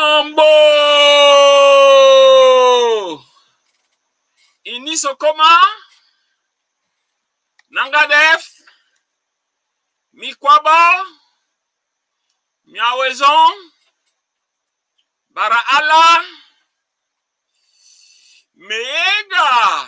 Mambo Inisokoma Nangadef Mikwaba Miawezon Baraala Meega.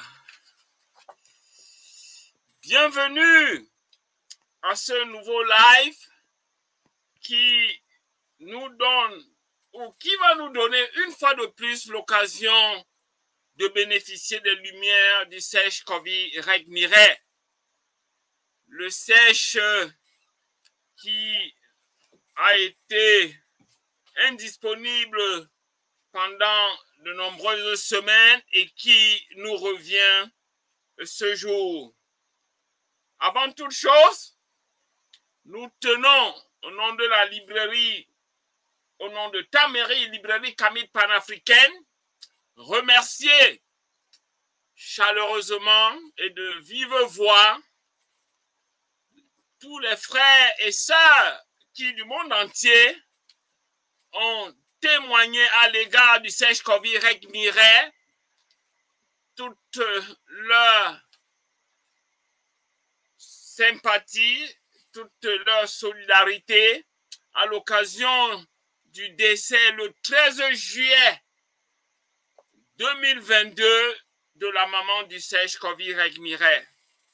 Bienvenue à ce nouveau live qui nous donne ou qui va nous donner une fois de plus l'occasion de bénéficier des lumières du sèche-Covid Regmiret. Le sèche qui a été indisponible pendant de nombreuses semaines et qui nous revient ce jour. Avant toute chose, nous tenons au nom de la librairie, au nom de ta mairie, librairie Camille Panafricaine, remercier chaleureusement et de vive voix tous les frères et sœurs qui du monde entier ont témoigné à l'égard du sèche-Covid Regmiret toute leur sympathie, toute leur solidarité à l'occasion du décès le 13 juillet 2022 de la maman du sèche-Covid Regmiret.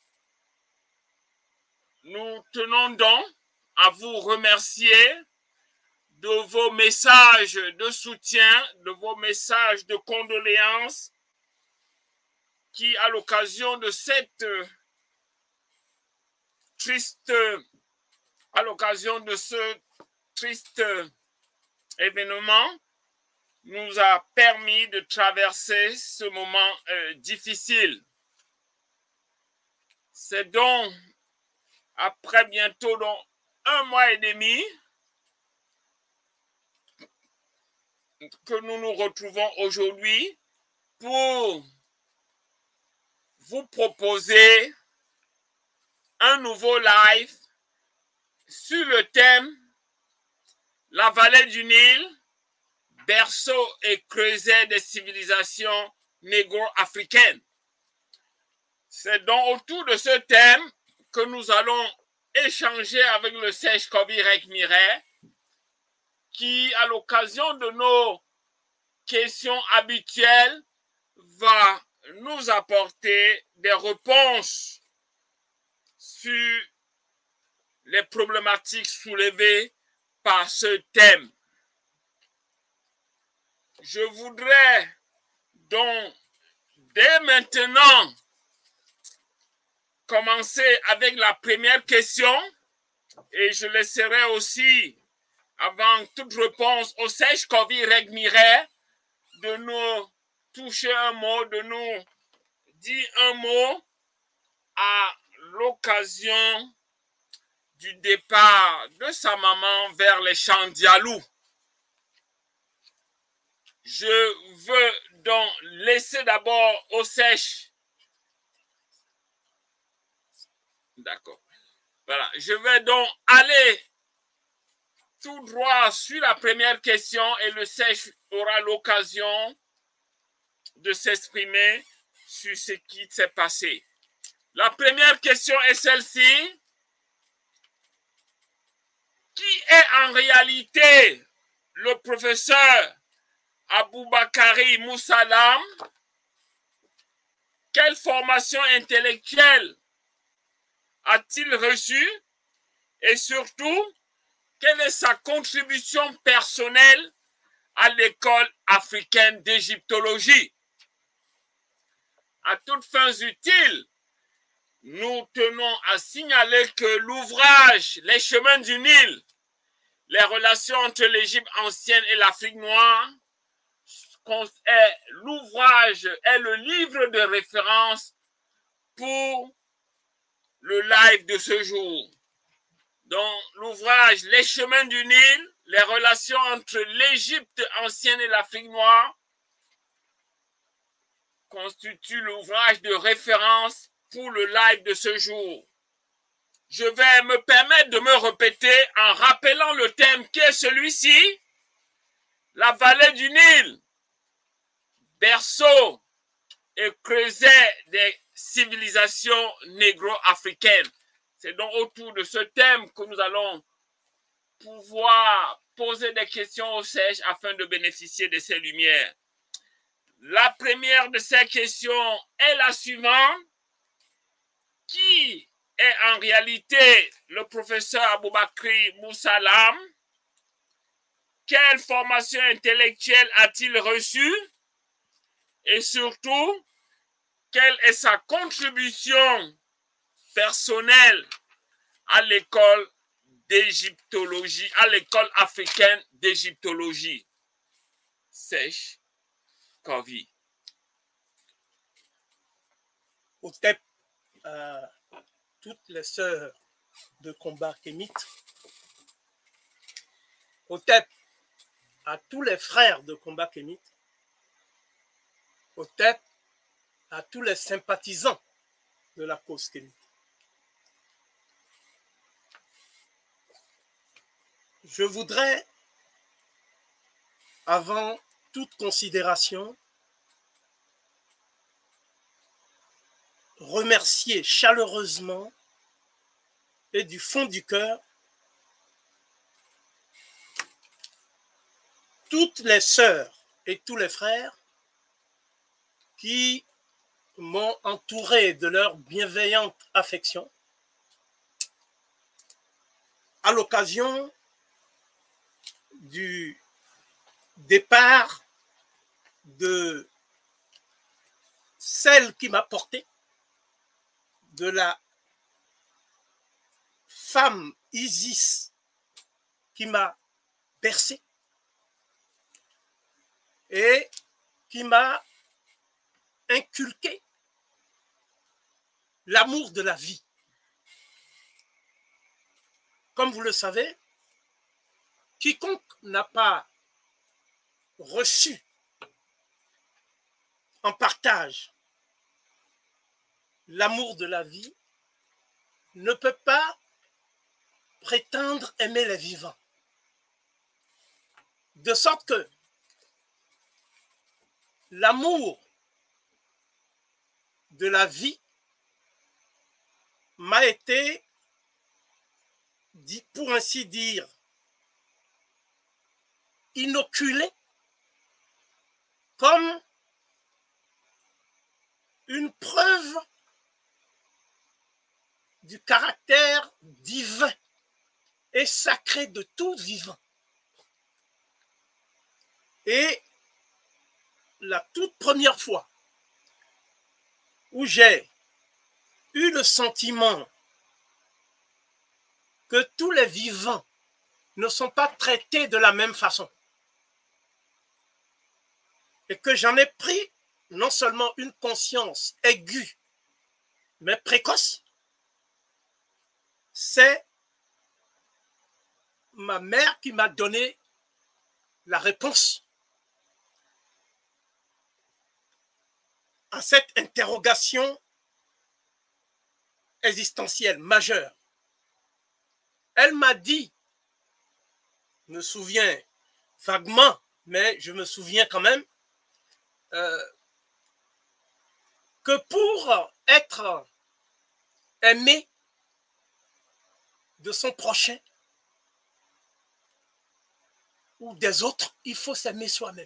Nous tenons donc à vous remercier de vos messages de soutien, de vos messages de condoléances qui, à l'occasion de cette à l'occasion de ce triste événement, nous a permis de traverser ce moment difficile. C'est donc après bientôt donc 1 mois et demi que nous nous retrouvons aujourd'hui pour vous proposer un nouveau live sur le thème La vallée du Nil, berceau et creuset des civilisations négro-africaines. C'est donc autour de ce thème que nous allons échanger avec le sèche-Covid Regmiret qui, à l'occasion de nos questions habituelles, va nous apporter des réponses sur les problématiques soulevées par ce thème. Je voudrais donc dès maintenant commencer avec la première question et je laisserai aussi, avant toute réponse au sèche-Covid Regmiret, de nous toucher un mot, de nous dire un mot à l'occasion du départ de sa maman vers les champs d'Yalou. Je veux donc laisser d'abord au sèche. D'accord. Voilà. Je vais donc aller tout droit sur la première question et le sèche aura l'occasion de s'exprimer sur ce qui s'est passé. La première question est celle-ci. Qui est en réalité le professeur Aboubakari Moussalam? Quelle formation intellectuelle a-t-il reçue? Et surtout, quelle est sa contribution personnelle à l'école africaine d'égyptologie? À toutes fins utiles, nous tenons à signaler que l'ouvrage Les chemins du Nil, les relations entre l'Égypte ancienne et l'Afrique noire, est l'ouvrage, est le livre de référence pour le live de ce jour. Donc, l'ouvrage Les chemins du Nil, les relations entre l'Égypte ancienne et l'Afrique noire, constitue l'ouvrage de référence pour le live de ce jour. Je vais me permettre de me répéter en rappelant le thème qui est celui-ci, la la vallée du Nil, berceau et creuset des civilisations négro-africaines. C'est donc autour de ce thème que nous allons pouvoir poser des questions au CEJ afin de bénéficier de ces lumières. La première de ces questions est la suivante. Qui est en réalité le professeur Aboubakry Moussalam? Quelle formation intellectuelle a-t-il reçue? Et surtout, quelle est sa contribution personnelle à l'école d'égyptologie, à l'école africaine d'égyptologie? Sèche, Kovi. Hotep à toutes les sœurs de combat kémites, Hotep à tous les frères de combat kémites, Hotep à tous les sympathisants de la cause kémite. Je voudrais, avant toute considération, remercier chaleureusement et du fond du cœur toutes les sœurs et tous les frères qui m'ont entouré de leur bienveillante affection à l'occasion du départ de celle qui m'a porté, de la femme Isis qui m'a bercé et qui m'a inculqué l'amour de la vie. Comme vous le savez, quiconque n'a pas reçu en partage l'amour de la vie ne peut pas prétendre aimer les vivants. De sorte que l'amour de la vie m'a été, pour ainsi dire, inoculé comme une preuve du caractère divin et sacré de tout vivant. Et la toute première fois où j'ai eu le sentiment que tous les vivants ne sont pas traités de la même façon et que j'en ai pris non seulement une conscience aiguë, mais précoce, c'est ma mère qui m'a donné la réponse à cette interrogation existentielle majeure. Elle m'a dit, je me souviens vaguement, mais je me souviens quand même, que pour être aimé de son prochain ou des autres, il faut s'aimer soi-même.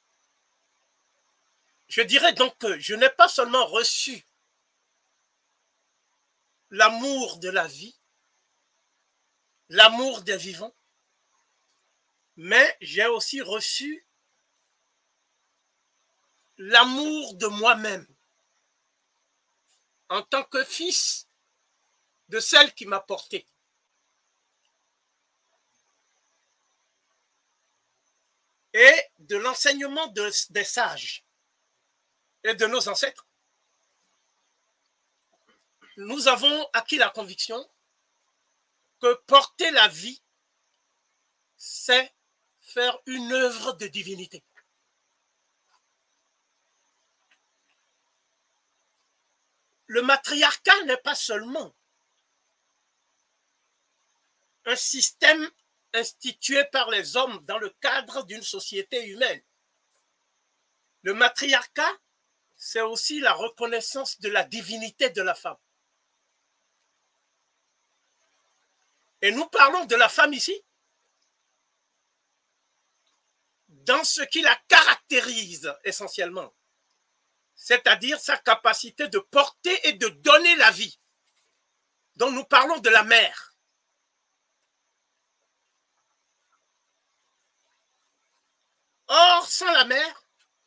Je dirais donc que je n'ai pas seulement reçu l'amour de la vie, l'amour des vivants, mais j'ai aussi reçu l'amour de moi-même en tant que fils de celle qui m'a porté. Et de l'enseignement des sages et de nos ancêtres, nous avons acquis la conviction que porter la vie, c'est faire une œuvre de divinité. Le matriarcat n'est pas seulement un système instituées par les hommes dans le cadre d'une société humaine. Le matriarcat, c'est aussi la reconnaissance de la divinité de la femme. Et nous parlons de la femme ici dans ce qui la caractérise essentiellement, c'est-à-dire sa capacité de porter et de donner la vie. Donc nous parlons de la mère. Or, sans la mère,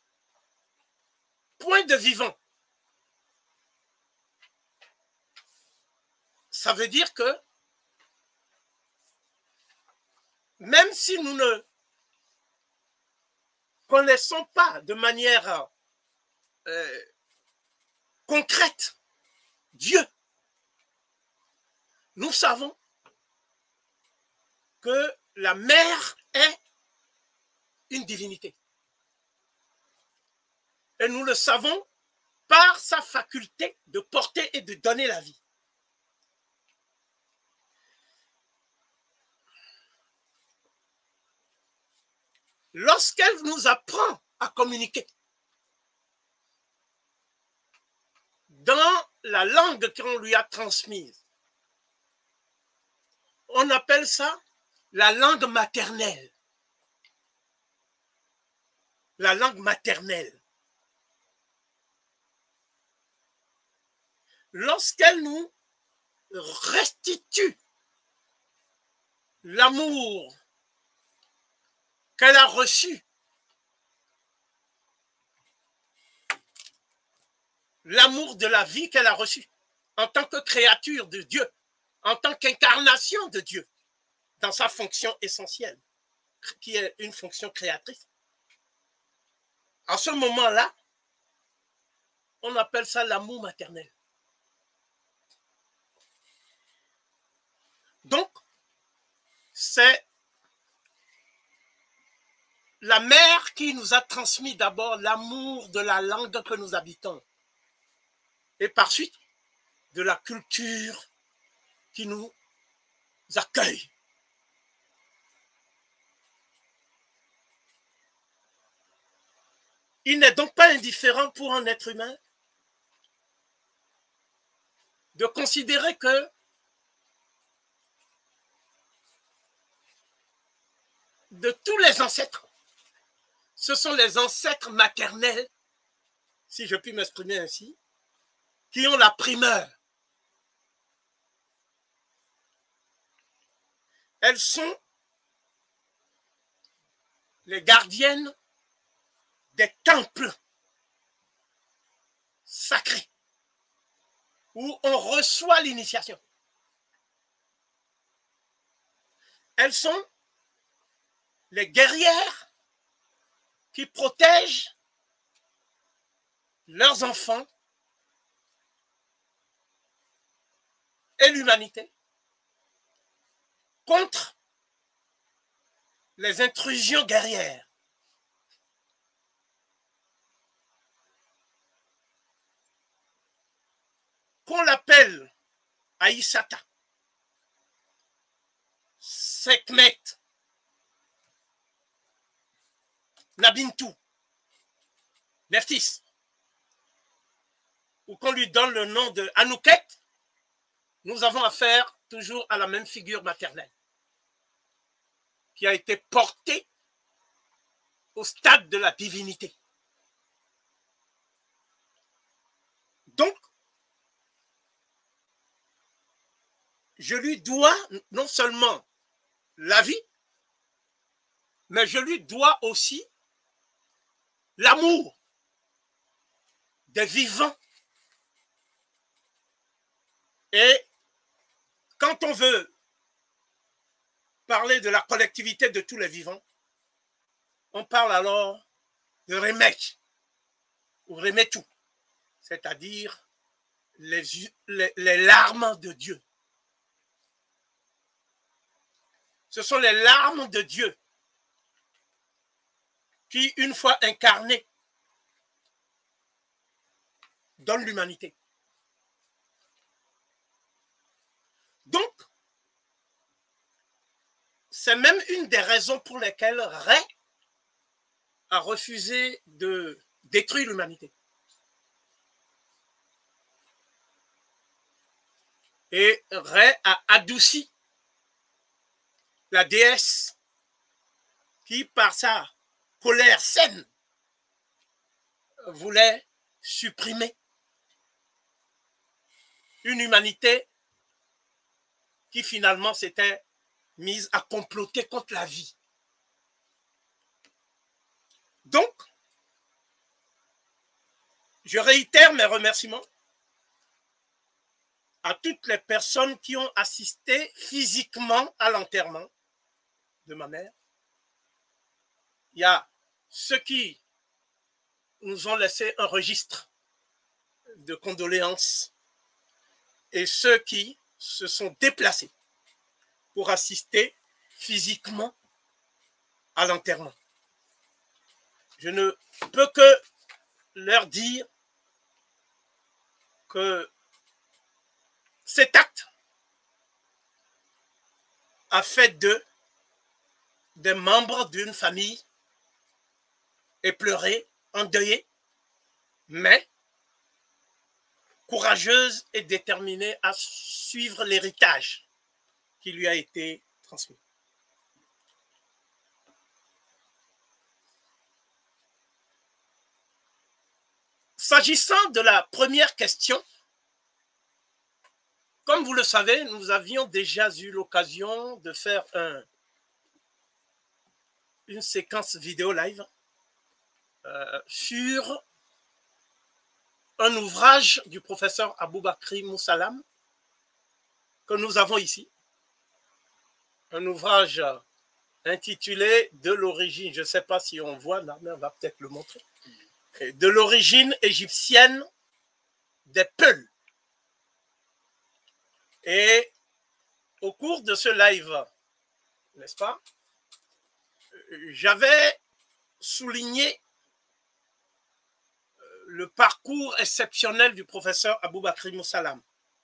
point de vivant. Ça veut dire que même si nous ne connaissons pas de manière concrète Dieu, nous savons que la mère est une divinité. Et nous le savons par sa faculté de porter et de donner la vie. Lorsqu'elle nous apprend à communiquer dans la langue qu'on lui a transmise, on appelle ça la langue maternelle. La langue maternelle. Lorsqu'elle nous restitue l'amour qu'elle a reçu, l'amour de la vie qu'elle a reçu en tant que créature de Dieu, en tant qu'incarnation de Dieu, dans sa fonction essentielle, qui est une fonction créatrice. À ce moment-là, on appelle ça l'amour maternel. Donc, c'est la mère qui nous a transmis d'abord l'amour de la langue que nous habitons et par suite de la culture qui nous accueille. Il n'est donc pas indifférent pour un être humain de considérer que de tous les ancêtres, ce sont les ancêtres maternels, si je puis m'exprimer ainsi, qui ont la primeur. Elles sont les gardiennes des temples sacrés où on reçoit l'initiation. Elles sont les guerrières qui protègent leurs enfants et l'humanité contre les intrusions guerrières. Qu'on l'appelle Aïssata, Sekhmet, Nabintou, Nephthys, ou qu'on lui donne le nom de Anouket, nous avons affaire toujours à la même figure maternelle qui a été portée au stade de la divinité. Donc, je lui dois non seulement la vie, mais je lui dois aussi l'amour des vivants. Et quand on veut parler de la collectivité de tous les vivants, on parle alors de Remek ou Remetou, c'est-à-dire les larmes de Dieu. Ce sont les larmes de Dieu qui, une fois incarnées, donnent l'humanité. Donc, c'est même une des raisons pour lesquelles Rey a refusé de détruire l'humanité. Et Rey a adouci la déesse qui, par sa colère saine, voulait supprimer une humanité qui finalement s'était mise à comploter contre la vie. Donc, je réitère mes remerciements à toutes les personnes qui ont assisté physiquement à l'enterrement de ma mère. Il y a ceux qui nous ont laissé un registre de condoléances et ceux qui se sont déplacés pour assister physiquement à l'enterrement. Je ne peux que leur dire que cet acte a fait d'eux des membres d'une famille éplorée, endeuillée, mais courageuse et déterminée à suivre l'héritage qui lui a été transmis. S'agissant de la première question, comme vous le savez, nous avions déjà eu l'occasion de faire une séquence vidéo live sur un ouvrage du professeur Aboubakri Moussalam que nous avons ici. Un ouvrage intitulé « De l'origine », je ne sais pas si on voit, là, mais on va peut-être le montrer, « De l'origine égyptienne des Peuls ». Et au cours de ce live, n'est-ce pas, j'avais souligné le parcours exceptionnel du professeur Aboubakri Moussalam.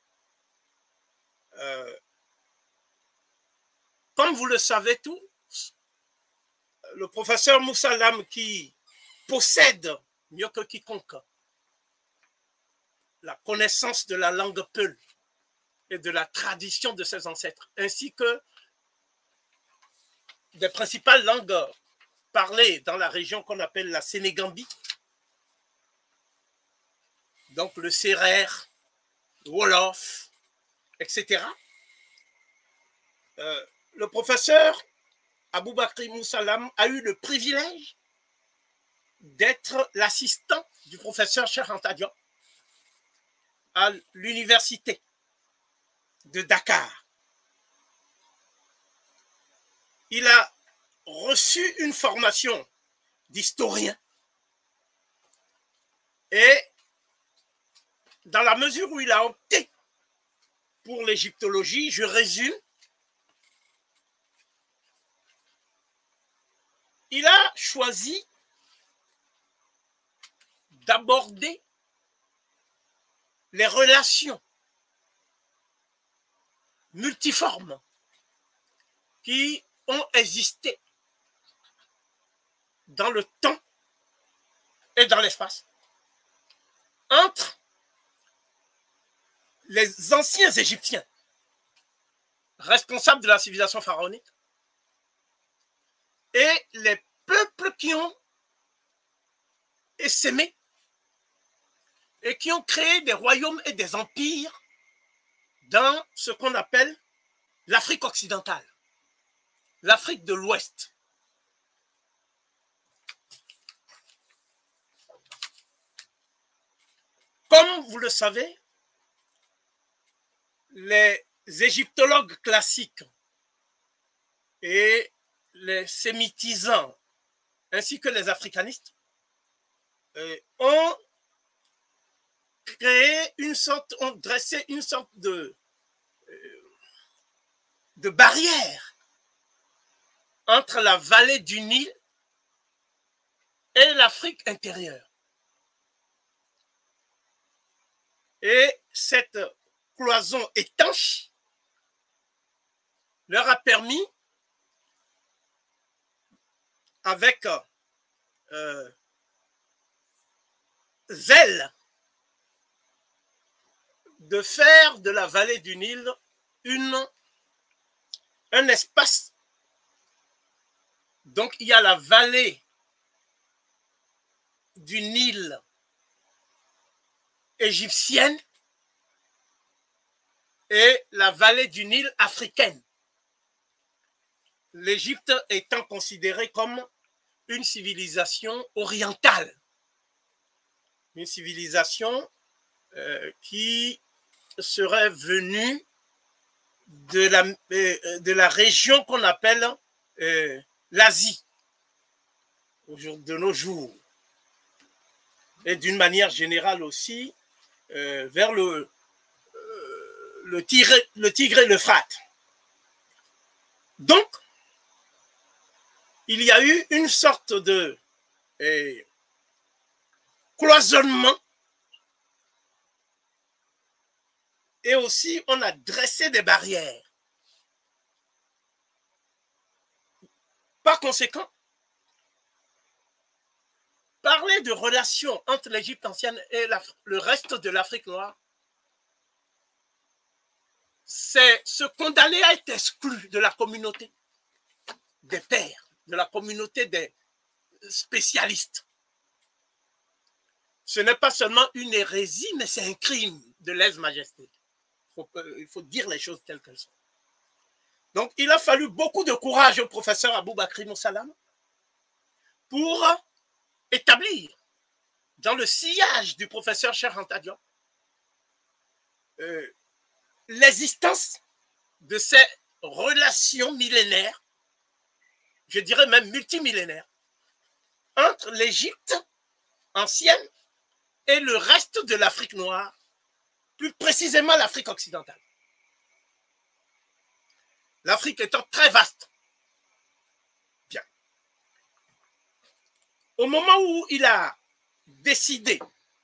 Comme vous le savez tous, le professeur Moussalam, qui possède mieux que quiconque la connaissance de la langue peul et de la tradition de ses ancêtres, ainsi que des principales langues parlées dans la région qu'on appelle la Sénégambie, donc le Sérère, le Wolof, etc. Le professeur Aboubakri Moussalam a eu le privilège d'être l'assistant du professeur Cheikh Anta Diop à l'université de Dakar. Il a reçu une formation d'historien et dans la mesure où il a opté pour l'égyptologie, je résume, il a choisi d'aborder les relations multiformes qui ont existé dans le temps et dans l'espace entre les anciens Égyptiens responsables de la civilisation pharaonique et les peuples qui ont essaimé et qui ont créé des royaumes et des empires dans ce qu'on appelle l'Afrique occidentale, l'Afrique de l'Ouest. Comme vous le savez, les égyptologues classiques et les sémitisants, ainsi que les africanistes, ont créé ont dressé une sorte de barrière entre la vallée du Nil et l'Afrique intérieure. Et cette cloison étanche leur a permis avec zèle de faire de la vallée du Nil un espace. Donc, il y a la vallée du Nil égyptienne et la vallée du Nil africaine. L'Égypte étant considérée comme une civilisation orientale, une civilisation qui serait venue de la région qu'on appelle l'Asie, de nos jours, et d'une manière générale aussi vers le Tigre et l'Euphrate. Donc, il y a eu une sorte de cloisonnement et aussi on a dressé des barrières. Par conséquent, parler de relations entre l'Égypte ancienne et le reste de l'Afrique noire, c'est se condamner à être exclu de la communauté des pairs, de la communauté des spécialistes. Ce n'est pas seulement une hérésie, mais c'est un crime de lèse-majesté. Il faut dire les choses telles qu'elles sont. Donc, il a fallu beaucoup de courage au professeur Aboubakry Moussalam pour établir, dans le sillage du professeur Cheikh Anta Diop, l'existence de ces relations millénaires, je dirais même multimillénaires, entre l'Égypte ancienne et le reste de l'Afrique noire, plus précisément l'Afrique occidentale. L'Afrique étant très vaste. Bien. Au moment où il a décidé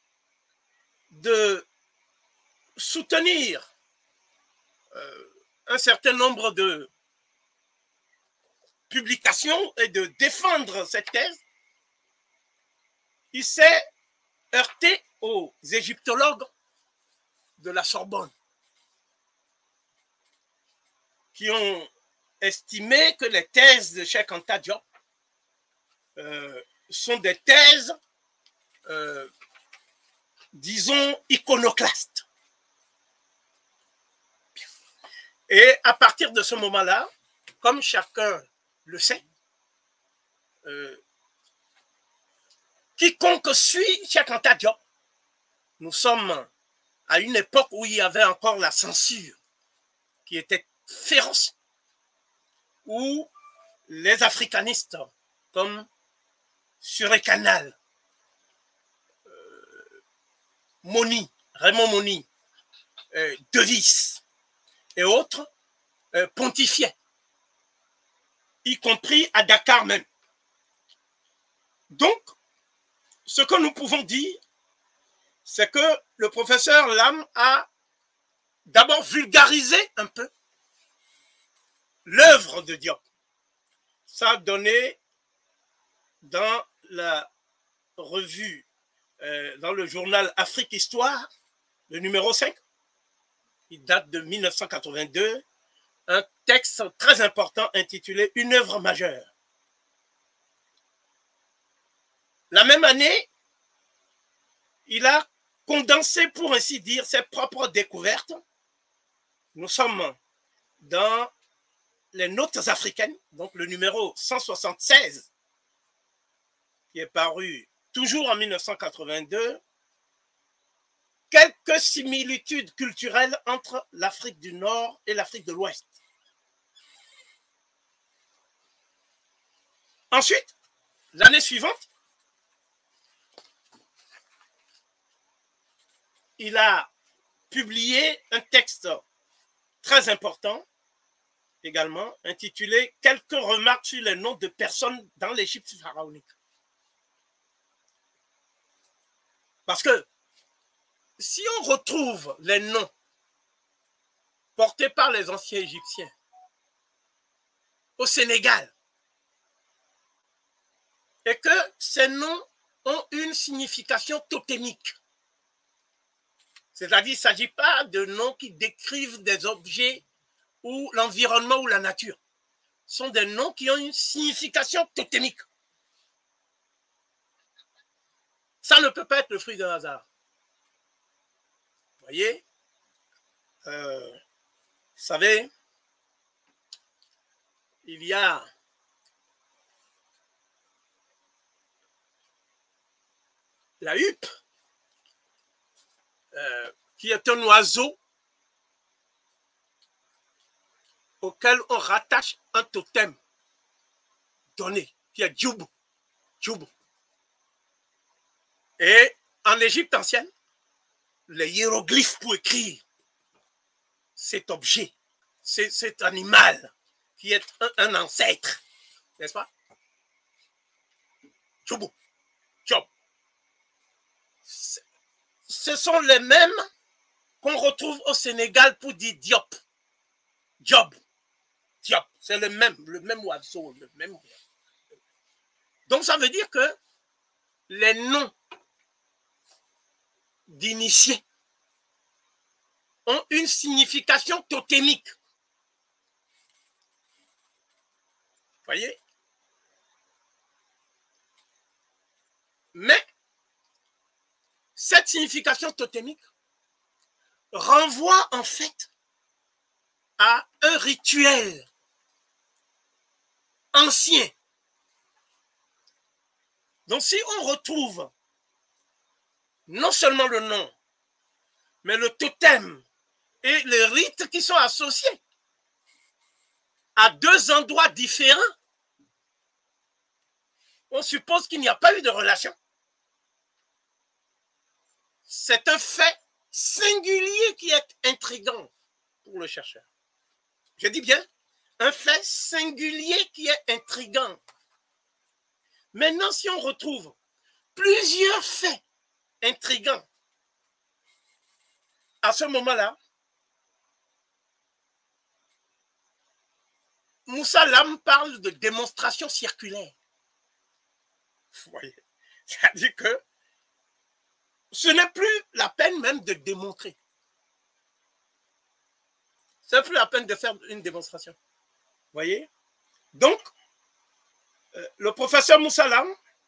de soutenir un certain nombre de publications et de défendre cette thèse, il s'est heurté aux égyptologues de la Sorbonne qui ont estimé que les thèses de Cheikh Anta Diop sont des thèses, disons, iconoclastes. Et à partir de ce moment-là, comme chacun le sait, quiconque suit Cheikh Anta Diop, nous sommes à une époque où il y avait encore la censure qui était féroce, où les africanistes comme Surecanal, Moni, Raymond Moni, Devis et autres pontifiaient, y compris à Dakar même. Donc, ce que nous pouvons dire, c'est que le professeur Lam a d'abord vulgarisé un peu l'œuvre de Diop. Ça a donné dans la revue, dans le journal Afrique Histoire, le numéro 5, il date de 1982, un texte très important intitulé « Une œuvre majeure ». La même année, il a condensé, pour ainsi dire, ses propres découvertes. Nous sommes dans les notes africaines, donc le numéro 176, qui est paru toujours en 1982, quelques similitudes culturelles entre l'Afrique du Nord et l'Afrique de l'Ouest. Ensuite, l'année suivante, il a publié un texte très important, également, intitulé « Quelques remarques sur les noms de personnes dans l'Égypte pharaonique ». Parce que si on retrouve les noms portés par les anciens Égyptiens au Sénégal, et que ces noms ont une signification totémique. C'est-à-dire, il ne s'agit pas de noms qui décrivent des objets ou l'environnement ou la nature. Ce sont des noms qui ont une signification totémique. Ça ne peut pas être le fruit d'un hasard. Vous voyez, vous savez, il y a la huppe, qui est un oiseau auquel on rattache un totem donné, qui est Djoubou. Djoubou. Et en Égypte ancienne, les hiéroglyphes pour écrire cet objet, cet animal qui est un ancêtre, n'est-ce pas? Djoubou. Job. Ce sont les mêmes qu'on retrouve au Sénégal pour dire Diop. Job. Diop. C'est le même oiseau, le même. Donc ça veut dire que les noms d'initiés ont une signification totémique. Vous voyez? Mais cette signification totémique renvoie en fait à un rituel ancien. Donc si on retrouve non seulement le nom, mais le totem et les rites qui sont associés à deux endroits différents, on suppose qu'il n'y a pas eu de relation. C'est un fait singulier qui est intriguant pour le chercheur. Je dis bien, un fait singulier qui est intriguant. Maintenant, si on retrouve plusieurs faits intrigants, à ce moment-là, Moussa Lam parle de démonstration circulaire. Vous voyez, c'est-à-dire que ce n'est plus la peine même de démontrer. Ce n'est plus la peine de faire une démonstration. Vous voyez? Donc, le professeur Moussa Lam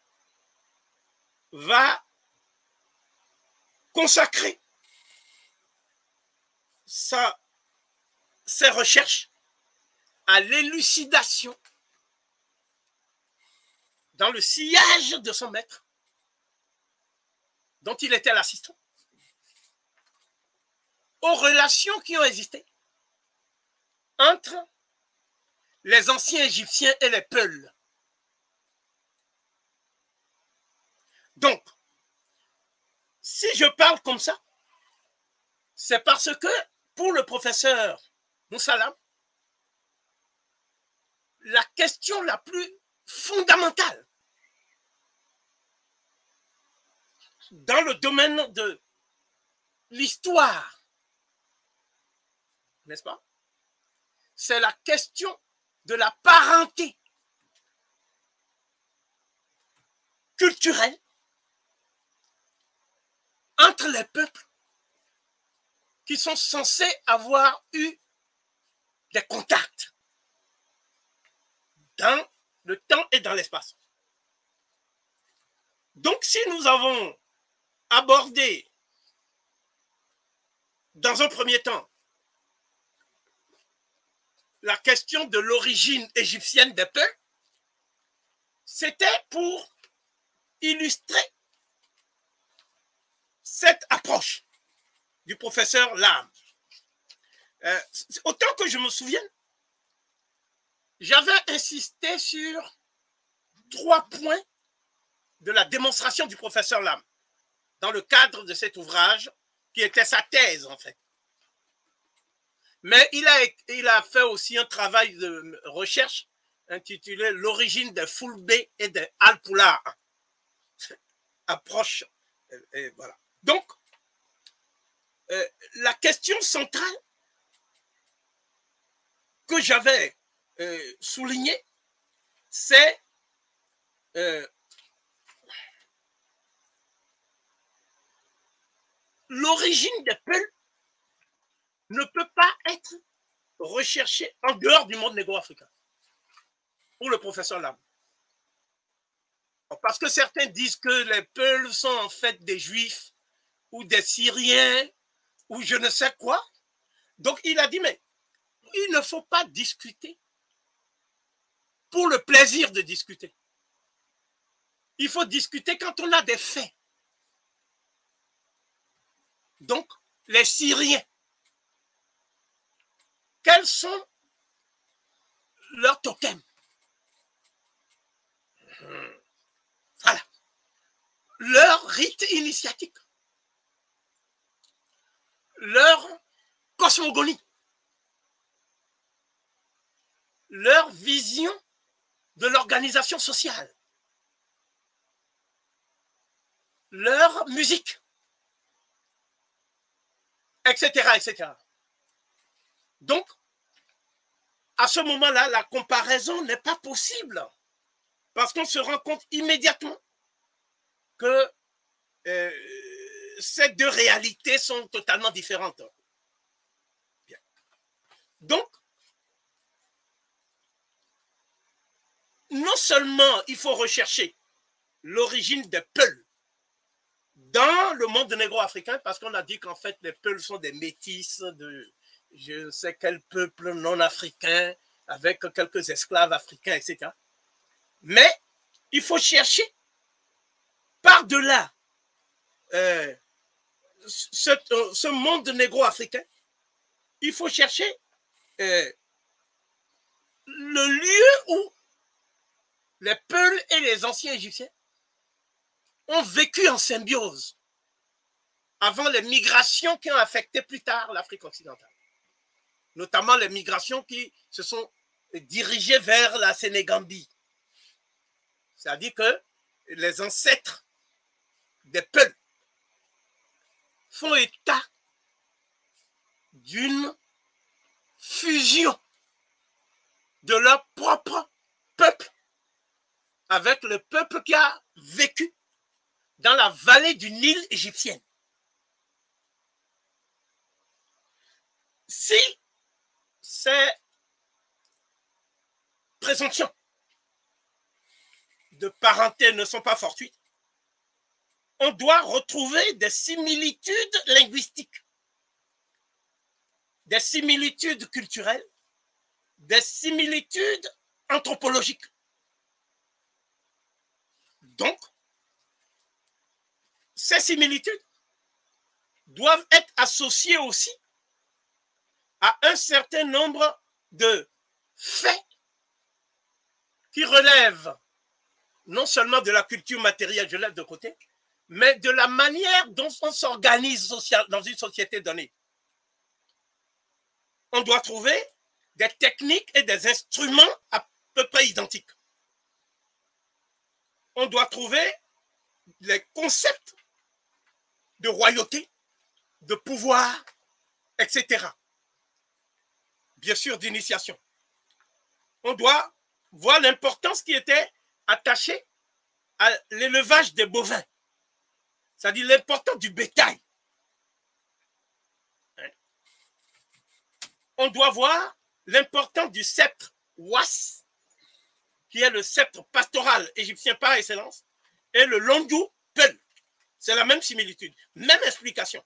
va consacrer ses recherches à l'élucidation dans le sillage de son maître, dont il était l'assistant, aux relations qui ont existé entre les anciens Égyptiens et les Peuls. Donc, si je parle comme ça, c'est parce que pour le professeur Moussa Lam, la question la plus fondamentale dans le domaine de l'histoire, n'est-ce pas? C'est la question de la parenté culturelle entre les peuples qui sont censés avoir eu des contacts dans le temps et dans l'espace. Donc, si nous avons abordé dans un premier temps la question de l'origine égyptienne des peuples, c'était pour illustrer cette approche du professeur Lam. Autant que je me souvienne, j'avais insisté sur 3 points de la démonstration du professeur Lam dans le cadre de cet ouvrage qui était sa thèse en fait. Mais il a fait aussi un travail de recherche intitulé L'origine des Fulbé et des Alpula. Approche. Et voilà. Donc, la question centrale que j'avais soulignée, c'est l'origine des Peuls ne peut pas être recherchée en dehors du monde négro-africain. Pour le professeur Lam. Parce que certains disent que les Peuls sont en fait des Juifs ou des Syriens ou je ne sais quoi. Donc il a dit, mais il ne faut pas discuter pour le plaisir de discuter. Il faut discuter quand on a des faits. Donc, les Syriens, quels sont leurs totems? Voilà. Leur rite initiatique. Leur cosmogonie. Leur vision de l'organisation sociale. Leur musique. Etc., etc. Donc, à ce moment-là, la comparaison n'est pas possible. Parce qu'on se rend compte immédiatement que ces deux réalités sont totalement différentes. Bien. Donc, non seulement il faut rechercher l'origine des Peuls dans le monde négro-africain, parce qu'on a dit qu'en fait les Peuls sont des métis de je ne sais quel peuple non africain avec quelques esclaves africains, etc. Mais il faut chercher par-delà ce monde négro-africain, il faut chercher le lieu où les Peuls et les anciens Égyptiens ont vécu en symbiose avant les migrations qui ont affecté plus tard l'Afrique occidentale. Notamment les migrations qui se sont dirigées vers la Sénégambie. C'est-à-dire que les ancêtres des Peuls font état d'une fusion de leur propre peuple avec le peuple qui a vécu dans la vallée du Nil égyptienne. Si ces présomptions de parenté ne sont pas fortuites, on doit retrouver des similitudes linguistiques, des similitudes culturelles, des similitudes anthropologiques. Donc, ces similitudes doivent être associées aussi à un certain nombre de faits qui relèvent non seulement de la culture matérielle, je laisse de côté, mais de la manière dont on s'organise dans une société donnée. On doit trouver des techniques et des instruments à peu près identiques. On doit trouver les concepts de royauté, de pouvoir, etc. Bien sûr, d'initiation. On doit voir l'importance qui était attachée à l'élevage des bovins, c'est-à-dire l'importance du bétail. On doit voir l'importance du sceptre was, qui est le sceptre pastoral égyptien par excellence, et le longu peul. C'est la même similitude, même explication.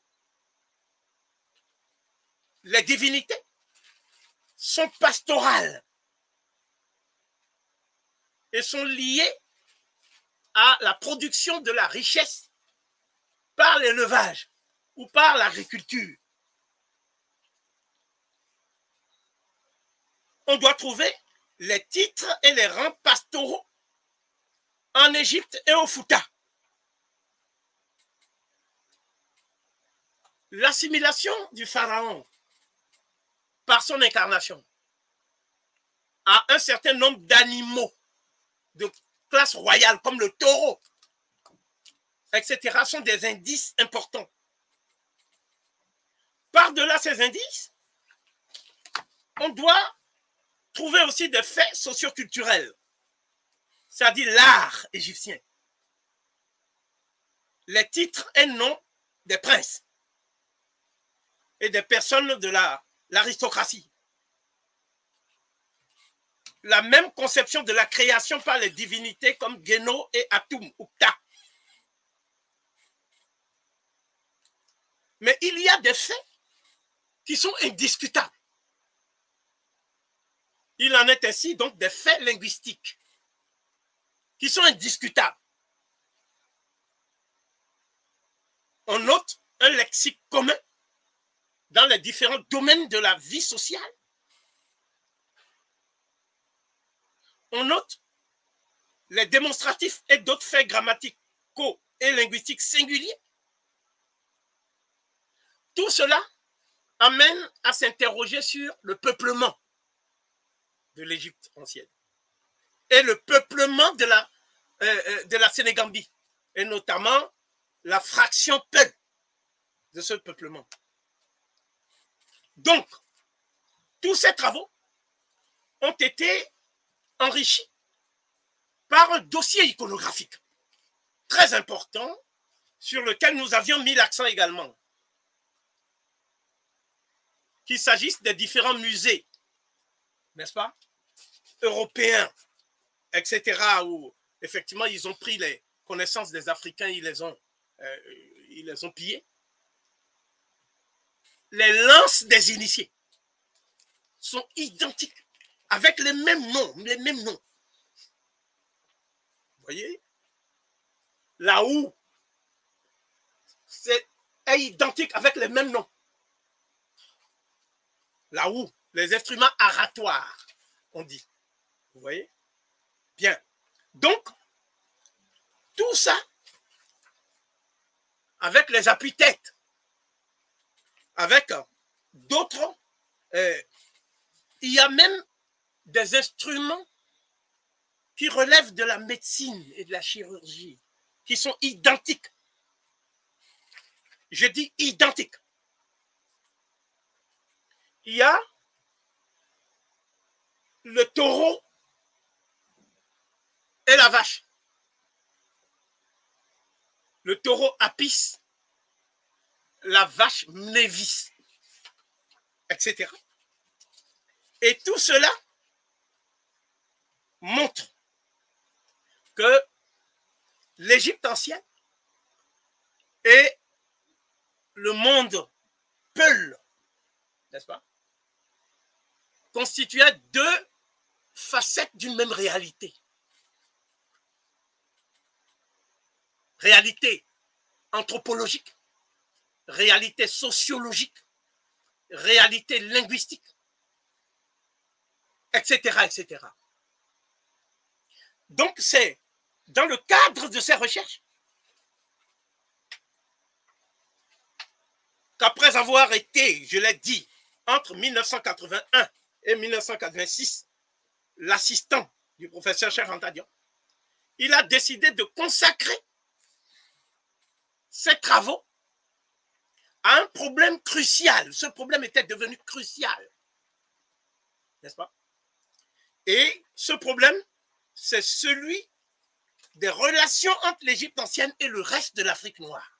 Les divinités sont pastorales et sont liées à la production de la richesse par l'élevage ou par l'agriculture. On doit trouver les titres et les rangs pastoraux en Égypte et au Fouta. L'assimilation du pharaon par son incarnation à un certain nombre d'animaux de classe royale comme le taureau, etc. sont des indices importants. Par-delà ces indices, on doit trouver aussi des faits socioculturels, c'est-à-dire l'art égyptien, les titres et noms des princes, et des personnes de l'aristocratie. La même conception de la création par les divinités comme Geno et Atum ou Ptah. Mais il y a des faits qui sont indiscutables. Il en est ainsi donc des faits linguistiques qui sont indiscutables. On note un lexique commun dans les différents domaines de la vie sociale. On note les démonstratifs et d'autres faits grammaticaux et linguistiques singuliers. Tout cela amène à s'interroger sur le peuplement de l'Égypte ancienne et le peuplement de la Sénégambie, et notamment la fraction Peul de ce peuplement. Donc, tous ces travaux ont été enrichis par un dossier iconographique très important sur lequel nous avions mis l'accent également. Qu'il s'agisse des différents musées, n'est-ce pas, européens, etc., où effectivement ils ont pris les connaissances des Africains, ils les ont pillées. Les lances des initiés sont identiques, avec les mêmes noms, Vous voyez? La houe, c'est identique avec les mêmes noms. La houe, les instruments aratoires, on dit. Vous voyez? Bien. Donc, tout ça, avec les appuis-têtes, avec d'autres, il y a même des instruments qui relèvent de la médecine et de la chirurgie, qui sont identiques. Je dis identiques. Il y a le taureau et la vache. Le taureau Apis, la vache Mnévis, etc. Et tout cela montre que l'Égypte ancienne et le monde Peul, n'est-ce pas, constituaient deux facettes d'une même réalité. Réalité anthropologique, réalité sociologique, réalité linguistique, etc., etc. Donc, c'est dans le cadre de ces recherches qu'après avoir été, je l'ai dit, entre 1981 et 1986, l'assistant du professeur Cheikh Anta Diop, il a décidé de consacrer ses travaux à un problème crucial. Ce problème était devenu crucial, n'est-ce pas? Et ce problème, c'est celui des relations entre l'Égypte ancienne et le reste de l'Afrique noire.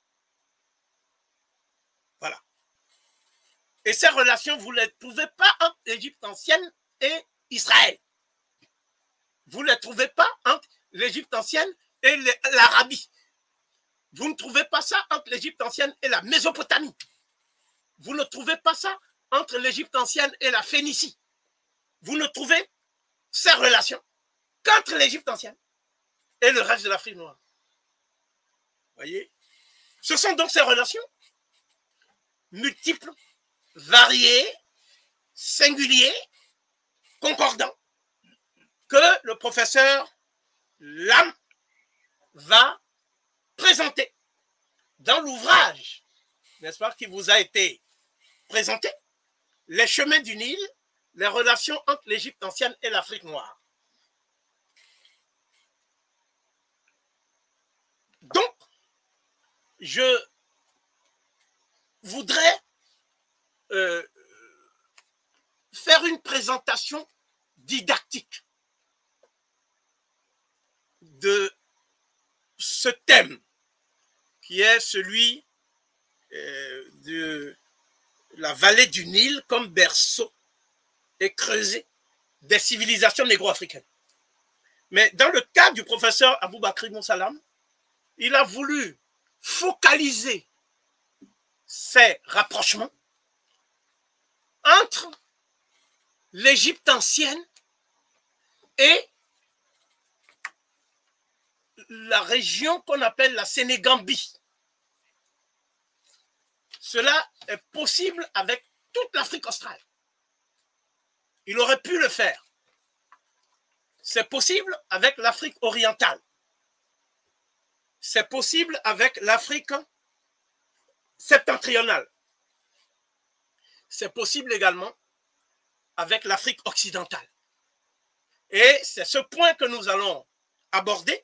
Voilà. Et ces relations, vous ne les trouvez pas entre l'Égypte ancienne et Israël. Vous ne les trouvez pas entre l'Égypte ancienne et l'Arabie. Vous ne trouvez pas ça entre l'Égypte ancienne et la Mésopotamie. Vous ne trouvez pas ça entre l'Égypte ancienne et la Phénicie. Vous ne trouvez ces relations qu'entre l'Égypte ancienne et le reste de l'Afrique noire. Vous voyez? Ce sont donc ces relations multiples, variées, singuliers, concordants, que le professeur Lam va présenter dans l'ouvrage, n'est-ce pas, qui vous a été présenté, Les chemins du Nil, les relations entre l'Égypte ancienne et l'Afrique noire. Donc, je voudrais faire une présentation didactique de ce thème qui est celui de la vallée du Nil comme berceau et creuset des civilisations négro-africaines. Mais dans le cas du professeur Aboubakry Moussalam, il a voulu focaliser ces rapprochements entre l'Égypte ancienne et la région qu'on appelle la Sénégambie. Cela est possible avec toute l'Afrique australe. Il aurait pu le faire. C'est possible avec l'Afrique orientale. C'est possible avec l'Afrique septentrionale. C'est possible également avec l'Afrique occidentale. Et c'est ce point que nous allons aborder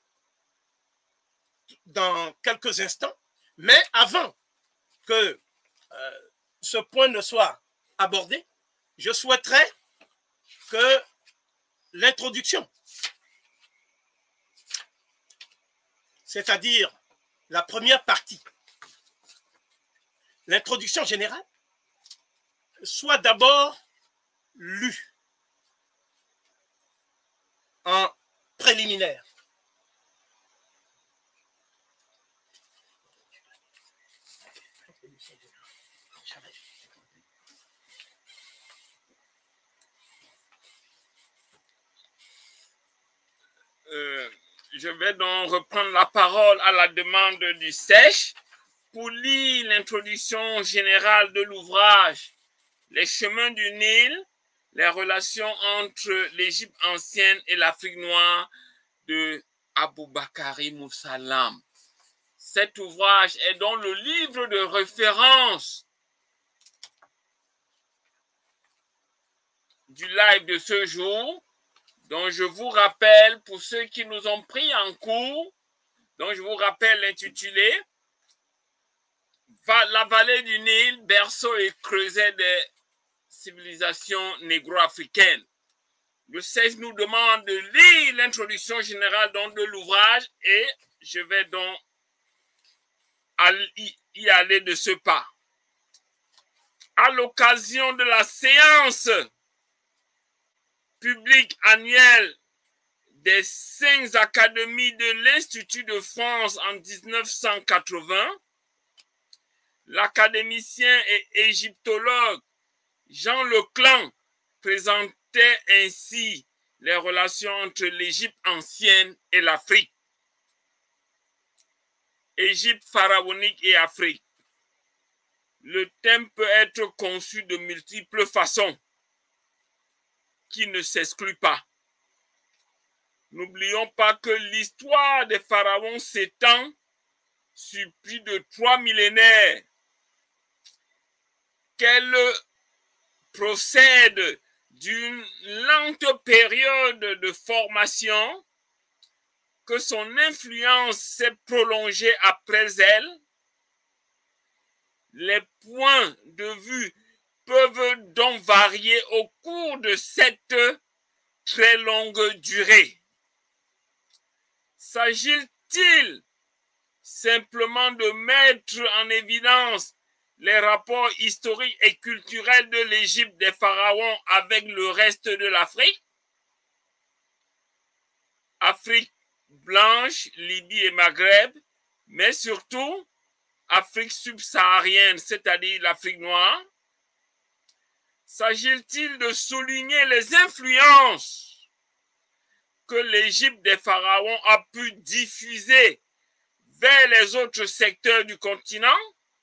dans quelques instants. Mais avant que ce point ne soit abordé, je souhaiterais que l'introduction, c'est-à-dire la première partie, l'introduction générale, soit d'abord lue en préliminaire. Je vais donc reprendre la parole à la demande du SECH pour lire l'introduction générale de l'ouvrage Les chemins du Nil, les relations entre l'Égypte ancienne et l'Afrique noire de Aboubakry Moussalam. Cet ouvrage est donc le livre de référence du live de ce jour, dont je vous rappelle, pour ceux qui nous ont pris en cours, dont je vous rappelle l'intitulé « La vallée du Nil, berceau et creuset des civilisations négro-africaines ». Le CEJ nous demande de lire l'introduction générale donc, de l'ouvrage et je vais donc y aller de ce pas. À l'occasion de la séance publique annuelle des 5 académies de l'Institut de France en 1980, l'académicien et égyptologue Jean Leclan présentait ainsi les relations entre l'Égypte ancienne et l'Afrique. Égypte pharaonique et Afrique. Le thème peut être conçu de multiples façons qui ne s'excluent pas. N'oublions pas que l'histoire des pharaons s'étend sur plus de 3 millénaires, qu'elle procède d'une lente période de formation, que son influence s'est prolongée après elle. Les points de vue peuvent donc varier au cours de cette très longue durée. S'agit-il simplement de mettre en évidence les rapports historiques et culturels de l'Égypte des pharaons avec le reste de l'Afrique? Afrique blanche, Libye et Maghreb, mais surtout Afrique subsaharienne, c'est-à-dire l'Afrique noire? S'agit-il de souligner les influences que l'Égypte des pharaons a pu diffuser vers les autres secteurs du continent?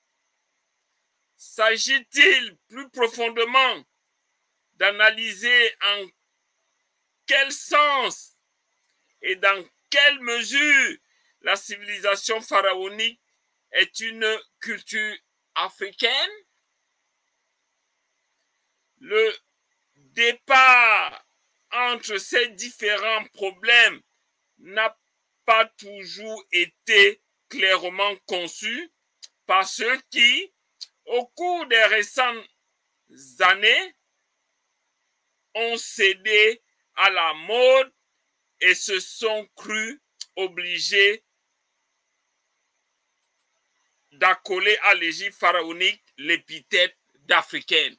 S'agit-il plus profondément d'analyser en quel sens et dans quelle mesure la civilisation pharaonique est une culture africaine? Le départ entre ces différents problèmes n'a pas toujours été clairement conçu par ceux qui, au cours des récentes années, ont cédé à la mode et se sont crus obligés d'accoler à l'Égypte pharaonique l'épithète africaine.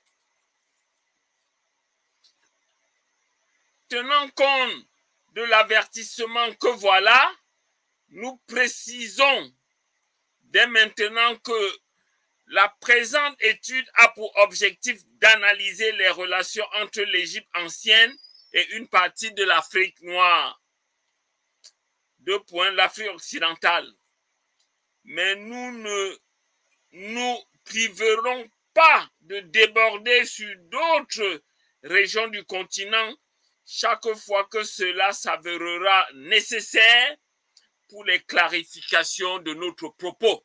Tenant compte de l'avertissement que voilà, nous précisons dès maintenant que la présente étude a pour objectif d'analyser les relations entre l'Égypte ancienne et une partie de l'Afrique noire. Deux points, l'Afrique occidentale. Mais nous ne nous priverons pas de déborder sur d'autres régions du continent chaque fois que cela s'avérera nécessaire pour les clarifications de notre propos.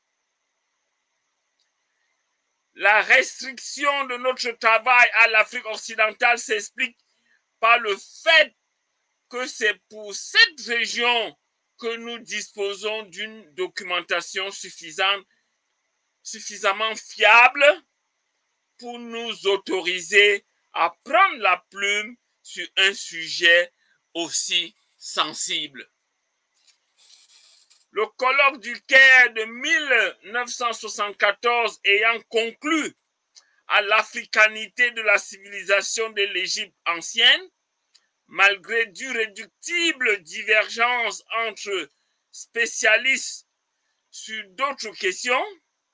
La restriction de notre travail à l'Afrique occidentale s'explique par le fait que c'est pour cette région que nous disposons d'une documentation suffisamment fiable pour nous autoriser à prendre la plume sur un sujet aussi sensible. Le colloque du Caire de 1974 ayant conclu à l'africanité de la civilisation de l'Égypte ancienne, malgré d'irréductibles divergences entre spécialistes sur d'autres questions,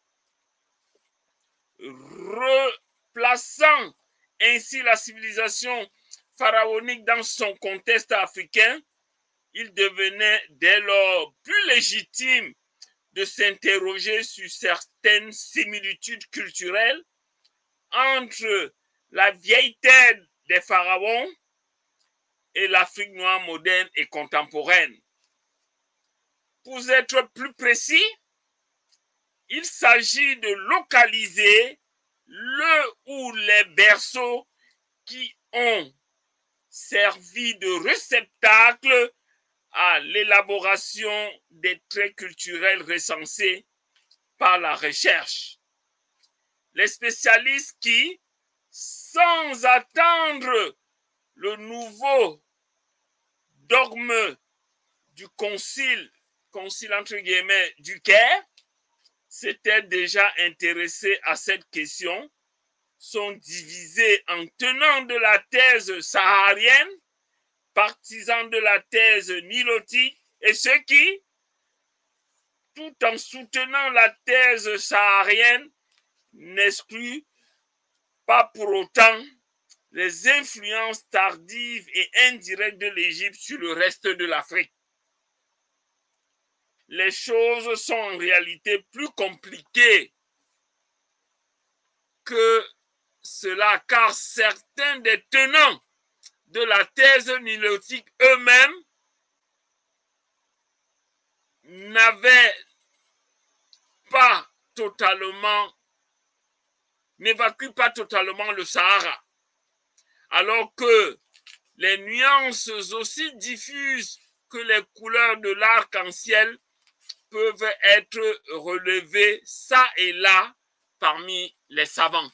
replaçant ainsi la civilisation pharaonique dans son contexte africain, il devenait dès lors plus légitime de s'interroger sur certaines similitudes culturelles entre la vieille terre des pharaons et l'Afrique noire moderne et contemporaine. Pour être plus précis, il s'agit de localiser le ou les berceaux qui ont servi de réceptacle à l'élaboration des traits culturels recensés par la recherche. Les spécialistes qui, sans attendre le nouveau dogme du concile entre guillemets du Caire, s'étaient déjà intéressés à cette question, sont divisés en tenants de la thèse saharienne, partisans de la thèse nilotique, et ceux qui, tout en soutenant la thèse saharienne, n'excluent pas pour autant les influences tardives et indirectes de l'Égypte sur le reste de l'Afrique. Les choses sont en réalité plus compliquées que cela, car certains des tenants de la thèse nilotique eux-mêmes n'évacuent pas totalement le Sahara, alors que les nuances aussi diffuses que les couleurs de l'arc-en-ciel peuvent être relevées çà et là parmi les savants.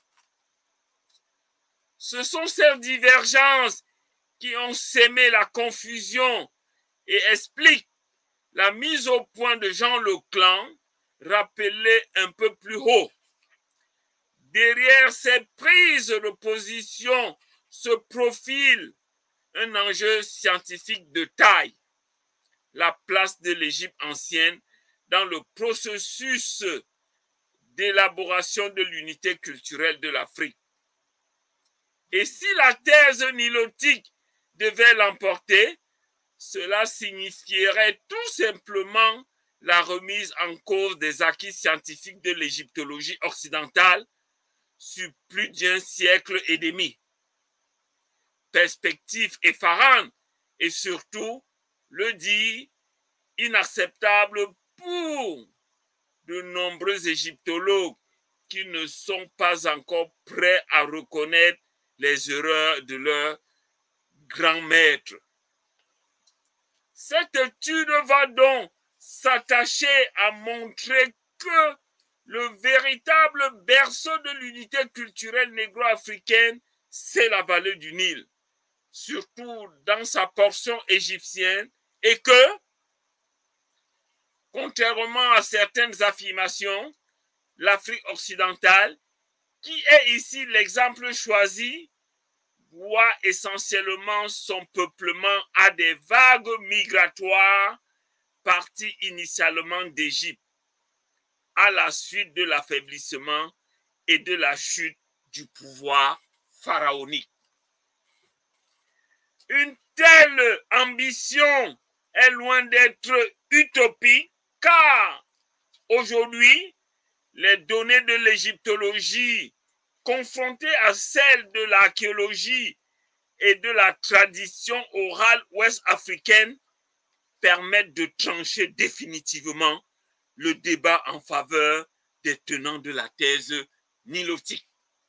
Ce sont ces divergences qui ont sémé la confusion et expliquent la mise au point de Jean Leclan, rappelée un peu plus haut. Derrière ces prises de position se profile un enjeu scientifique de taille, la place de l'Égypte ancienne dans le processus d'élaboration de l'unité culturelle de l'Afrique. Et si la thèse nilotique devait l'emporter, cela signifierait tout simplement la remise en cause des acquis scientifiques de l'égyptologie occidentale sur plus d'un siècle et demi. Perspective effarante et surtout, le dit, inacceptable pour de nombreux égyptologues qui ne sont pas encore prêts à reconnaître les erreurs de leurs grands maîtres. Cette étude va donc s'attacher à montrer que le véritable berceau de l'unité culturelle négro-africaine, c'est la vallée du Nil, surtout dans sa portion égyptienne, et que, contrairement à certaines affirmations, l'Afrique occidentale qui est ici l'exemple choisi, doit essentiellement son peuplement à des vagues migratoires parties initialement d'Égypte à la suite de l'affaiblissement et de la chute du pouvoir pharaonique. Une telle ambition est loin d'être utopique car aujourd'hui, les données de l'égyptologie confrontées à celles de l'archéologie et de la tradition orale ouest-africaine permettent de trancher définitivement le débat en faveur des tenants de la thèse nilotique.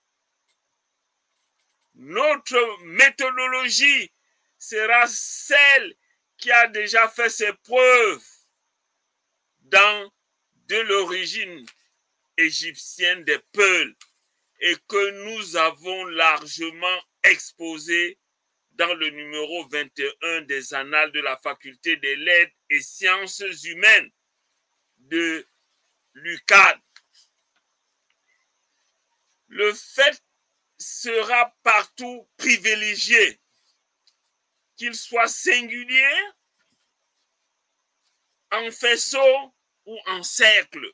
Notre méthodologie sera celle qui a déjà fait ses preuves dans de l'origine égyptienne des Peuls et que nous avons largement exposé dans le numéro 21 des Annales de la Faculté des Lettres et Sciences humaines de l'UCAD. Le fait sera partout privilégié, qu'il soit singulier, en faisceau ou en cercle.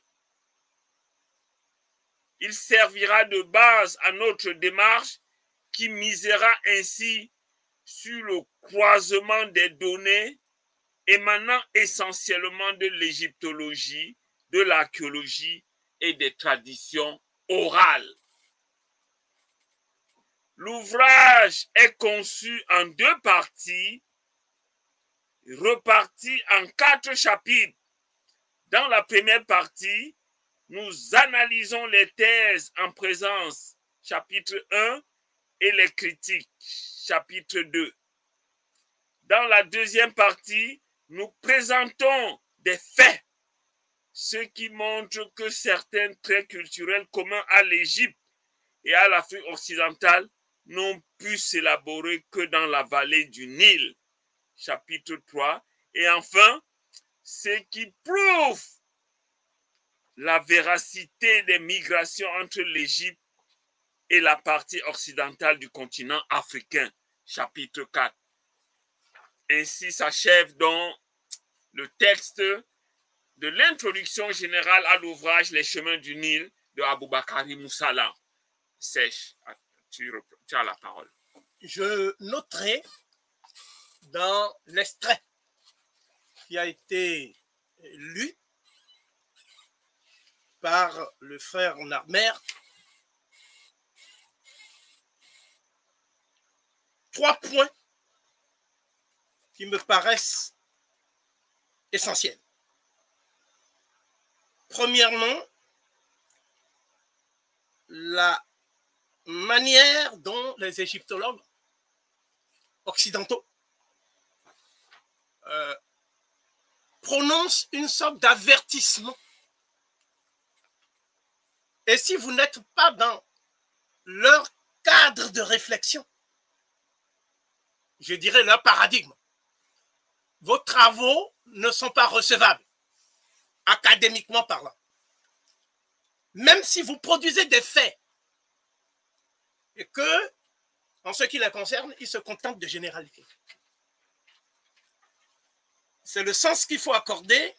Il servira de base à notre démarche qui misera ainsi sur le croisement des données émanant essentiellement de l'égyptologie, de l'archéologie et des traditions orales. L'ouvrage est conçu en 2 parties, reparties en 4 chapitres. Dans la première partie, nous analysons les thèses en présence, chapitre 1, et les critiques, chapitre 2. Dans la deuxième partie, nous présentons des faits, ce qui montre que certains traits culturels communs à l'Égypte et à l'Afrique occidentale n'ont pu s'élaborer que dans la vallée du Nil, chapitre 3. Et enfin, ce qui prouve la véracité des migrations entre l'Égypte et la partie occidentale du continent africain, chapitre 4. Ainsi s'achève donc le texte de l'introduction générale à l'ouvrage Les chemins du Nil de Aboubakari Moussala. Sèche, tu as la parole. Je noterai dans l'extrait qui a été lu par le frère Narmer 3 points qui me paraissent essentiels. Premièrement, la manière dont les égyptologues occidentaux prononcent une sorte d'avertissement. Et si vous n'êtes pas dans leur cadre de réflexion, je dirais leur paradigme, vos travaux ne sont pas recevables, académiquement parlant. Même si vous produisez des faits et que, en ce qui les concerne, ils se contentent de généralités. C'est le sens qu'il faut accorder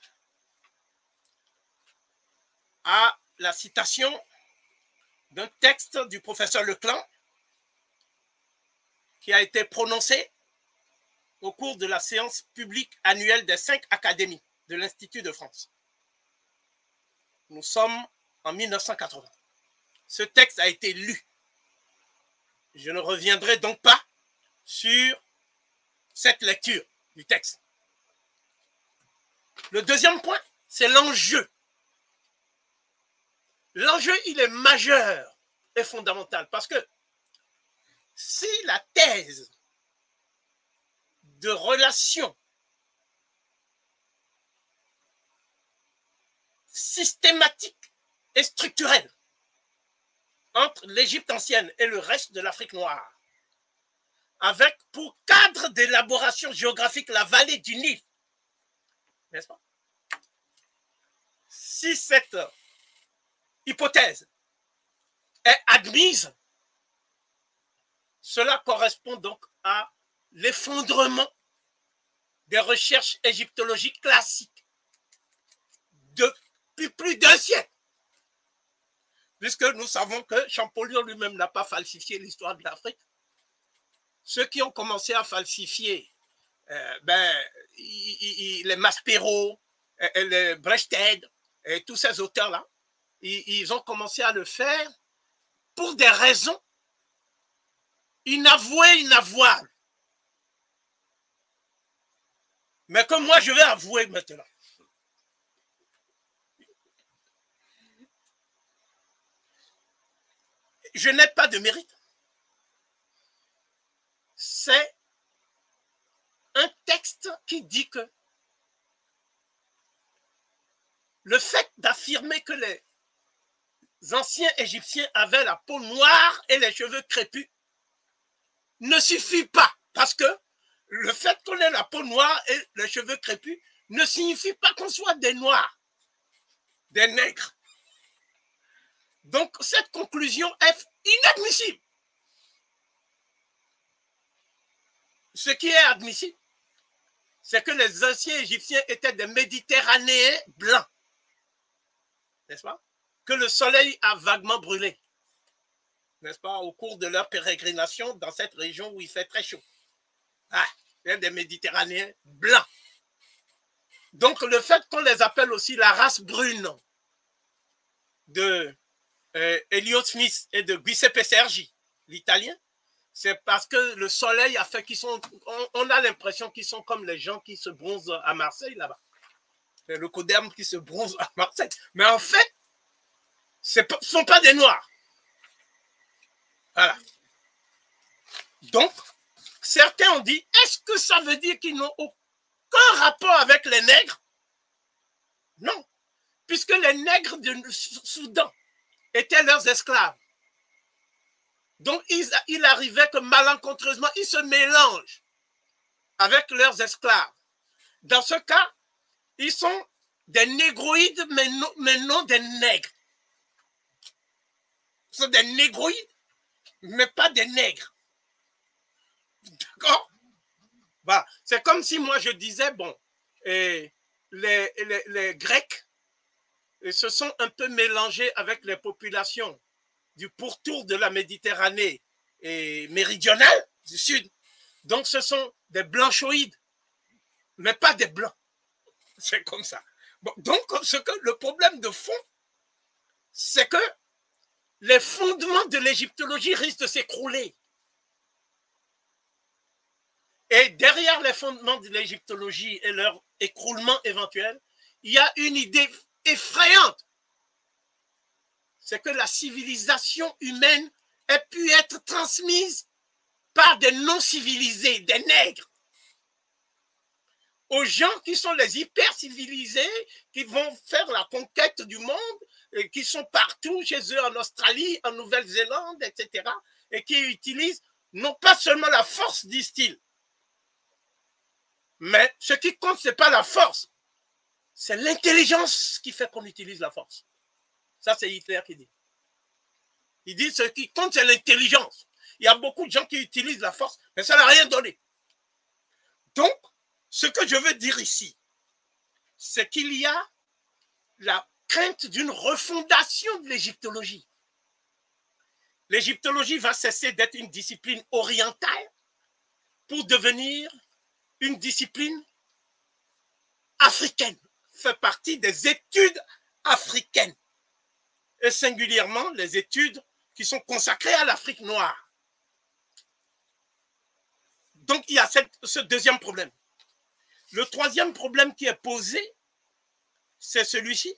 à la citation d'un texte du professeur Leclan qui a été prononcé au cours de la séance publique annuelle des 5 académies de l'Institut de France. Nous sommes en 1980. Ce texte a été lu. Je ne reviendrai donc pas sur cette lecture du texte. Le deuxième point, c'est l'enjeu. L'enjeu, il est majeur et fondamental parce que si la thèse de relation systématique et structurelle entre l'Égypte ancienne et le reste de l'Afrique noire, avec pour cadre d'élaboration géographique la vallée du Nil, n'est-ce pas? Si cette hypothèse est admise, cela correspond donc à l'effondrement des recherches égyptologiques classiques depuis plus d'un siècle. Puisque nous savons que Champollion lui-même n'a pas falsifié l'histoire de l'Afrique. Ceux qui ont commencé à falsifier les Maspero, les Brechted, et tous ces auteurs-là, ils ont commencé à le faire pour des raisons inavouées, inavouables. Mais que moi, je vais avouer maintenant. Je n'ai pas de mérite. C'est un texte qui dit que le fait d'affirmer que les anciens Égyptiens avaient la peau noire et les cheveux crépus ne suffit pas, parce que le fait qu'on ait la peau noire et les cheveux crépus ne signifie pas qu'on soit des noirs, des nègres. Donc cette conclusion est inadmissible. Ce qui est admissible, c'est que les anciens Égyptiens étaient des Méditerranéens blancs, n'est-ce pas? Que le soleil a vaguement brûlé, n'est-ce pas, au cours de leur pérégrination dans cette région où il fait très chaud. Ah, il y a des Méditerranéens blancs. Donc le fait qu'on les appelle aussi la race brune de Elliott Smith et de Giuseppe Sergi, l'italien, c'est parce que le soleil a fait qu'ils sont, on a l'impression qu'ils sont comme les gens qui se bronzent à Marseille là-bas. C'est le coderme qui se bronze à Marseille. Mais en fait, ce ne sont pas des noirs. Voilà. Donc, certains ont dit, est-ce que ça veut dire qu'ils n'ont aucun rapport avec les nègres? Non, puisque les nègres du Soudan étaient leurs esclaves. Donc, il arrivait que malencontreusement, ils se mélangent avec leurs esclaves. Dans ce cas, ils sont des négroïdes, mais non des nègres. Ils sont des négroïdes, mais pas des nègres. D'accord? Bah, c'est comme si moi je disais, bon, les Grecs se sont un peu mélangés avec les populations du pourtour de la Méditerranée et méridionale, du sud. Donc ce sont des blanchoïdes, mais pas des blancs. C'est comme ça. Bon, donc le problème de fond, c'est que les fondements de l'égyptologie risquent de s'écrouler. Et derrière les fondements de l'égyptologie et leur écroulement éventuel, il y a une idée effrayante. C'est que la civilisation humaine ait pu être transmise par des non-civilisés, des nègres, aux gens qui sont les hyper-civilisés, qui vont faire la conquête du monde, et qui sont partout chez eux, en Australie, en Nouvelle-Zélande, etc., et qui utilisent non pas seulement la force, disent-ils, mais ce qui compte, ce n'est pas la force, c'est l'intelligence qui fait qu'on utilise la force. Ça, c'est Hitler qui dit. Il dit ce qui compte, c'est l'intelligence. Il y a beaucoup de gens qui utilisent la force, mais ça n'a rien donné. Donc, ce que je veux dire ici, c'est qu'il y a la crainte d'une refondation de l'égyptologie. L'égyptologie va cesser d'être une discipline orientale pour devenir une discipline africaine, fait partie des études africaines, et singulièrement les études qui sont consacrées à l'Afrique noire. Donc il y a ce deuxième problème. Le troisième problème qui est posé, c'est celui-ci.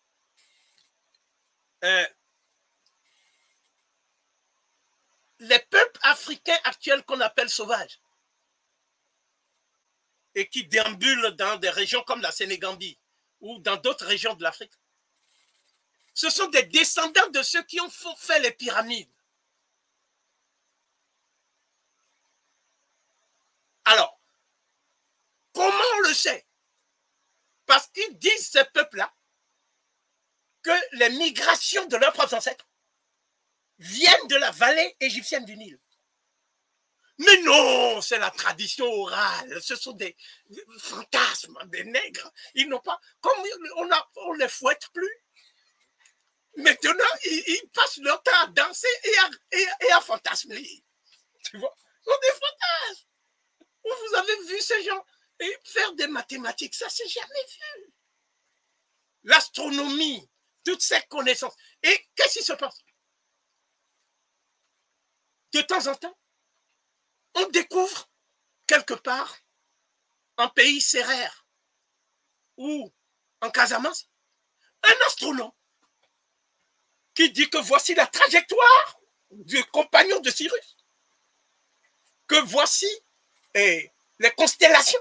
Les peuples africains actuels qu'on appelle sauvages et qui déambulent dans des régions comme la Sénégambie ou dans d'autres régions de l'Afrique, ce sont des descendants de ceux qui ont fait les pyramides. Alors, comment on le sait? Parce qu'ils disent, ces peuples-là, que les migrations de leurs propres ancêtres viennent de la vallée égyptienne du Nil. Mais non, c'est la tradition orale. Ce sont des fantasmes, des nègres. Ils n'ont pas, comme on les fouette plus. Maintenant, ils passent leur temps à danser et à fantasmer. Tu vois, on des fantasmes. Vous avez vu ces gens faire des mathématiques, ça c'est jamais vu. L'astronomie, toutes ces connaissances. Et qu'est-ce qui se passe? De temps en temps, on découvre quelque part en pays sérère ou en Casamance un astronome qui dit que voici la trajectoire du compagnon de Cyrus, que voici les constellations,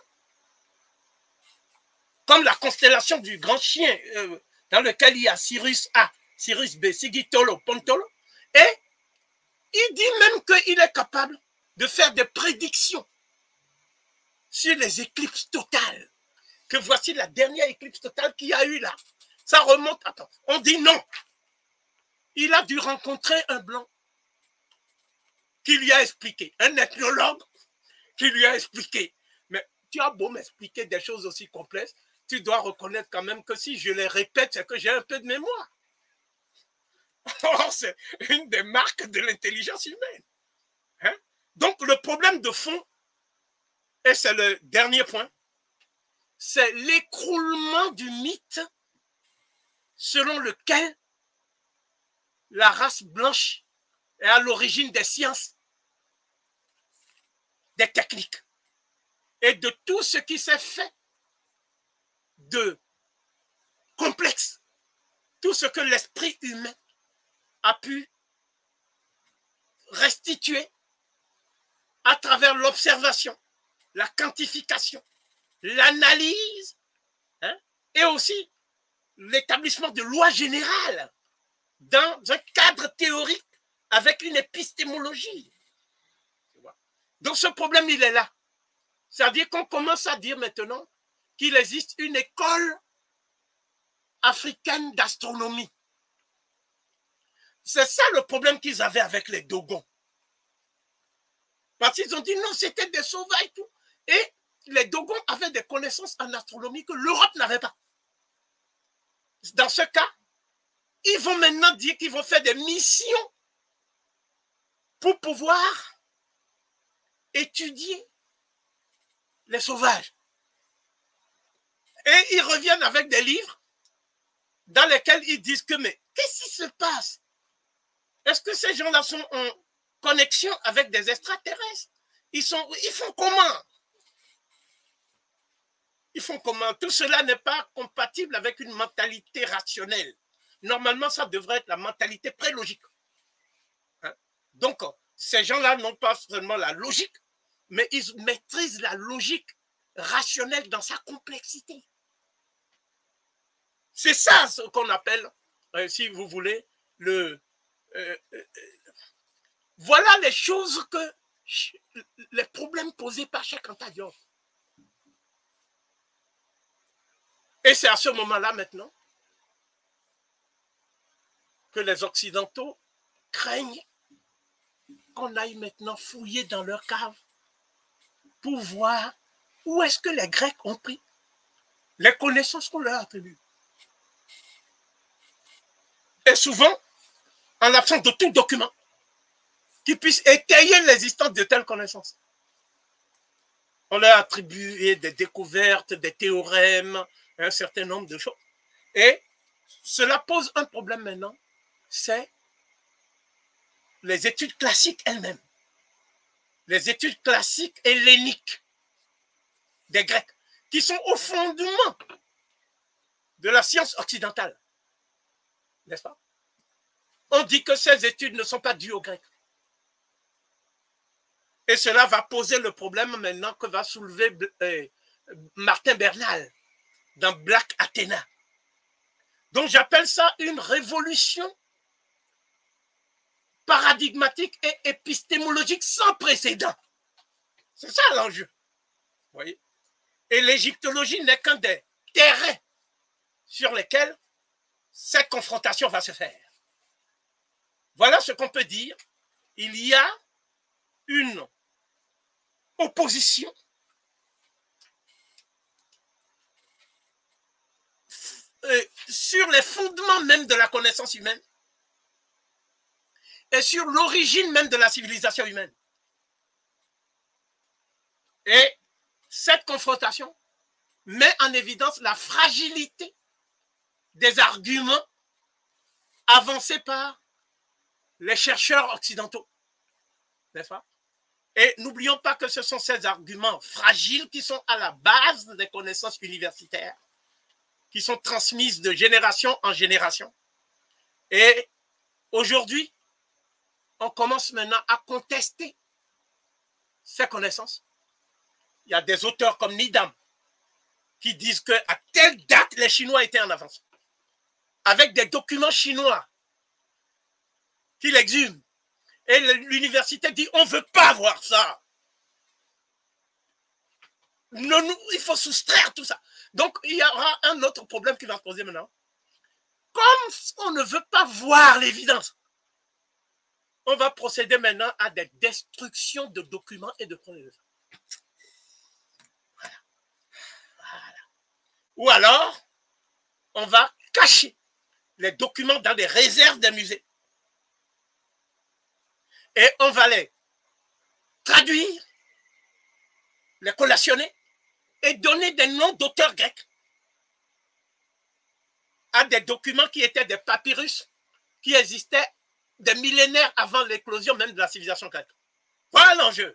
comme la constellation du grand chien dans lequel il y a Cyrus A, Cyrus B, Sigitolo, Pontolo, et il dit même qu'il est capable de faire des prédictions sur les éclipses totales, que voici la dernière éclipse totale qu'il y a eu là. Ça remonte, attends, on dit non. Il a dû rencontrer un blanc qui lui a expliqué, un ethnologue qui lui a expliqué. Mais tu as beau m'expliquer des choses aussi complexes, tu dois reconnaître quand même que si je les répète, c'est que j'ai un peu de mémoire. Or, c'est une des marques de l'intelligence humaine. Hein? Donc, le problème de fond, et c'est le dernier point, c'est l'écroulement du mythe selon lequel la race blanche est à l'origine des sciences, des techniques et de tout ce qui s'est fait de complexe, tout ce que l'esprit humain a pu restituer à travers l'observation, la quantification, l'analyse, hein, et aussi l'établissement de lois générales dans un cadre théorique avec une épistémologie. Donc ce problème, il est là. C'est-à-dire qu'on commence à dire maintenant qu'il existe une école africaine d'astronomie. C'est ça le problème qu'ils avaient avec les Dogons. Parce qu'ils ont dit non, c'était des sauvages et tout. Et les Dogons avaient des connaissances en astronomie que l'Europe n'avait pas. Dans ce cas, ils vont maintenant dire qu'ils vont faire des missions pour pouvoir étudier les sauvages. Et ils reviennent avec des livres dans lesquels ils disent que mais qu'est-ce qui se passe? Est-ce que ces gens-là sont en connexion avec des extraterrestres? Ils font comment? Ils font comment? Tout cela n'est pas compatible avec une mentalité rationnelle. Normalement, ça devrait être la mentalité pré-logique. Hein? Donc, ces gens-là n'ont pas seulement la logique, mais ils maîtrisent la logique rationnelle dans sa complexité. C'est ça ce qu'on appelle, si vous voulez, voilà les choses que les problèmes posés par Cheikh Anta Diop. Et c'est à ce moment-là maintenant que les Occidentaux craignent qu'on aille maintenant fouiller dans leur cave pour voir où est-ce que les Grecs ont pris les connaissances qu'on leur attribue. Et souvent, en l'absence de tout document qui puisse étayer l'existence de telles connaissances. On leur a attribué des découvertes, des théorèmes, un certain nombre de choses. Et cela pose un problème maintenant, c'est les études classiques elles-mêmes. Les études classiques helléniques des Grecs, qui sont au fondement de la science occidentale. N'est-ce pas? On dit que ces études ne sont pas dues aux Grecs. Et cela va poser le problème maintenant que va soulever Martin Bernal dans Black Athena. Donc j'appelle ça une révolution paradigmatique et épistémologique sans précédent. C'est ça l'enjeu. Vous voyez? Et l'égyptologie n'est qu'un des terrains sur lesquels cette confrontation va se faire. Voilà ce qu'on peut dire. Il y a une opposition sur les fondements même de la connaissance humaine et sur l'origine même de la civilisation humaine. Et cette confrontation met en évidence la fragilité des arguments avancés par les chercheurs occidentaux, n'est-ce pas? Et n'oublions pas que ce sont ces arguments fragiles qui sont à la base des connaissances universitaires, qui sont transmises de génération en génération. Et aujourd'hui, on commence maintenant à contester ces connaissances. Il y a des auteurs comme Needham qui disent qu'à telle date, les Chinois étaient en avance. Avec des documents chinois qu'il exhume. Et l'université dit, on ne veut pas voir ça. Il faut soustraire tout ça. Donc, il y aura un autre problème qui va se poser maintenant. Comme on ne veut pas voir l'évidence, on va procéder maintenant à des destructions de documents et de preuves. Voilà. Ou alors, on va cacher les documents dans des réserves des musées. Et on va les traduire, les collationner et donner des noms d'auteurs grecs à des documents qui étaient des papyrus qui existaient des millénaires avant l'éclosion même de la civilisation grecque. Voilà l'enjeu.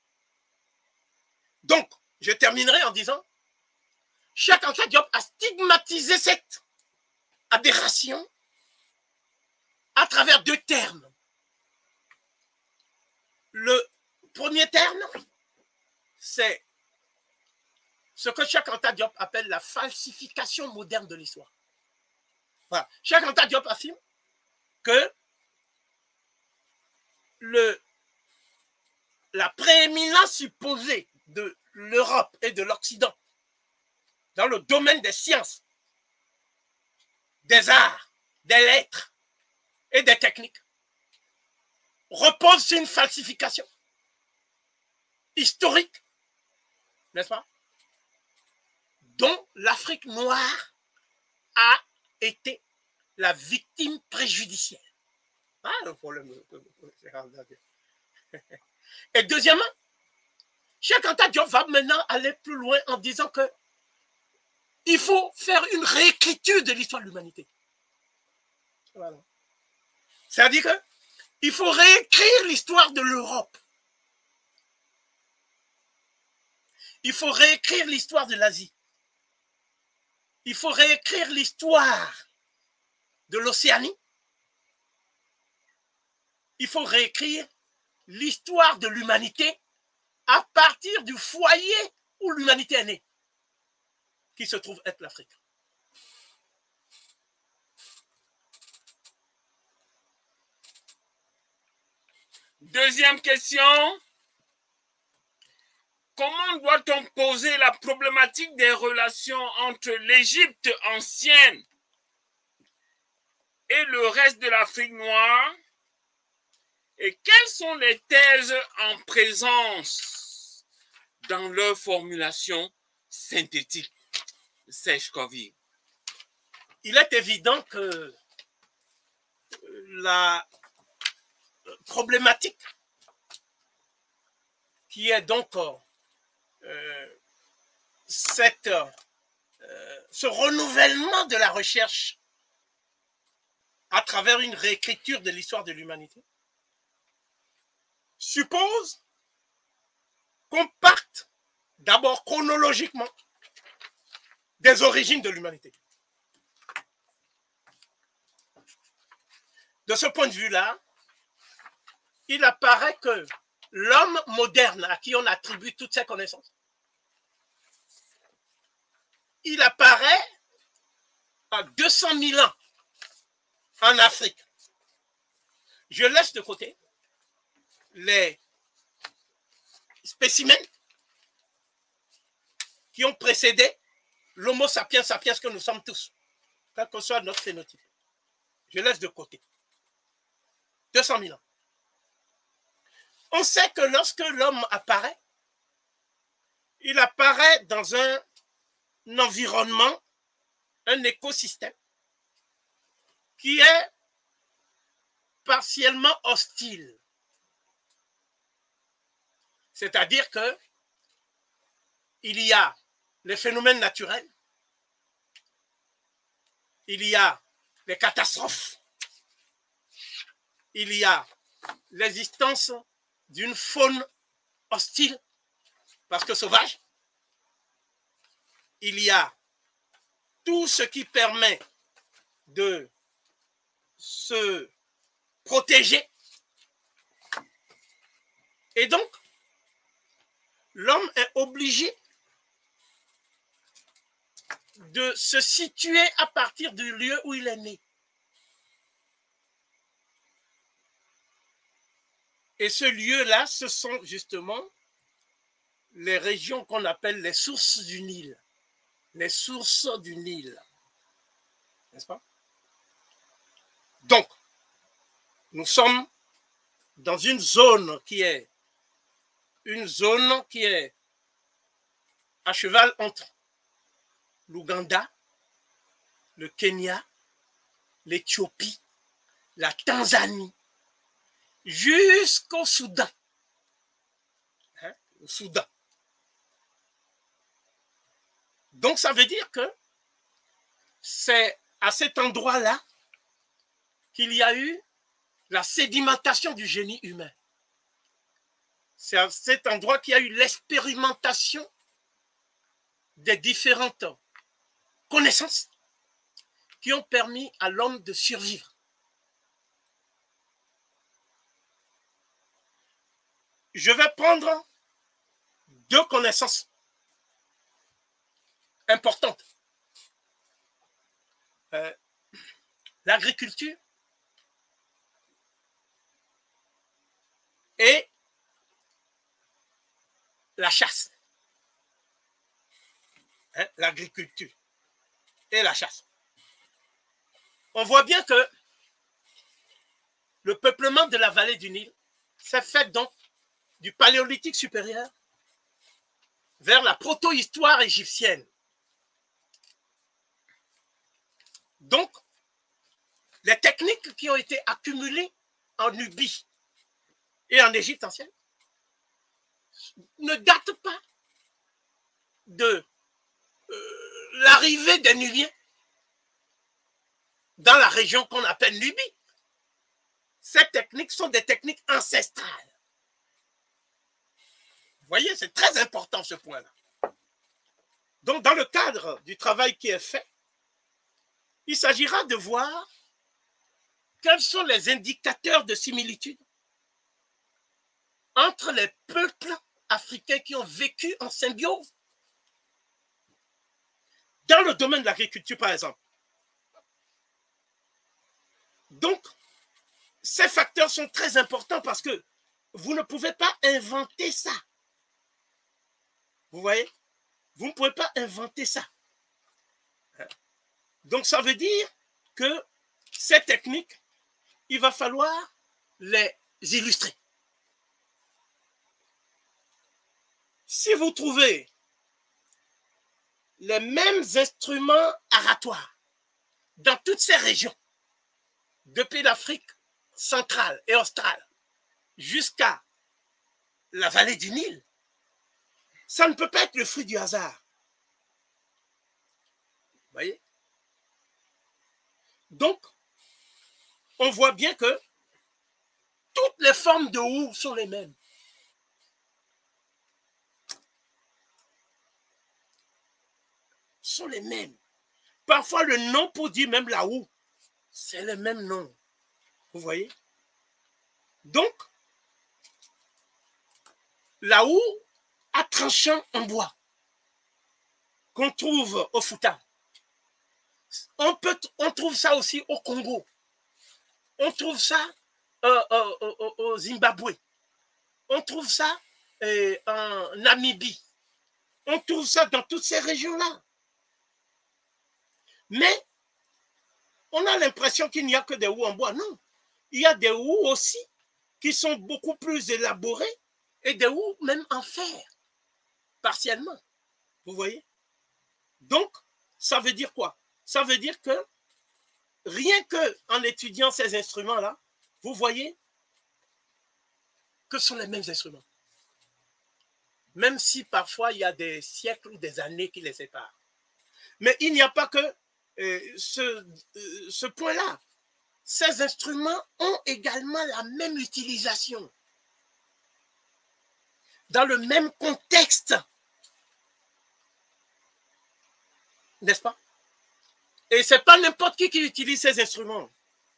Donc, je terminerai en disant, Cheikh Anta Diop a stigmatisé cette aberration à travers deux termes. Le premier terme, c'est ce que Cheikh Anta Diop appelle la falsification moderne de l'histoire. Voilà. Cheikh Anta Diop affirme que la prééminence supposée de l'Europe et de l'Occident dans le domaine des sciences, des arts, des lettres et des techniques repose sur une falsification historique, n'est-ce pas, dont l'Afrique noire a été la victime préjudicielle. Ah, le problème. Et deuxièmement, Cheikh Anta Diop va maintenant aller plus loin en disant que il faut faire une réécriture de l'histoire de l'humanité. Voilà. C'est-à-dire que il faut réécrire l'histoire de l'Europe. Il faut réécrire l'histoire de l'Asie. Il faut réécrire l'histoire de l'Océanie. Il faut réécrire l'histoire de l'humanité à partir du foyer où l'humanité est née, qui se trouve être l'Afrique. Deuxième question. Comment doit-on poser la problématique des relations entre l'Égypte ancienne et le reste de l'Afrique noire? Et quelles sont les thèses en présence dans leur formulation synthétique? Sèche-Covy. Il est évident que la problématique qui est donc ce renouvellement de la recherche à travers une réécriture de l'histoire de l'humanité suppose qu'on parte d'abord chronologiquement des origines de l'humanité. De ce point de vue-là, il apparaît que l'homme moderne à qui on attribue toutes ces connaissances, il apparaît à 200 000 ans en Afrique. Je laisse de côté les spécimens qui ont précédé l'homo sapiens sapiens que nous sommes tous, quel que soit notre phénotype. Je laisse de côté. 200 000 ans. On sait que lorsque l'homme apparaît, il apparaît dans un environnement, un écosystème qui est partiellement hostile. C'est-à-dire que il y a les phénomènes naturels, il y a les catastrophes, il y a l'existence d'une faune hostile, parce que sauvage, il y a tout ce qui permet de se protéger. Et donc, l'homme est obligé de se situer à partir du lieu où il est né. Et ce lieu-là, ce sont justement les régions qu'on appelle les sources du Nil. Les sources du Nil. N'est-ce pas? Donc, nous sommes dans une zone qui est à cheval entre l'Ouganda, le Kenya, l'Éthiopie, la Tanzanie, jusqu'au Soudan. Le Soudan. Donc, ça veut dire que c'est à cet endroit-là qu'il y a eu la sédimentation du génie humain. C'est à cet endroit qu'il y a eu l'expérimentation des différentes connaissances qui ont permis à l'homme de survivre. Je vais prendre deux connaissances importantes. L'agriculture et la chasse. L'agriculture et la chasse. On voit bien que le peuplement de la vallée du Nil s'est fait donc du paléolithique supérieur vers la proto-histoire égyptienne. Donc, les techniques qui ont été accumulées en Nubie et en Égypte ancienne ne datent pas de l'arrivée des Nubiens dans la région qu'on appelle Nubie. Ces techniques sont des techniques ancestrales. Vous voyez, c'est très important ce point-là. Donc, dans le cadre du travail qui est fait, il s'agira de voir quels sont les indicateurs de similitude entre les peuples africains qui ont vécu en symbiose. Dans le domaine de l'agriculture, par exemple. Donc, ces facteurs sont très importants parce que vous ne pouvez pas inventer ça. Vous voyez? Vous ne pouvez pas inventer ça. Donc, ça veut dire que ces techniques, il va falloir les illustrer. Si vous trouvez les mêmes instruments aratoires dans toutes ces régions, depuis l'Afrique centrale et australe jusqu'à la vallée du Nil, ça ne peut pas être le fruit du hasard. Vous voyez? Donc, on voit bien que toutes les formes de houx sont les mêmes. Sont les mêmes. Parfois, le nom pour dire même la houe, c'est le même nom. Vous voyez? Donc, la houe à tranchant en bois qu'on trouve au Fouta. On trouve ça aussi au Congo. On trouve ça au Zimbabwe. On trouve ça en Namibie. On trouve ça dans toutes ces régions-là. Mais on a l'impression qu'il n'y a que des houes en bois. Non. Il y a des houes aussi qui sont beaucoup plus élaborés et des houes même en fer, partiellement. Vous voyez? Donc, ça veut dire quoi? Ça veut dire que rien qu'en étudiant ces instruments-là, vous voyez que ce sont les mêmes instruments. Même si parfois il y a des siècles ou des années qui les séparent. Mais il n'y a pas que ce point-là. Ces instruments ont également la même utilisation. Dans le même contexte. N'est-ce pas? Et ce n'est pas n'importe qui utilise ces instruments.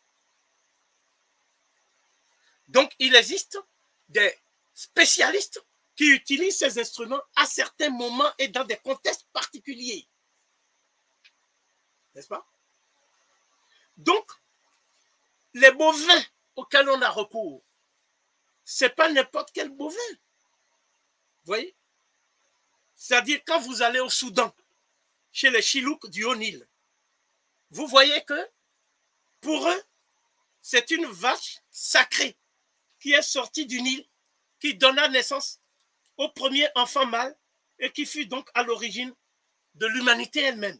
Donc, il existe des spécialistes qui utilisent ces instruments à certains moments et dans des contextes particuliers. N'est-ce pas? Donc, les bovins auxquels on a recours, ce n'est pas n'importe quel bovin. Vous voyez? C'est-à-dire, quand vous allez au Soudan, chez les Chilouks du Haut-Nil, vous voyez que pour eux, c'est une vache sacrée qui est sortie du Nil, qui donna naissance au premier enfant mâle et qui fut donc à l'origine de l'humanité elle-même.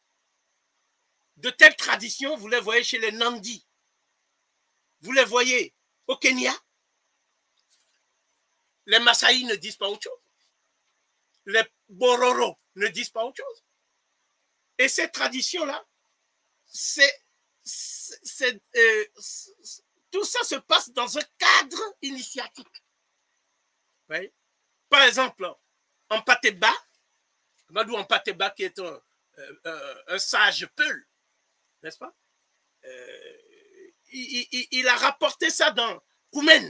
De telles traditions, vous les voyez chez les Nandi, vous les voyez au Kenya. Les Maasai ne disent pas autre chose. Les Bororo ne disent pas autre chose. Et ces traditions-là, tout ça se passe dans un cadre initiatique. Oui. Par exemple, en Pateba, Amadou en Pateba qui est un sage peul, n'est-ce pas? Il a rapporté ça dans Koumen.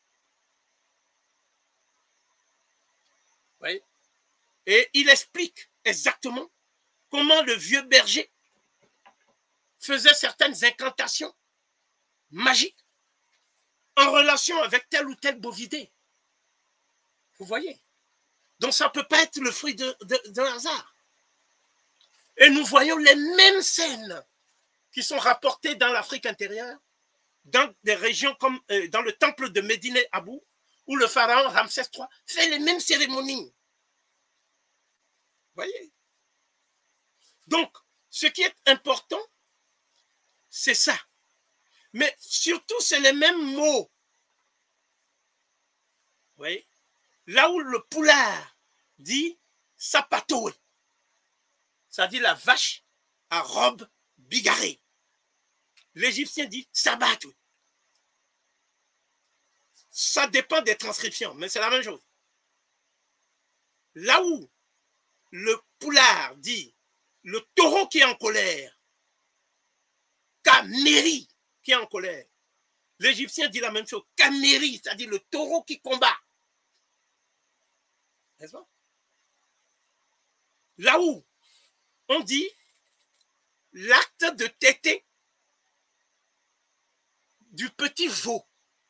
Oui. Et il explique exactement comment le vieux berger faisait certaines incantations magiques en relation avec tel ou tel bovidé. Vous voyez? Donc ça ne peut pas être le fruit d'un hasard. Et nous voyons les mêmes scènes qui sont rapportées dans l'Afrique intérieure, dans des régions comme dans le temple de Médine Abou, où le pharaon Ramsès III fait les mêmes cérémonies. Vous voyez? Donc, ce qui est important, c'est ça. Mais surtout, c'est les mêmes mots. Vous voyez? Là où le poulard dit sapatoé, ça dit la vache à robe bigarrée. L'Égyptien dit sabatou. Ça dépend des transcriptions, mais c'est la même chose. Là où le poulard dit le taureau qui est en colère, Kameri qui est en colère, l'Égyptien dit la même chose, Kameri, c'est-à-dire le taureau qui combat. N'est-ce pas? Là où on dit l'acte de téter du petit veau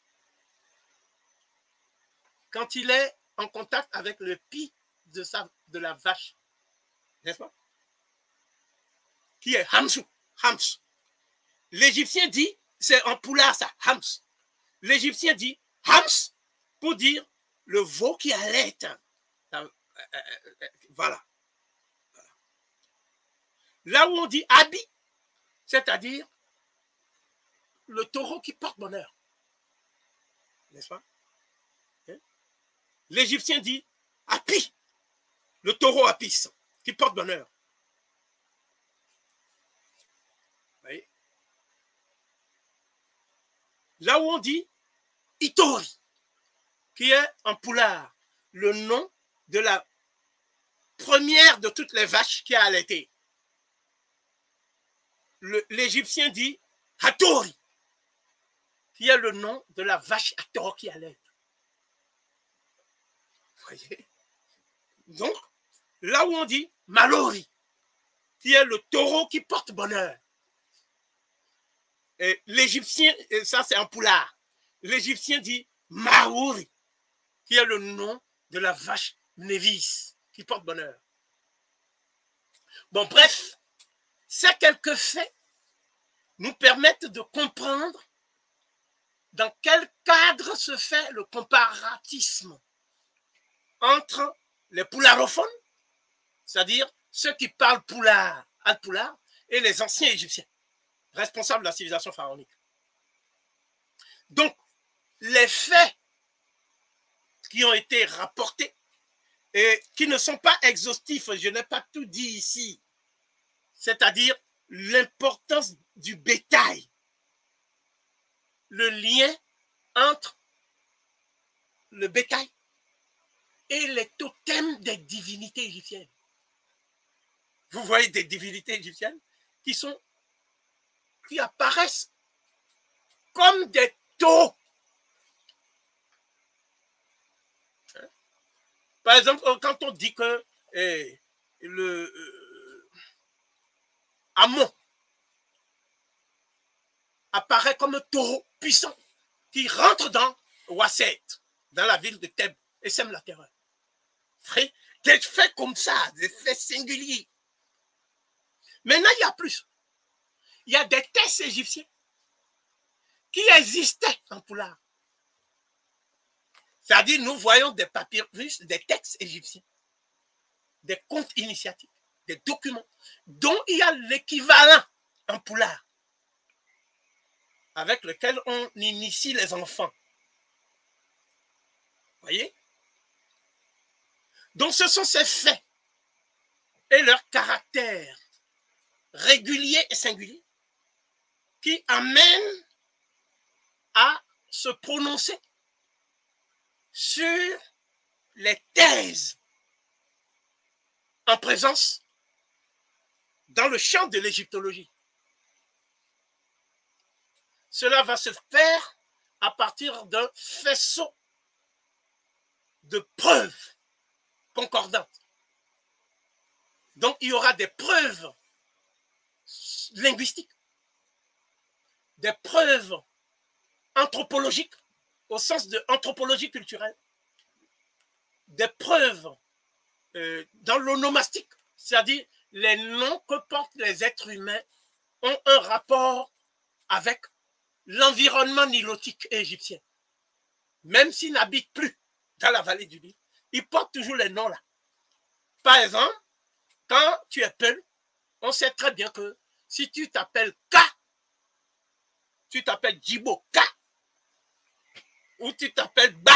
quand il est en contact avec le pis de la vache, n'est-ce pas? Qui est Hamsou, Hams. L'Égyptien dit, c'est en poulard ça, Hams. L'Égyptien dit Hams pour dire le veau qui allait. Voilà. Là où on dit Abi, c'est-à-dire le taureau qui porte bonheur. N'est-ce pas? L'Égyptien dit Api, le taureau Apis, qui porte bonheur. Vous voyez? Là où on dit Itori, qui est en poulard, le nom de la première de toutes les vaches qui a allaité. L'Égyptien dit Hatori, qui est le nom de la vache à tort qui allait. Vous voyez? Donc, là où on dit Malori, qui est le taureau qui porte bonheur. L'Égyptien, ça c'est un poulard. L'Égyptien dit Maouri, qui est le nom de la vache Névis, qui porte bonheur. Bon, bref, ces quelques faits nous permettent de comprendre dans quel cadre se fait le comparatisme entre les poularophones, c'est-à-dire ceux qui parlent poulard, al-poulard, et les anciens Égyptiens, responsables de la civilisation pharaonique. Donc, les faits qui ont été rapportés et qui ne sont pas exhaustifs, je n'ai pas tout dit ici, c'est-à-dire l'importance du bétail, le lien entre le bétail et les totems des divinités égyptiennes. Vous voyez des divinités égyptiennes qui apparaissent comme des taureaux. Par exemple, quand on dit que Amon apparaît comme un taureau puissant qui rentre dans Wasset, dans la ville de Thèbes, et sème la terreur. Des faits comme ça, des faits singuliers. Maintenant, il y a plus. Il y a des textes égyptiens qui existaient en poulard. C'est-à-dire, nous voyons des papyrus, des textes égyptiens, des contes initiatiques, des documents, dont il y a l'équivalent en poulard, avec lequel on initie les enfants. Vous voyez? Donc, ce sont ces faits et leur caractère régulier et singulier qui amènent à se prononcer sur les thèses en présence dans le champ de l'égyptologie. Cela va se faire à partir d'un faisceau de preuves concordantes. Donc, il y aura des preuves linguistiques, des preuves anthropologiques, au sens de anthropologie culturelle, des preuves dans l'onomastique, c'est-à-dire les noms que portent les êtres humains ont un rapport avec l'environnement nilotique égyptien. Même s'ils n'habitent plus dans la vallée du Nil, ils portent toujours les noms là. Par exemple, quand tu es Peul, on sait très bien que si tu t'appelles K, tu t'appelles Djibo K, ou tu t'appelles Ba,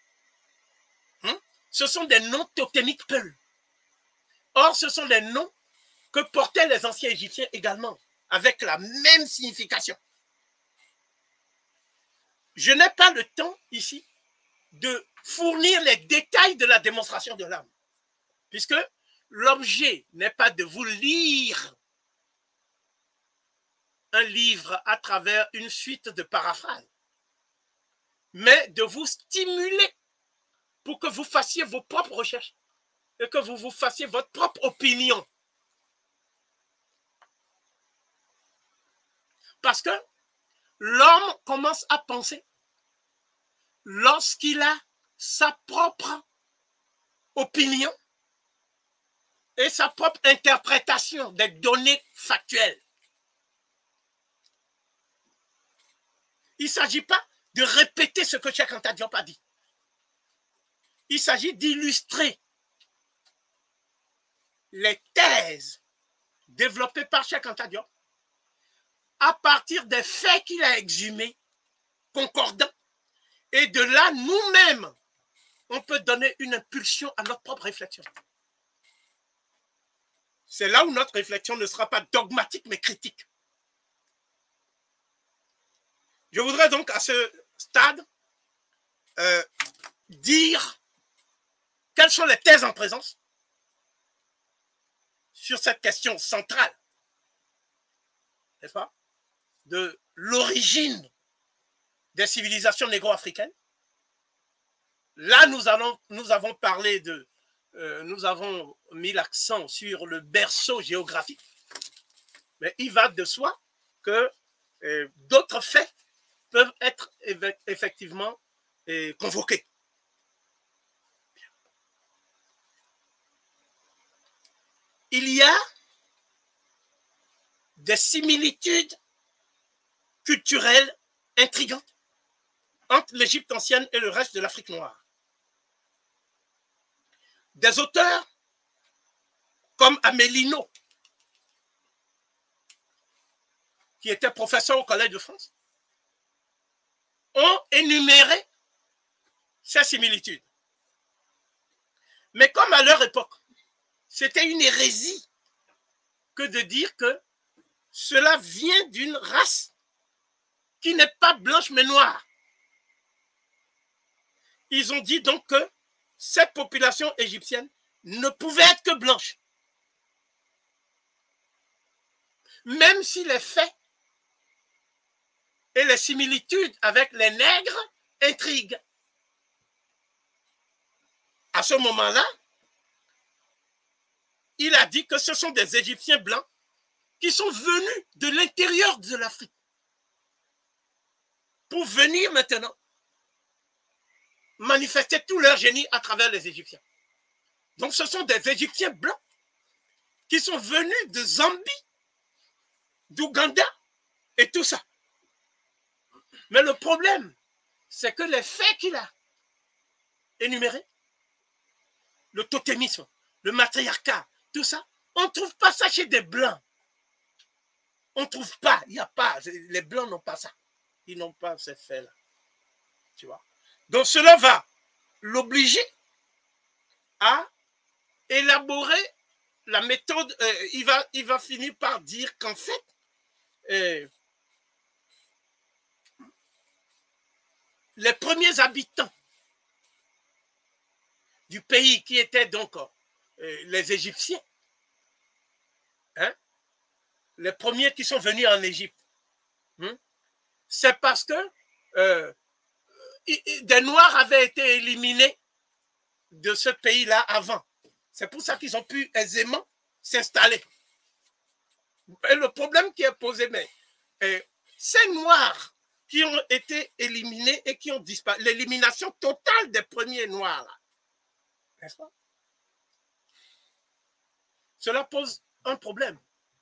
ce sont des noms totémiques Peul. Or, ce sont des noms que portaient les anciens Égyptiens également, avec la même signification. Je n'ai pas le temps ici de fournir les détails de la démonstration de l'âme, puisque l'objet n'est pas de vous lire un livre à travers une suite de paraphrases, mais de vous stimuler pour que vous fassiez vos propres recherches et que vous fassiez votre propre opinion. Parce que l'homme commence à penser lorsqu'il a sa propre opinion et sa propre interprétation des données factuelles. Il ne s'agit pas de répéter ce que Cheikh Anta Diop a dit. Il s'agit d'illustrer les thèses développées par Cheikh Anta Diop à partir des faits qu'il a exhumés, concordants. Et de là, nous-mêmes, on peut donner une impulsion à notre propre réflexion. C'est là où notre réflexion ne sera pas dogmatique, mais critique. Je voudrais donc à ce stade dire quelles sont les thèses en présence sur cette question centrale, n'est-ce pas, de l'origine des civilisations négro-africaines. Là, nous avons parlé de, nous avons mis l'accent sur le berceau géographique, mais il va de soi que d'autres faits peuvent être effectivement convoqués. Il y a des similitudes culturelles intrigantes entre l'Égypte ancienne et le reste de l'Afrique noire. Des auteurs comme Amélino, qui était professeur au Collège de France, ont énuméré ces similitudes. Mais comme à leur époque, c'était une hérésie que de dire que cela vient d'une race qui n'est pas blanche mais noire. Ils ont dit donc que cette population égyptienne ne pouvait être que blanche. Même si les faits et les similitudes avec les nègres intriguent. À ce moment-là, il a dit que ce sont des Égyptiens blancs qui sont venus de l'intérieur de l'Afrique pour venir maintenant manifester tout leur génie à travers les Égyptiens. Donc ce sont des Égyptiens blancs qui sont venus de Zambie, d'Ouganda et tout ça. Mais le problème, c'est que les faits qu'il a énumérés, le totémisme, le matriarcat, tout ça, on ne trouve pas ça chez des blancs. On ne trouve pas, il n'y a pas, les blancs n'ont pas ça. Ils n'ont pas ces faits-là. Tu vois? Donc cela va l'obliger à élaborer la méthode. Il va finir par dire qu'en fait, les premiers habitants du pays qui étaient donc les Égyptiens, hein, les premiers qui sont venus en Égypte, c'est parce que des Noirs avaient été éliminés de ce pays-là avant. C'est pour ça qu'ils ont pu aisément s'installer. Et le problème qui est posé, mais ces Noirs qui ont été éliminés et qui ont disparu, l'élimination totale des premiers Noirs, là, n'est-ce pas? Cela pose un problème.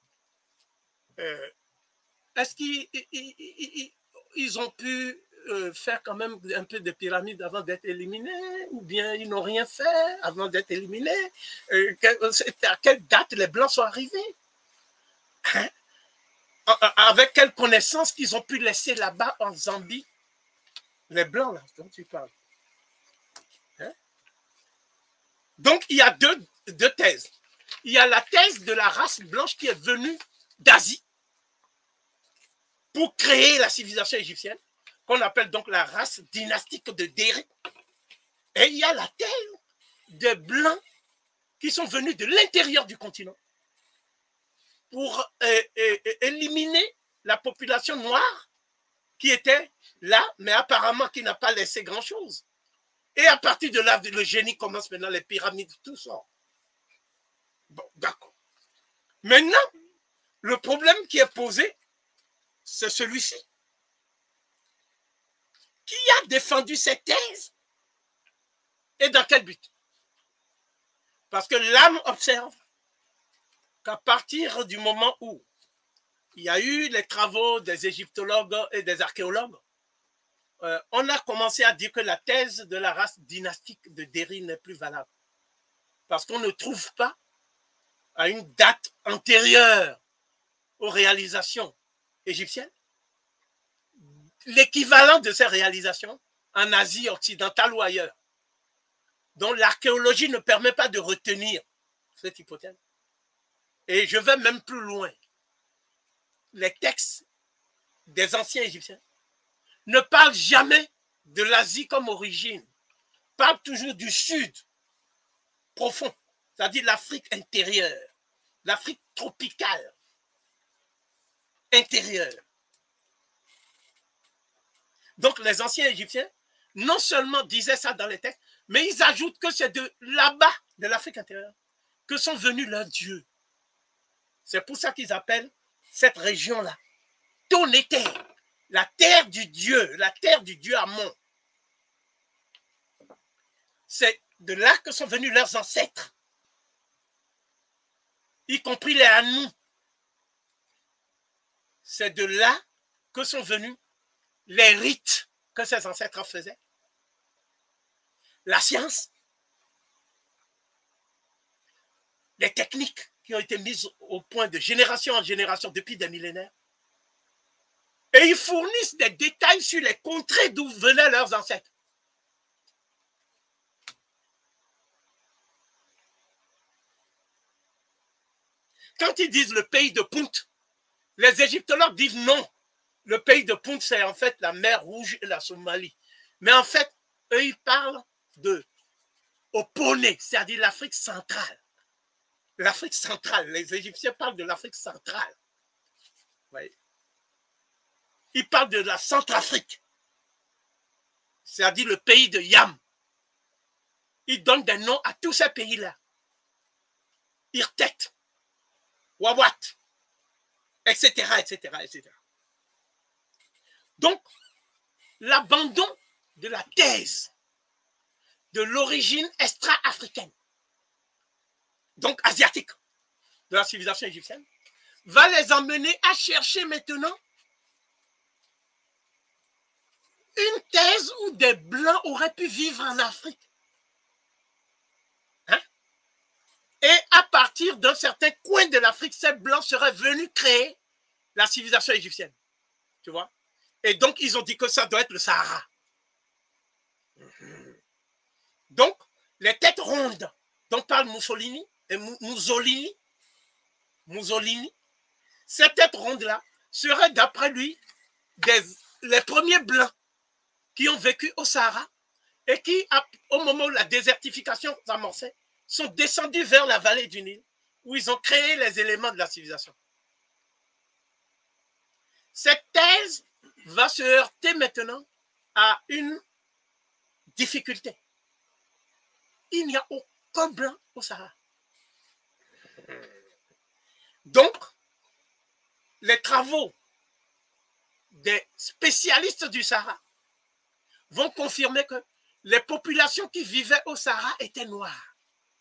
Est-ce qu'ils ont pu faire quand même un peu de pyramides avant d'être éliminés, ou bien ils n'ont rien fait avant d'être éliminés? À quelle date les Blancs sont arrivés? Hein? Avec quelle connaissance qu'ils ont pu laisser là-bas en Zambie? Les Blancs, là, dont tu parles. Hein? Donc, il y a deux thèses. Il y a la thèse de la race blanche qui est venue d'Asie pour créer la civilisation égyptienne, qu'on appelle donc la race dynastique de Déri. Et il y a la thèse des Blancs qui sont venus de l'intérieur du continent pour éliminer la population noire qui était là, mais apparemment qui n'a pas laissé grand-chose. Et à partir de là, le génie commence maintenant, les pyramides, tout ça. Bon, d'accord. Maintenant, le problème qui est posé, c'est celui-ci. Qui a défendu cette thèse et dans quel but? Parce que l'âme observe qu'à partir du moment où il y a eu les travaux des égyptologues et des archéologues, on a commencé à dire que la thèse de la race dynastique de Déri n'est plus valable. Parce qu'on ne trouve pas à une date antérieure aux réalisations égyptiennes l'équivalent de ces réalisations en Asie occidentale ou ailleurs, dont l'archéologie ne permet pas de retenir cette hypothèse. Et je vais même plus loin. Les textes des anciens Égyptiens ne parlent jamais de l'Asie comme origine, parlent toujours du sud profond, c'est-à-dire l'Afrique intérieure, l'Afrique tropicale intérieure. Donc les anciens Égyptiens non seulement disaient ça dans les textes, mais ils ajoutent que c'est de là-bas, de l'Afrique intérieure, que sont venus leurs dieux. C'est pour ça qu'ils appellent cette région-là Tonéter, la terre du dieu Amon. C'est de là que sont venus leurs ancêtres, y compris les Hanous. C'est de là que sont venus les rites que ses ancêtres faisaient, la science, les techniques qui ont été mises au point de génération en génération depuis des millénaires. Et ils fournissent des détails sur les contrées d'où venaient leurs ancêtres. Quand ils disent le pays de Punt, les égyptologues disent non. Le pays de Punt, c'est en fait la mer Rouge et la Somalie. Mais en fait, eux, ils parlent de Oponé, c'est-à-dire l'Afrique centrale. L'Afrique centrale, les Égyptiens parlent de l'Afrique centrale. Vous voyez? Ils parlent de la Centrafrique, c'est-à-dire le pays de Yam. Ils donnent des noms à tous ces pays-là. Irtet, Wawat, etc., etc., etc. Donc, l'abandon de la thèse de l'origine extra-africaine, donc asiatique, de la civilisation égyptienne, va les emmener à chercher maintenant une thèse où des Blancs auraient pu vivre en Afrique. Hein? Et à partir d'un certain coin de l'Afrique, ces Blancs seraient venus créer la civilisation égyptienne. Tu vois? Et donc, ils ont dit que ça doit être le Sahara. Donc, les têtes rondes dont parle Mussolini, et Mussolini, ces têtes rondes-là seraient, d'après lui, les premiers Blancs qui ont vécu au Sahara et qui, au moment où la désertification s'amorçait, sont descendus vers la vallée du Nil, où ils ont créé les éléments de la civilisation. Cette thèse va se heurter maintenant à une difficulté. Il n'y a aucun Blanc au Sahara. Donc, les travaux des spécialistes du Sahara vont confirmer que les populations qui vivaient au Sahara étaient noires.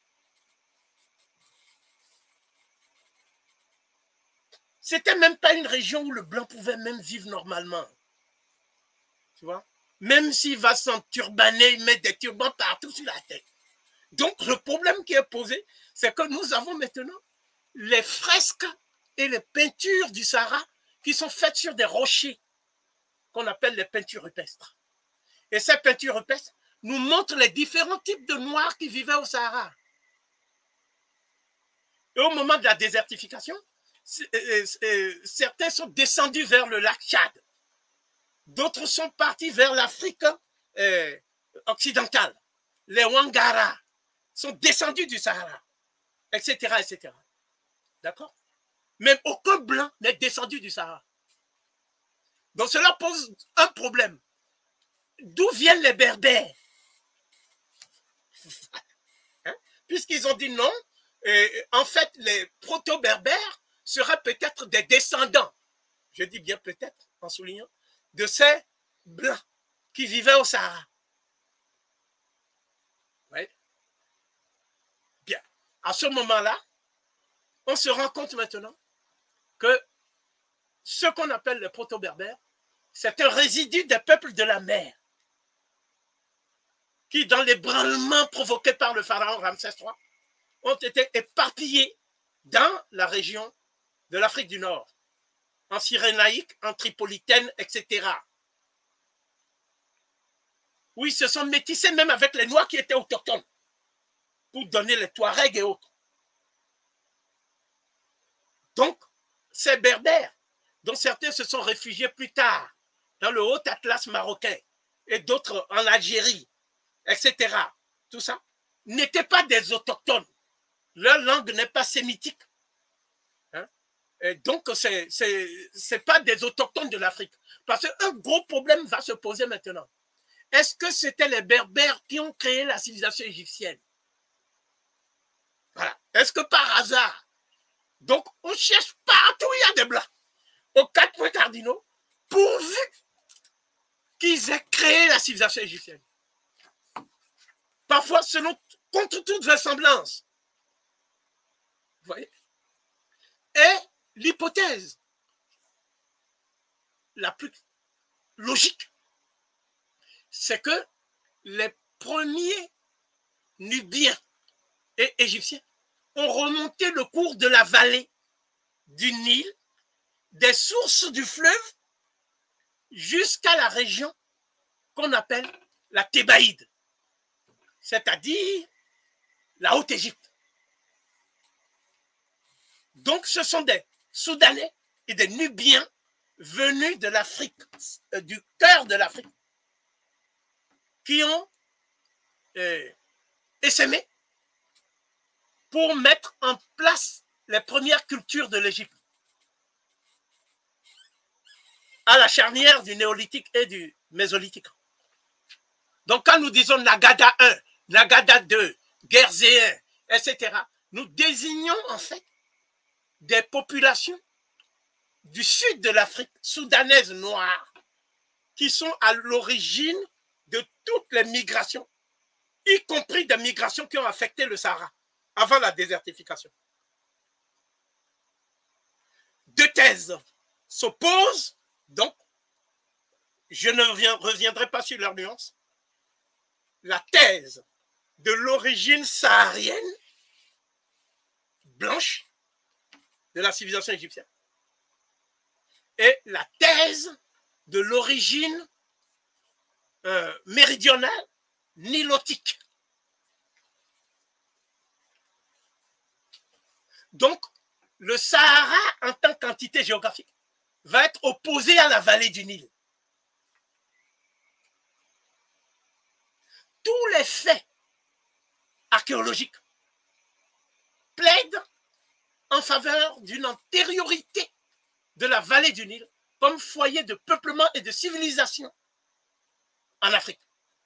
C'était même pas une région où le Blanc pouvait même vivre normalement. Tu vois? Même s'il va s'enturbaner, il met des turbans partout sur la tête. Donc, le problème qui est posé, c'est que nous avons maintenant les fresques et les peintures du Sahara qui sont faites sur des rochers qu'on appelle les peintures rupestres. Et ces peintures rupestres nous montrent les différents types de Noirs qui vivaient au Sahara. Et au moment de la désertification, certains sont descendus vers le lac Tchad. D'autres sont partis vers l'Afrique occidentale. Les Wangara sont descendus du Sahara, etc., etc. D'accord? Même aucun Blanc n'est descendu du Sahara. Donc cela pose un problème. D'où viennent les Berbères? Hein? Puisqu'ils ont dit non, en fait, les proto-berbères seraient peut-être des descendants, je dis bien peut-être en soulignant, de ces Blancs qui vivaient au Sahara. Oui. Bien. À ce moment-là, on se rend compte maintenant que ce qu'on appelle les proto-berbères, c'est un résidu des peuples de la mer qui, dans l'ébranlement provoqué par le pharaon Ramsès III, ont été éparpillés dans la région de l'Afrique du Nord, en Cyrénaïque, en Tripolitaine, etc. Où ils se sont métissés même avec les Noirs qui étaient autochtones, pour donner les Touaregs et autres. Donc, ces Berbères, dont certains se sont réfugiés plus tard dans le Haut Atlas marocain et d'autres en Algérie, etc., tout ça, n'étaient pas des autochtones. Leur langue n'est pas sémitique. Hein? Et donc, ce n'est pas des autochtones de l'Afrique. Parce qu'un gros problème va se poser maintenant. Est-ce que c'était les Berbères qui ont créé la civilisation égyptienne? Voilà. Est-ce que par hasard? Donc, on cherche partout où il y a des Blancs, aux 4 points cardinaux, pourvu qu'ils aient créé la civilisation égyptienne. Parfois, contre toute vraisemblance. Vous voyez? Et l'hypothèse la plus logique, c'est que les premiers Nubiens et Égyptiens ont remonté le cours de la vallée du Nil, des sources du fleuve, jusqu'à la région qu'on appelle la Thébaïde, c'est-à-dire la Haute-Égypte. Donc, ce sont des Soudanais et des Nubiens venus de l'Afrique, du cœur de l'Afrique, qui ont essaimé pour mettre en place les premières cultures de l'Égypte, à la charnière du néolithique et du mésolithique. Donc, quand nous disons Nagada 1, Nagada 2, Guérzéen, etc., nous désignons en fait des populations du sud de l'Afrique, soudanaise noire, qui sont à l'origine de toutes les migrations, y compris des migrations qui ont affecté le Sahara avant la désertification. Deux thèses s'opposent, donc je ne reviendrai pas sur leurs nuances. La thèse de l'origine saharienne blanche de la civilisation égyptienne et la thèse de l'origine méridionale nilotique. Donc, le Sahara, en tant qu'entité géographique, va être opposé à la vallée du Nil. Tous les faits archéologiques plaident en faveur d'une antériorité de la vallée du Nil comme foyer de peuplement et de civilisation en Afrique.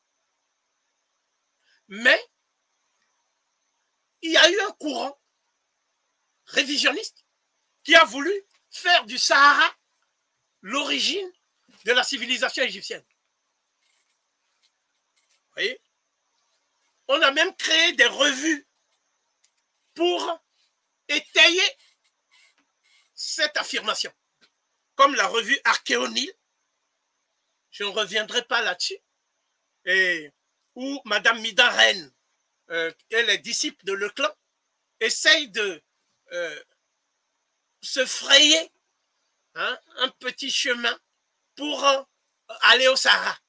Mais il y a eu un courant révisionniste qui a voulu faire du Sahara l'origine de la civilisation égyptienne. Vous voyez? On a même créé des revues pour étayer cette affirmation, comme la revue Archéonil, je ne reviendrai pas là-dessus, où Madame Midaren et les disciples de Leclan essayent de se frayer un petit chemin pour aller au Sahara.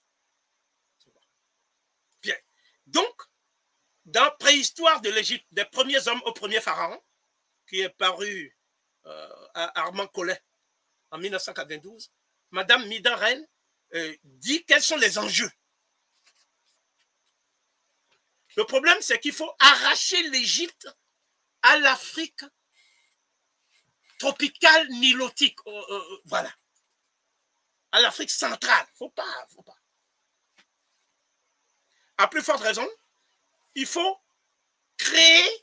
Bien. Donc, dans Préhistoire de l'Égypte, des premiers hommes aux premiers pharaons, qui est paru à Armand Collet en 1992, Madame Midaren dit quels sont les enjeux. Le problème, c'est qu'il faut arracher l'Égypte à l'Afrique tropicale nilotique, voilà, à l'Afrique centrale. Faut pas. À plus forte raison, il faut créer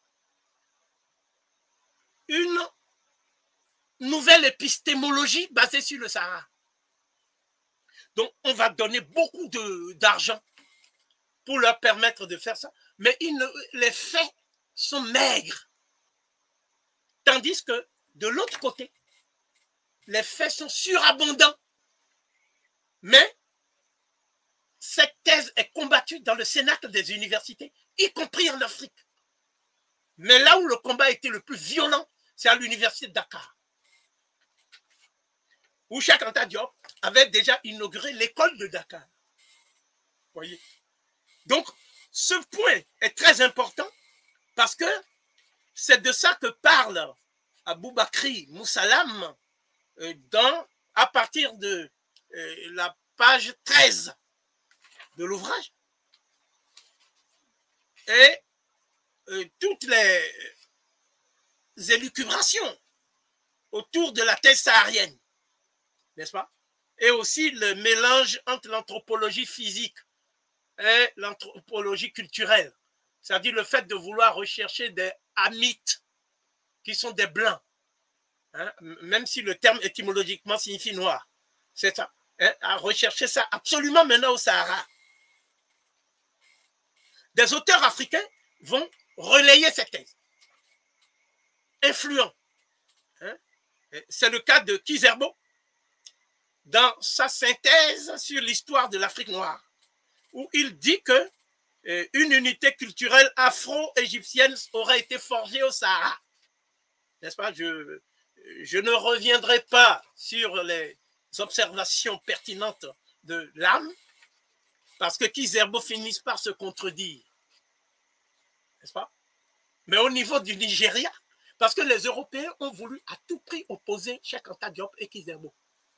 une nouvelle épistémologie basée sur le Sahara. Donc, on va donner beaucoup d'argent pour leur permettre de faire ça, mais les faits sont maigres. Tandis que, de l'autre côté, les faits sont surabondants. Mais cette thèse est combattue dans le cénacle des universités, y compris en Afrique. Mais là où le combat a été le plus violent, c'est à l'université de Dakar, où Cheikh Anta Diop avait déjà inauguré l'école de Dakar. Voyez. Donc, ce point est très important parce que c'est de ça que parle Aboubakri Moussalam à partir de la page 13 de l'ouvrage. Et toutes les élucubrations autour de la thèse saharienne, n'est-ce pas? Et aussi le mélange entre l'anthropologie physique et l'anthropologie culturelle, c'est-à-dire le fait de vouloir rechercher des Hamites qui sont des blancs, même si le terme étymologiquement signifie noir, c'est ça, à rechercher ça absolument maintenant au Sahara. Des auteurs africains vont relayer cette thèse, influents. C'est le cas de Kizerbo dans sa synthèse sur l'histoire de l'Afrique noire, où il dit que une unité culturelle afro-égyptienne aurait été forgée au Sahara. N'est-ce pas? Je ne reviendrai pas sur les observations pertinentes de l'âme, parce que Kizerbo finissent par se contredire. N'est-ce pas? Mais au niveau du Nigeria, parce que les Européens ont voulu à tout prix opposer Cheikh Anta Diop et Kizerbo.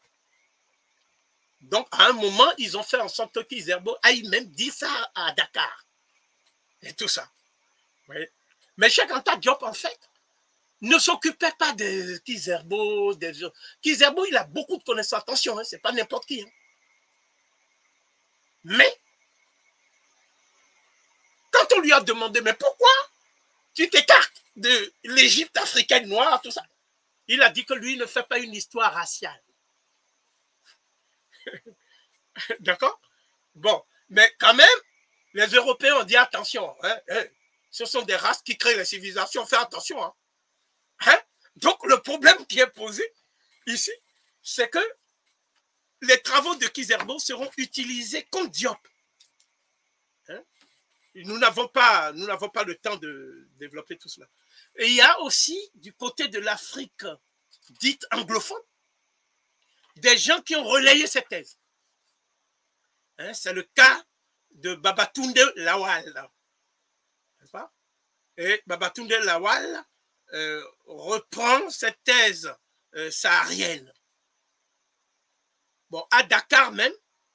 Donc, à un moment, ils ont fait en sorte que Kizerbo aille même dire ça à Dakar. Et tout ça. Oui. Mais Cheikh Anta Diop, en fait, ne s'occupait pas de Kizerbo. Kizerbo, il a beaucoup de connaissances. Attention, hein, ce n'est pas n'importe qui. Hein. Mais, quand on lui a demandé, mais pourquoi tu t'écartes de l'Égypte africaine noire, tout ça, il a dit que lui ne fait pas une histoire raciale. D'accord? Bon, mais quand même, les Européens ont dit attention, hein, ce sont des races qui créent les civilisations, fais attention. Hein. Hein? Donc le problème qui est posé ici, c'est que les travaux de Kizerbo seront utilisés contre Diop. Hein? Nous n'avons pas le temps de développer tout cela. Et il y a aussi, du côté de l'Afrique dite anglophone, des gens qui ont relayé cette thèse. Hein, c'est le cas de Babatunde Lawal. N'est-ce pas? Et Babatunde Lawal reprend cette thèse saharienne. Bon, à Dakar même,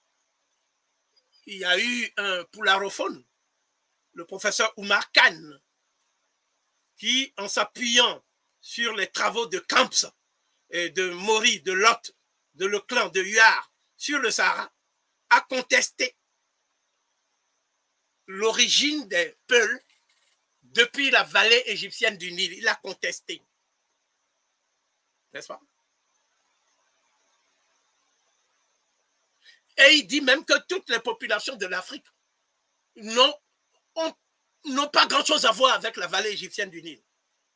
il y a eu un poularophone, le professeur Oumar Khan, qui, en s'appuyant sur les travaux de Camps et de Mori, de Lot, de Leclan, de Huard, sur le Sahara, a contesté l'origine des Peuls depuis la vallée égyptienne du Nil. Il a contesté. N'est-ce pas? Et il dit même que toutes les populations de l'Afrique n'ont pas grand-chose à voir avec la vallée égyptienne du Nil.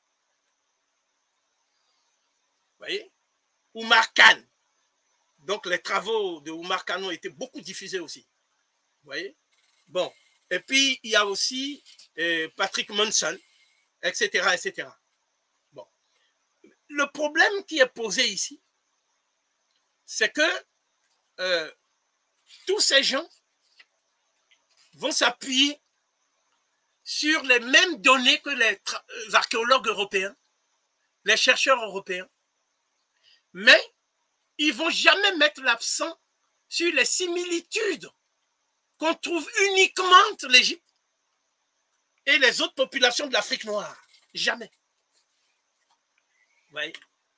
Vous voyez? Oumar Khan. Donc les travaux de Oumar Khan ont été beaucoup diffusés aussi. Vous voyez? Bon. Et puis il y a aussi Patrick Monson, etc., etc. Bon. Le problème qui est posé ici, c'est que tous ces gens vont s'appuyer sur les mêmes données que les archéologues européens, les chercheurs européens, mais ils ne vont jamais mettre l'accent sur les similitudes qu'on trouve uniquement entre l'Égypte et les autres populations de l'Afrique noire. Jamais. Vous voyez?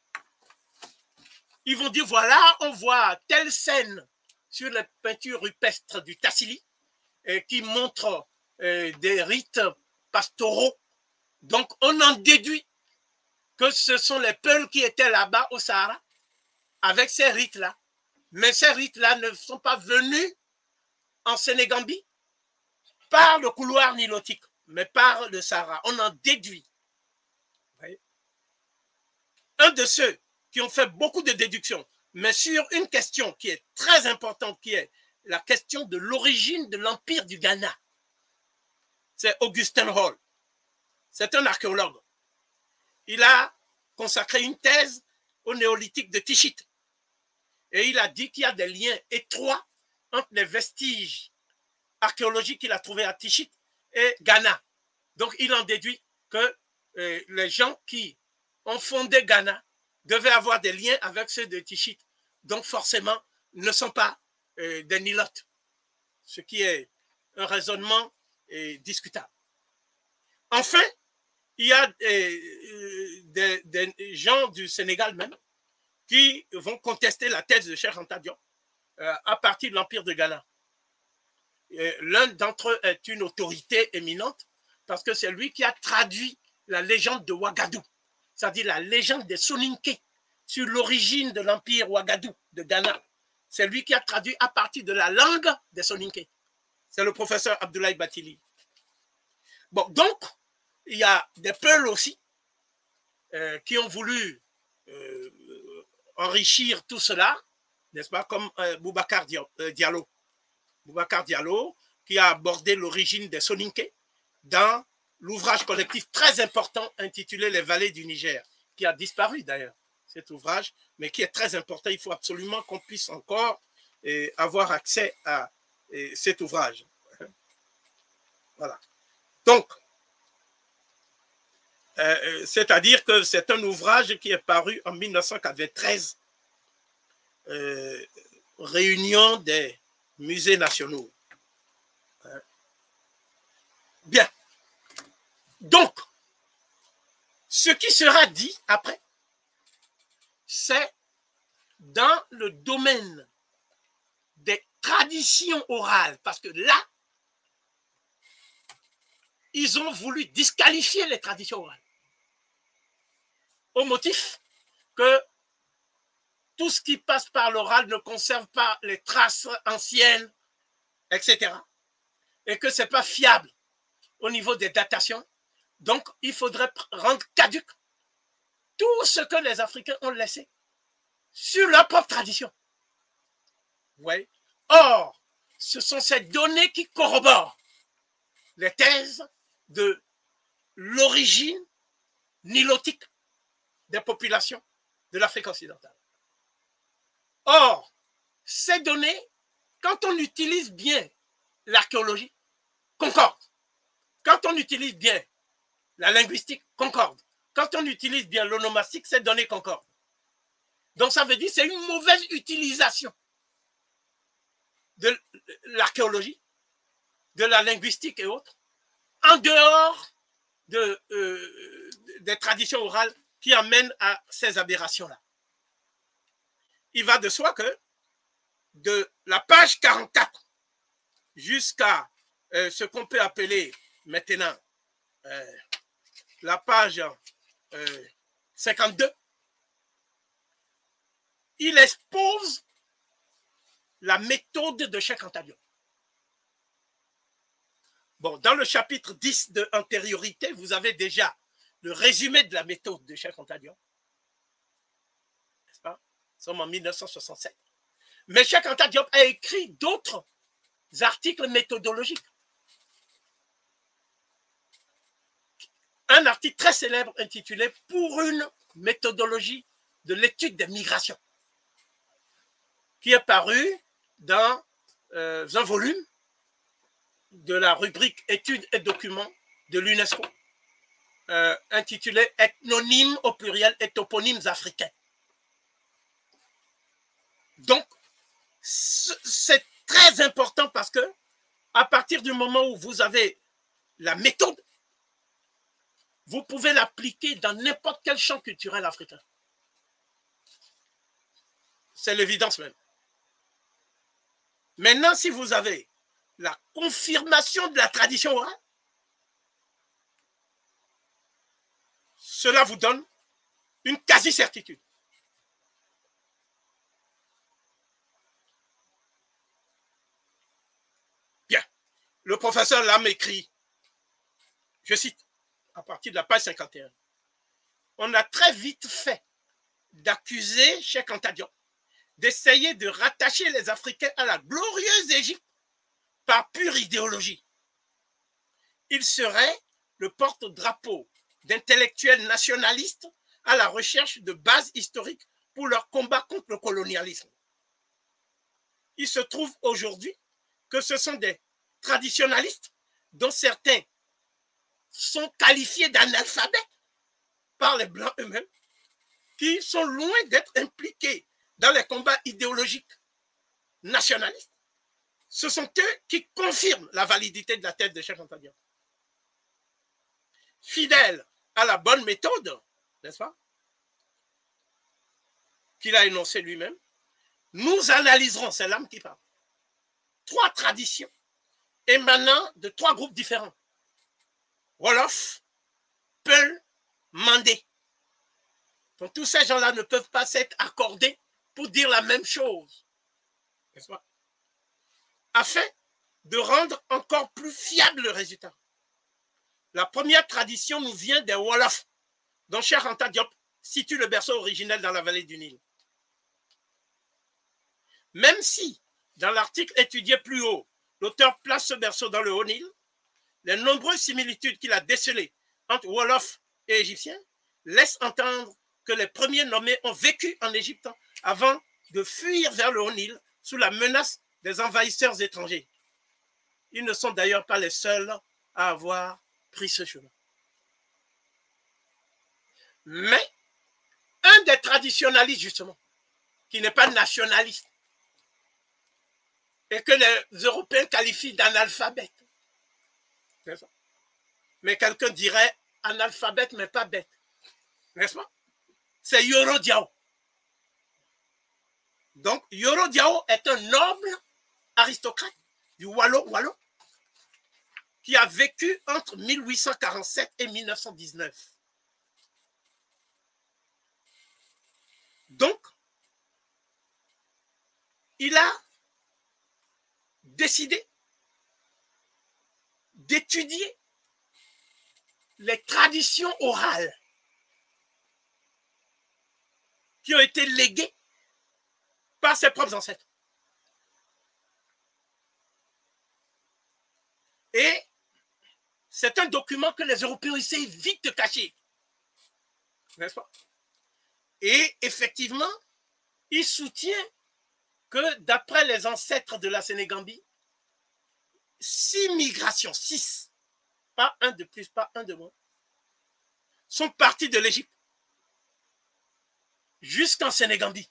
Ils vont dire, voilà, on voit telle scène sur les peintures rupestres du Tassili qui montre des rites pastoraux. Donc, on en déduit que ce sont les Peuls qui étaient là-bas au Sahara avec ces rites-là. Mais ces rites-là ne sont pas venus en Sénégambie par le couloir nilotique, mais par le Sahara. On en déduit. Un de ceux qui ont fait beaucoup de déductions, mais sur une question qui est très importante, qui est la question de l'origine de l'Empire du Ghana. C'est Augustin Hall. C'est un archéologue. Il a consacré une thèse au néolithique de Tichit. Et il a dit qu'il y a des liens étroits entre les vestiges archéologiques qu'il a trouvés à Tichit et Ghana. Donc, il en déduit que les gens qui ont fondé Ghana devaient avoir des liens avec ceux de Tichit. Donc, forcément, ne sont pas des Nilotes. Ce qui est un raisonnement discutable. Enfin, il y a des gens du Sénégal même qui vont contester la thèse de Cheikh Anta Diop à partir de l'Empire de Ghana. L'un d'entre eux est une autorité éminente parce que c'est lui qui a traduit la légende de Ouagadou, c'est-à-dire la légende des Soninké sur l'origine de l'Empire Ouagadou de Ghana. C'est lui qui a traduit à partir de la langue des Soninké. C'est le professeur Abdoulaye Batili. Bon, donc, il y a des Peuls aussi qui ont voulu enrichir tout cela, n'est-ce pas, comme Boubacar Diallo. Boubacar Diallo qui a abordé l'origine des Soninké dans l'ouvrage collectif très important intitulé Les Vallées du Niger, qui a disparu d'ailleurs, cet ouvrage, mais qui est très important. Il faut absolument qu'on puisse encore avoir accès à cet ouvrage. Voilà. Donc, c'est-à-dire que c'est un ouvrage qui est paru en 1993, réunion des musées nationaux. Bien. Donc, ce qui sera dit après, c'est dans le domaine des traditions orales, parce que là, ils ont voulu disqualifier les traditions orales, au motif que tout ce qui passe par l'oral ne conserve pas les traces anciennes, etc. Et que ce n'est pas fiable au niveau des datations. Donc, il faudrait rendre caduque tout ce que les Africains ont laissé sur leur propre tradition. Vous voyez? Or, ce sont ces données qui corroborent les thèses de l'origine nilotique des populations de l'Afrique occidentale. Or, ces données, quand on utilise bien l'archéologie, concordent. Quand on utilise bien la linguistique, concorde. Quand on utilise bien l'onomastique, ces données concordent. Donc ça veut dire que c'est une mauvaise utilisation de l'archéologie, de la linguistique et autres, en dehors des traditions orales qui amènent à ces aberrations-là. Il va de soi que de la page 44 jusqu'à ce qu'on peut appeler maintenant la page 52, il expose la méthode de Cheikh Anta Diop. Bon, dans le chapitre 10 de antériorité, vous avez déjà le résumé de la méthode de Cheikh Anta Diop. N'est-ce pas? Nous sommes en 1967. Mais Cheikh Anta Diop a écrit d'autres articles méthodologiques. Un article très célèbre intitulé « Pour une méthodologie de l'étude des migrations » qui est paru dans un volume de la rubrique études et documents de l'UNESCO intitulé Ethnonymes au pluriel et toponymes africains. Donc, c'est très important parce que à partir du moment où vous avez la méthode, vous pouvez l'appliquer dans n'importe quel champ culturel africain. C'est l'évidence même. Maintenant, si vous avez la confirmation de la tradition orale, cela vous donne une quasi-certitude. Bien. Le professeur Lam écrit, je cite, à partir de la page 51, on a très vite fait d'accuser Cheikh Anta Diop d'essayer de rattacher les Africains à la glorieuse Égypte par pure idéologie. Il serait le porte-drapeau d'intellectuels nationalistes à la recherche de bases historiques pour leur combat contre le colonialisme. Il se trouve aujourd'hui que ce sont des traditionalistes dont certains sont qualifiés d'analphabètes par les Blancs eux-mêmes, qui sont loin d'être impliqués dans les combats idéologiques nationalistes. Ce sont eux qui confirment la validité de la thèse de Cheikh Anta Diop. Fidèle à la bonne méthode, n'est-ce pas, qu'il a énoncée lui-même, nous analyserons, c'est l'âme qui parle, 3 traditions émanant de 3 groupes différents. Wolof, Peul, Mandé. Donc tous ces gens-là ne peuvent pas s'être accordés pour dire la même chose, n'est-ce pas, afin de rendre encore plus fiable le résultat. La première tradition nous vient des Wolofs, dont Cheikh Anta Diop situe le berceau originel dans la vallée du Nil. Même si, dans l'article étudié plus haut, l'auteur place ce berceau dans le Haut-Nil. Les nombreuses similitudes qu'il a décelées entre Wolof et Égyptiens laissent entendre que les premiers nommés ont vécu en Égypte avant de fuir vers le Haut-Nil sous la menace des envahisseurs étrangers. Ils ne sont d'ailleurs pas les seuls à avoir pris ce chemin. Mais un des traditionalistes, justement, qui n'est pas nationaliste, et que les Européens qualifient d'analphabète, mais quelqu'un dirait analphabète, mais pas bête, n'est-ce pas? C'est Yoro Diao. Donc, Yoro Diao est un noble aristocrate du Wallo qui a vécu entre 1847 et 1919. Donc, il a décidé d'étudier les traditions orales qui ont été léguées par ses propres ancêtres. Et c'est un document que les Européens essaient vite de cacher. N'est-ce pas? Et effectivement, il soutient que d'après les ancêtres de la Sénégambie, 6 migrations, 6, pas un de plus, pas un de moins, sont partis de l'Égypte jusqu'en Sénégambie.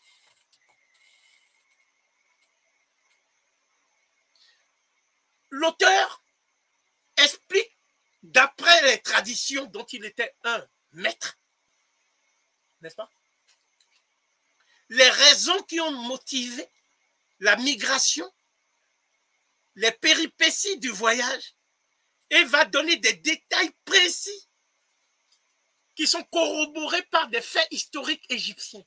L'auteur explique, d'après les traditions dont il était un maître, n'est-ce pas, les raisons qui ont motivé la migration, les péripéties du voyage, et va donner des détails précis qui sont corroborés par des faits historiques égyptiens.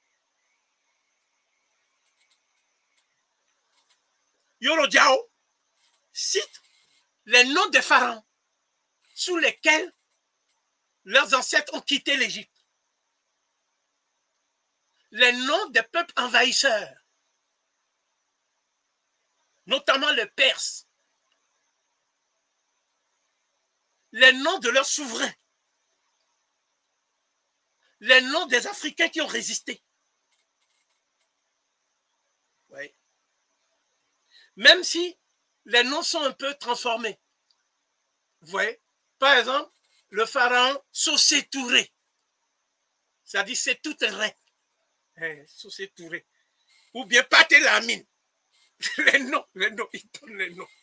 Yoro Diao cite les noms des pharaons sous lesquels leurs ancêtres ont quitté l'Égypte. Les noms des peuples envahisseurs, notamment les Perses, les noms de leurs souverains, les noms des Africains qui ont résisté. Oui. Même si les noms sont un peu transformés. Vous voyez, par exemple, le pharaon Sosé Touré, ça dit c'est tout vrai. Sosé Touré. Ou bien Paté Lamine. Les noms, il donne les noms.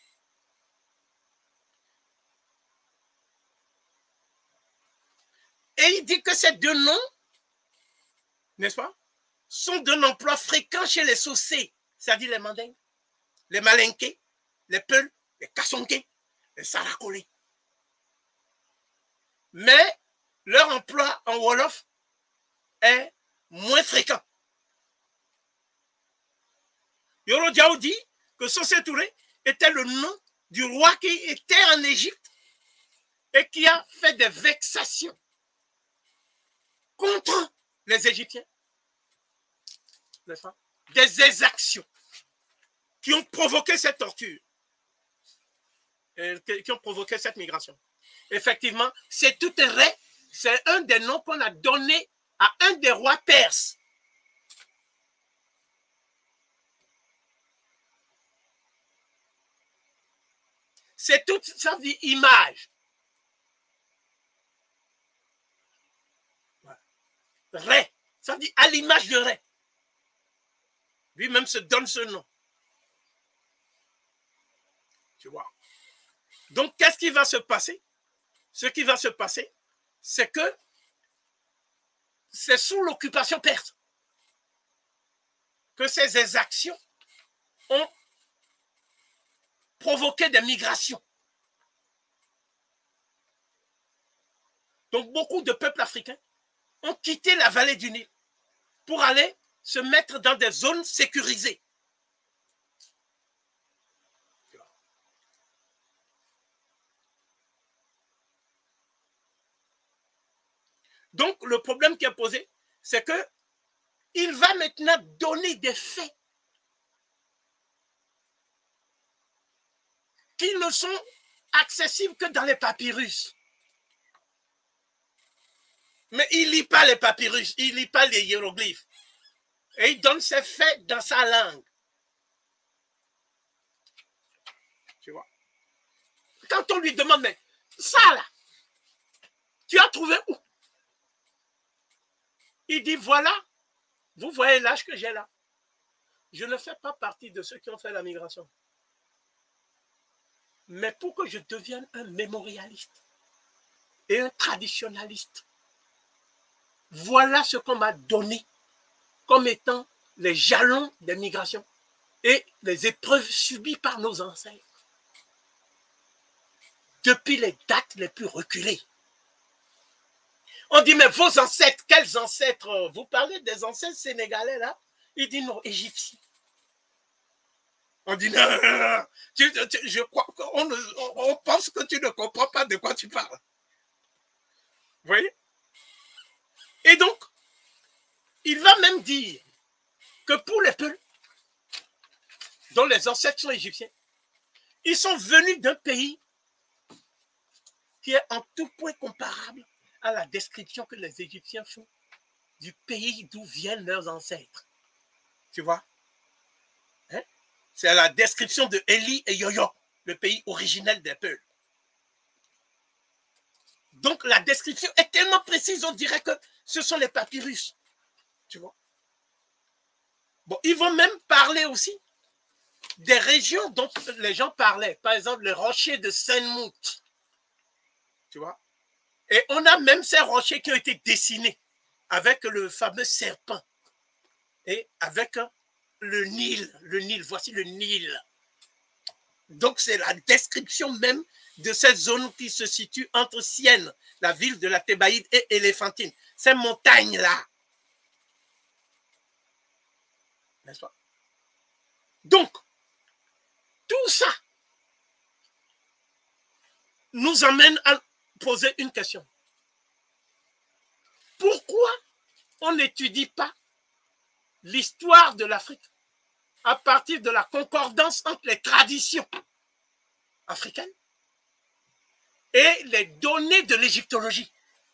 Et il dit que ces deux noms, n'est-ce pas, sont d'un emploi fréquent chez les Sosé, c'est-à-dire les Mandingues, les Malinqués, les Peuls, les Kassonké, les Sarakolé. Mais leur emploi en Wolof est moins fréquent. Yoro Diao dit que Sosé Touré était le nom du roi qui était en Égypte et qui a fait des vexations contre les Égyptiens, n'est-ce pas? Des exactions qui ont provoqué cette torture, qui ont provoqué cette migration. Effectivement, c'est tout vrai, c'est un des noms qu'on a donné à un des rois perses. C'est tout, ça veut dire image. Ré, ça veut dire à l'image de Ré. Lui-même se donne ce nom. Tu vois. Donc, qu'est-ce qui va se passer? Ce qui va se passer, c'est que c'est sous l'occupation perse que ces exactions ont provoqué des migrations. Donc, beaucoup de peuples africains ont quitté la vallée du Nil pour aller se mettre dans des zones sécurisées. Donc, le problème qui est posé, c'est que il va maintenant donner des faits qui ne sont accessibles que dans les papyrus. Mais il ne lit pas les papyrus, il ne lit pas les hiéroglyphes. Et il donne ses faits dans sa langue. Tu vois? Quand on lui demande, mais ça là, tu as trouvé où? Il dit, voilà, vous voyez l'âge que j'ai là. Je ne fais pas partie de ceux qui ont fait la migration. Mais pour que je devienne un mémorialiste et un traditionnaliste, voilà ce qu'on m'a donné comme étant les jalons des migrations et les épreuves subies par nos ancêtres. Depuis les dates les plus reculées. On dit, mais vos ancêtres, quels ancêtres? Vous parlez des ancêtres sénégalais là? Il dit non, égyptiens. On dit non, non, non. Je crois qu'on pense que tu ne comprends pas de quoi tu parles. Vous voyez? Et donc, il va même dire que pour les peuples dont les ancêtres sont égyptiens, ils sont venus d'un pays qui est en tout point comparable à la description que les Égyptiens font du pays d'où viennent leurs ancêtres. Tu vois? Hein? C'est la description de Élie et Yoyo, le pays originel des peuples. Donc la description est tellement précise, on dirait que ce sont les papyrus. Tu vois? Bon, ils vont même parler aussi des régions dont les gens parlaient. Par exemple, les rochers de Saint-Mout. Tu vois? Et on a même ces rochers qui ont été dessinés avec le fameux serpent et avec le Nil, voici le Nil. Donc c'est la description même de cette zone qui se situe entre Sienne, la ville de la Thébaïde, et Éléphantine. Ces montagnes-là. N'est-ce pas? Donc, tout ça nous amène à poser une question. Pourquoi on n'étudie pas l'histoire de l'Afrique à partir de la concordance entre les traditions africaines et les données de l'égyptologie?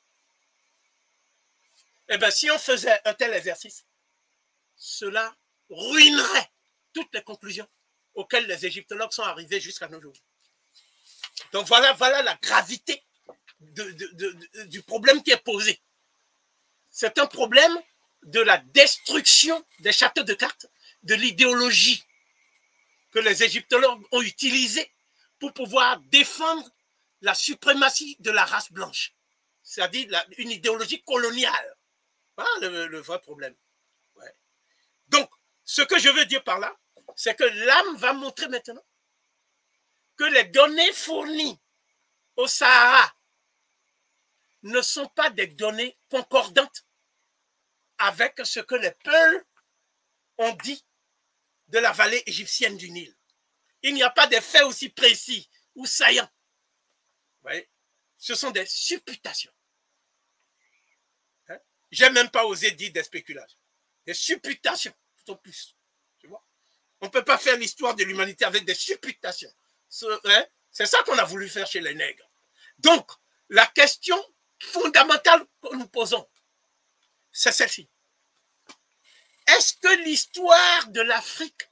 Eh bien, si on faisait un tel exercice, cela ruinerait toutes les conclusions auxquelles les égyptologues sont arrivés jusqu'à nos jours. Donc voilà la gravité du problème qui est posé. C'est un problème de la destruction des châteaux de cartes, de l'idéologie que les égyptologues ont utilisée pour pouvoir défendre la suprématie de la race blanche, c'est-à-dire une idéologie coloniale. Voilà le vrai problème. Ouais. Donc, ce que je veux dire par là, c'est que l'âme va montrer maintenant que les données fournies au Sahara ne sont pas des données concordantes avec ce que les Peuls ont dit de la vallée égyptienne du Nil. Il n'y a pas de faits aussi précis ou saillants. Vous voyez? Ce sont des supputations. Hein? Je n'ai même pas osé dire des spéculations. Des supputations, tout au plus. Tu vois? On ne peut pas faire l'histoire de l'humanité avec des supputations. C'est ça qu'on a voulu faire chez les nègres. Donc, la question fondamentale que nous posons, c'est celle-ci. Est-ce que l'histoire de l'Afrique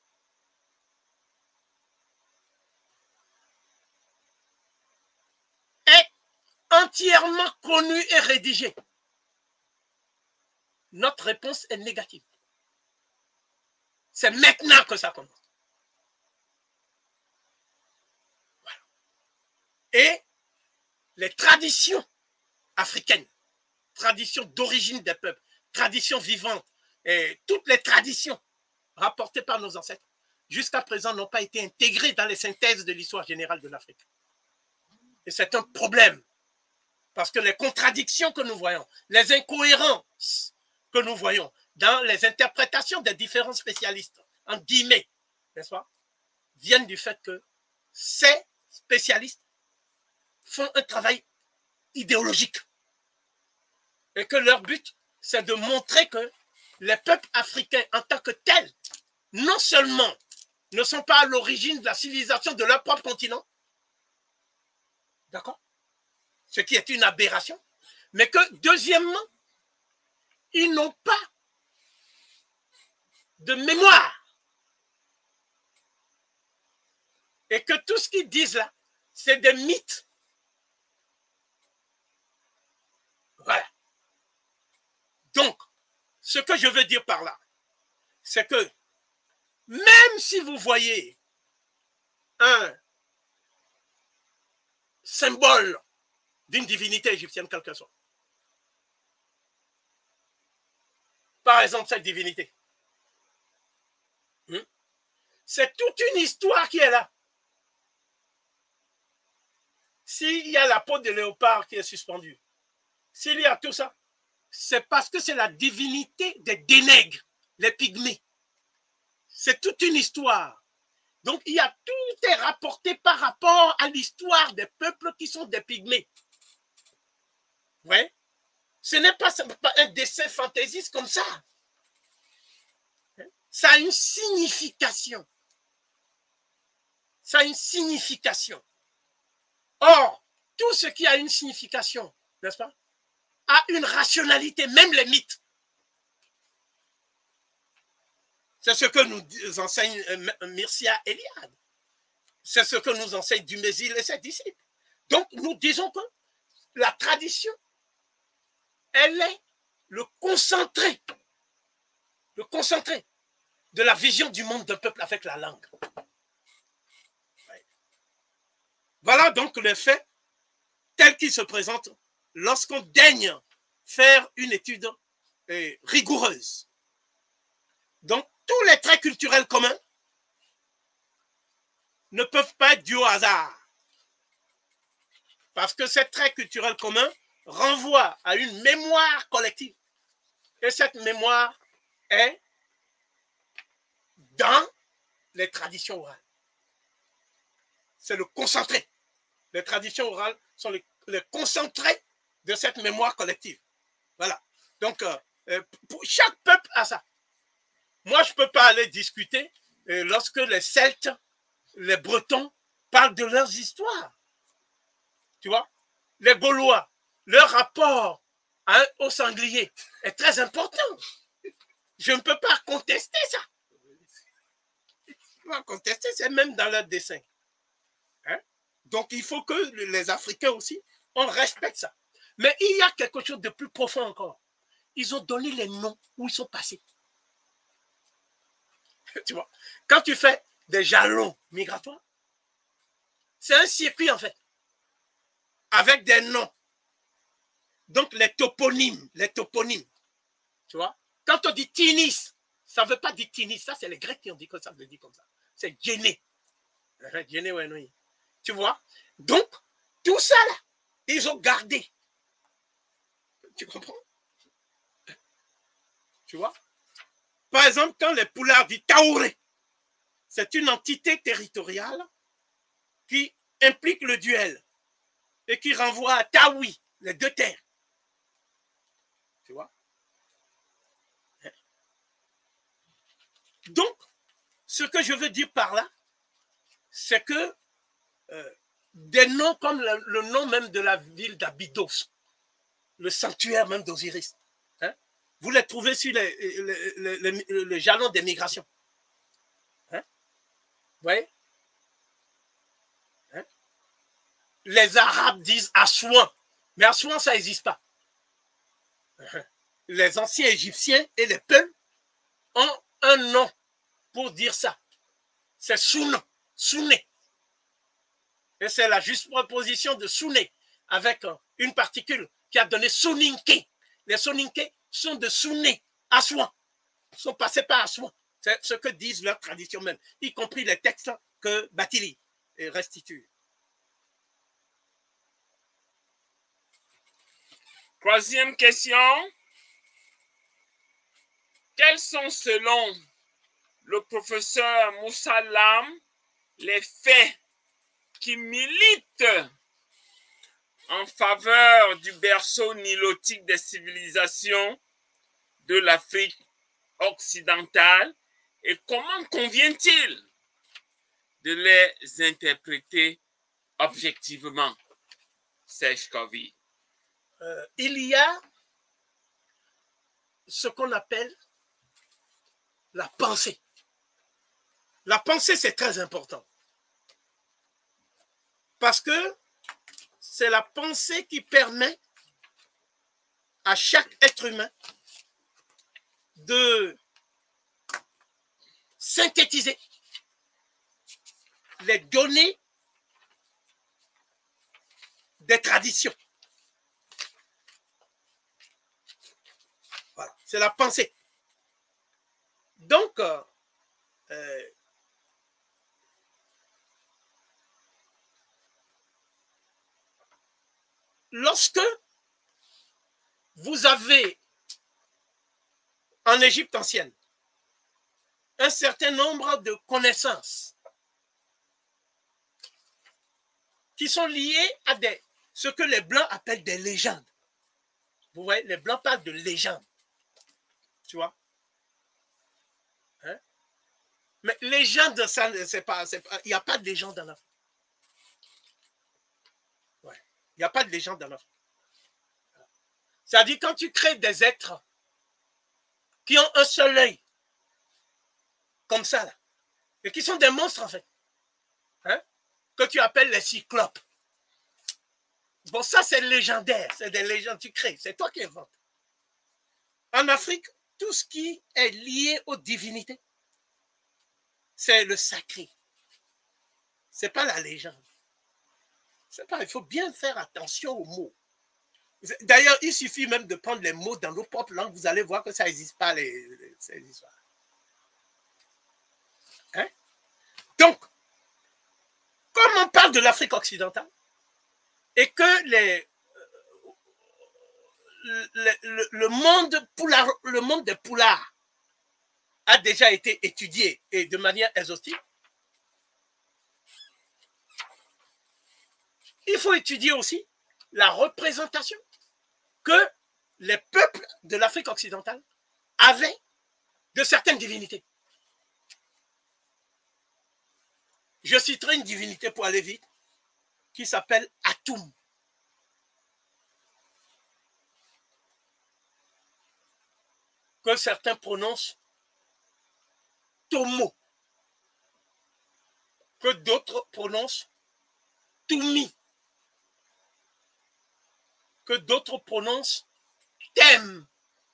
est entièrement connue et rédigée? Notre réponse est négative. C'est maintenant que ça commence. Voilà. Et les traditions africaines, traditions d'origine des peuples, traditions vivantes, et toutes les traditions rapportées par nos ancêtres, jusqu'à présent, n'ont pas été intégrées dans les synthèses de l'histoire générale de l'Afrique. Et c'est un problème, parce que les contradictions que nous voyons, les incohérences que nous voyons dans les interprétations des différents spécialistes, en guillemets, n'est-ce pas, viennent du fait que ces spécialistes font un travail idéologique et que leur but, c'est de montrer que les peuples africains en tant que tels, non seulement ne sont pas à l'origine de la civilisation de leur propre continent. D'accord? Ce qui est une aberration. Mais que, deuxièmement, ils n'ont pas de mémoire. Et que tout ce qu'ils disent là, c'est des mythes. Voilà. Donc, ce que je veux dire par là, c'est que même si vous voyez un symbole d'une divinité égyptienne, quelle que soit, par exemple cette divinité, c'est toute une histoire qui est là. S'il y a la peau de léopard qui est suspendue, s'il y a tout ça, c'est parce que c'est la divinité des Dénègres, les pygmées. C'est toute une histoire. Donc, il y a tout est rapporté par rapport à l'histoire des peuples qui sont des pygmées. Ouais. Ce n'est pas un dessin fantaisiste comme ça. Ça a une signification. Ça a une signification. Or, tout ce qui a une signification, n'est-ce pas, a une rationalité, même les mythes. C'est ce que nous enseigne Mircea Eliade. C'est ce que nous enseigne Dumézil et ses disciples. Donc, nous disons que la tradition, elle est le concentré de la vision du monde d'un peuple avec la langue. Voilà donc le fait tel qu'il se présente lorsqu'on daigne faire une étude rigoureuse. Donc, tous les traits culturels communs ne peuvent pas être dus au hasard. Parce que ces traits culturels communs renvoient à une mémoire collective. Et cette mémoire est dans les traditions orales. C'est le concentré. Les traditions orales sont les concentrés de cette mémoire collective. Voilà. Donc, pour chaque peuple a ça. Moi, je ne peux pas aller discuter lorsque les Celtes, les Bretons parlent de leurs histoires. Tu vois? Les Gaulois, leur rapport au sanglier est très important. Je ne peux pas contester ça. Je ne peux pas contester, c'est même dans leur dessin. Hein? Donc, il faut que les Africains aussi, on respecte ça. Mais il y a quelque chose de plus profond encore. Ils ont donné les noms où ils sont passés. Tu vois, quand tu fais des jalons migratoires, c'est un circuit en fait, avec des noms. Donc les toponymes, tu vois. Quand on dit Tinis, ça ne veut pas dire Tinis, ça c'est les Grecs qui ont dit que ça veut dire comme ça. C'est Djéné. Djéné, ouais, oui. Tu vois. Donc, tout ça là, ils ont gardé. Tu comprends? Tu vois? Par exemple, quand les Poulards disent Taouré, c'est une entité territoriale qui implique le duel et qui renvoie à Taoui, les deux terres. Tu vois? Donc, ce que je veux dire par là, c'est que des noms comme le nom même de la ville d'Abydos, le sanctuaire même d'Osiris, hein, vous les trouvez sur les jalons des migrations. Hein? Vous voyez? Hein? Les Arabes disent Assouan, mais Assouan, ça n'existe pas. Les anciens Égyptiens et les peuples ont un nom pour dire ça. C'est Sounan, Souné. Et c'est la juste proposition de Souné avec une particule qui a donné Soninké. Les Soninké sont de Souné, Assouan. Ils sont passés par Assouan. C'est ce que disent leurs traditions même, y compris les textes que Batili restitue. Troisième question. Quels sont, selon le professeur Moussa Lam, les faits qui militent en faveur du berceau nilotique des civilisations de l'Afrique occidentale et comment convient-il de les interpréter objectivement. Serge Covy. Il y a ce qu'on appelle la pensée. La pensée, c'est très important. Parce que c'est la pensée qui permet à chaque être humain de synthétiser les données des traditions. Voilà, c'est la pensée. Donc, lorsque vous avez en Égypte ancienne un certain nombre de connaissances qui sont liées à ce que les Blancs appellent des légendes. Vous voyez, les Blancs parlent de légendes. Tu vois? Hein? Mais légende, ça, il n'y a pas de légende en Afrique. Ouais. Il n'y a pas de légende en Afrique. C'est-à-dire quand tu crées des êtres qui ont un seul œil, comme ça, là, et qui sont des monstres en fait, hein, que tu appelles les cyclopes. Bon, ça c'est légendaire, c'est des légendes, tu crées, c'est toi qui inventes. En Afrique, tout ce qui est lié aux divinités, c'est le sacré. C'est pas la légende. C'est pas, il faut bien faire attention aux mots. D'ailleurs, il suffit même de prendre les mots dans nos propres langues, vous allez voir que ça n'existe pas, ces histoires. Hein? Donc, comme on parle de l'Afrique occidentale, et que le monde des poulards a déjà été étudié et de manière exhaustive, il faut étudier aussi la représentation que les peuples de l'Afrique occidentale avaient de certaines divinités. Je citerai une divinité pour aller vite, qui s'appelle Atum. Que certains prononcent Tomo. Que d'autres prononcent Toumi. Que d'autres prononcent Tem.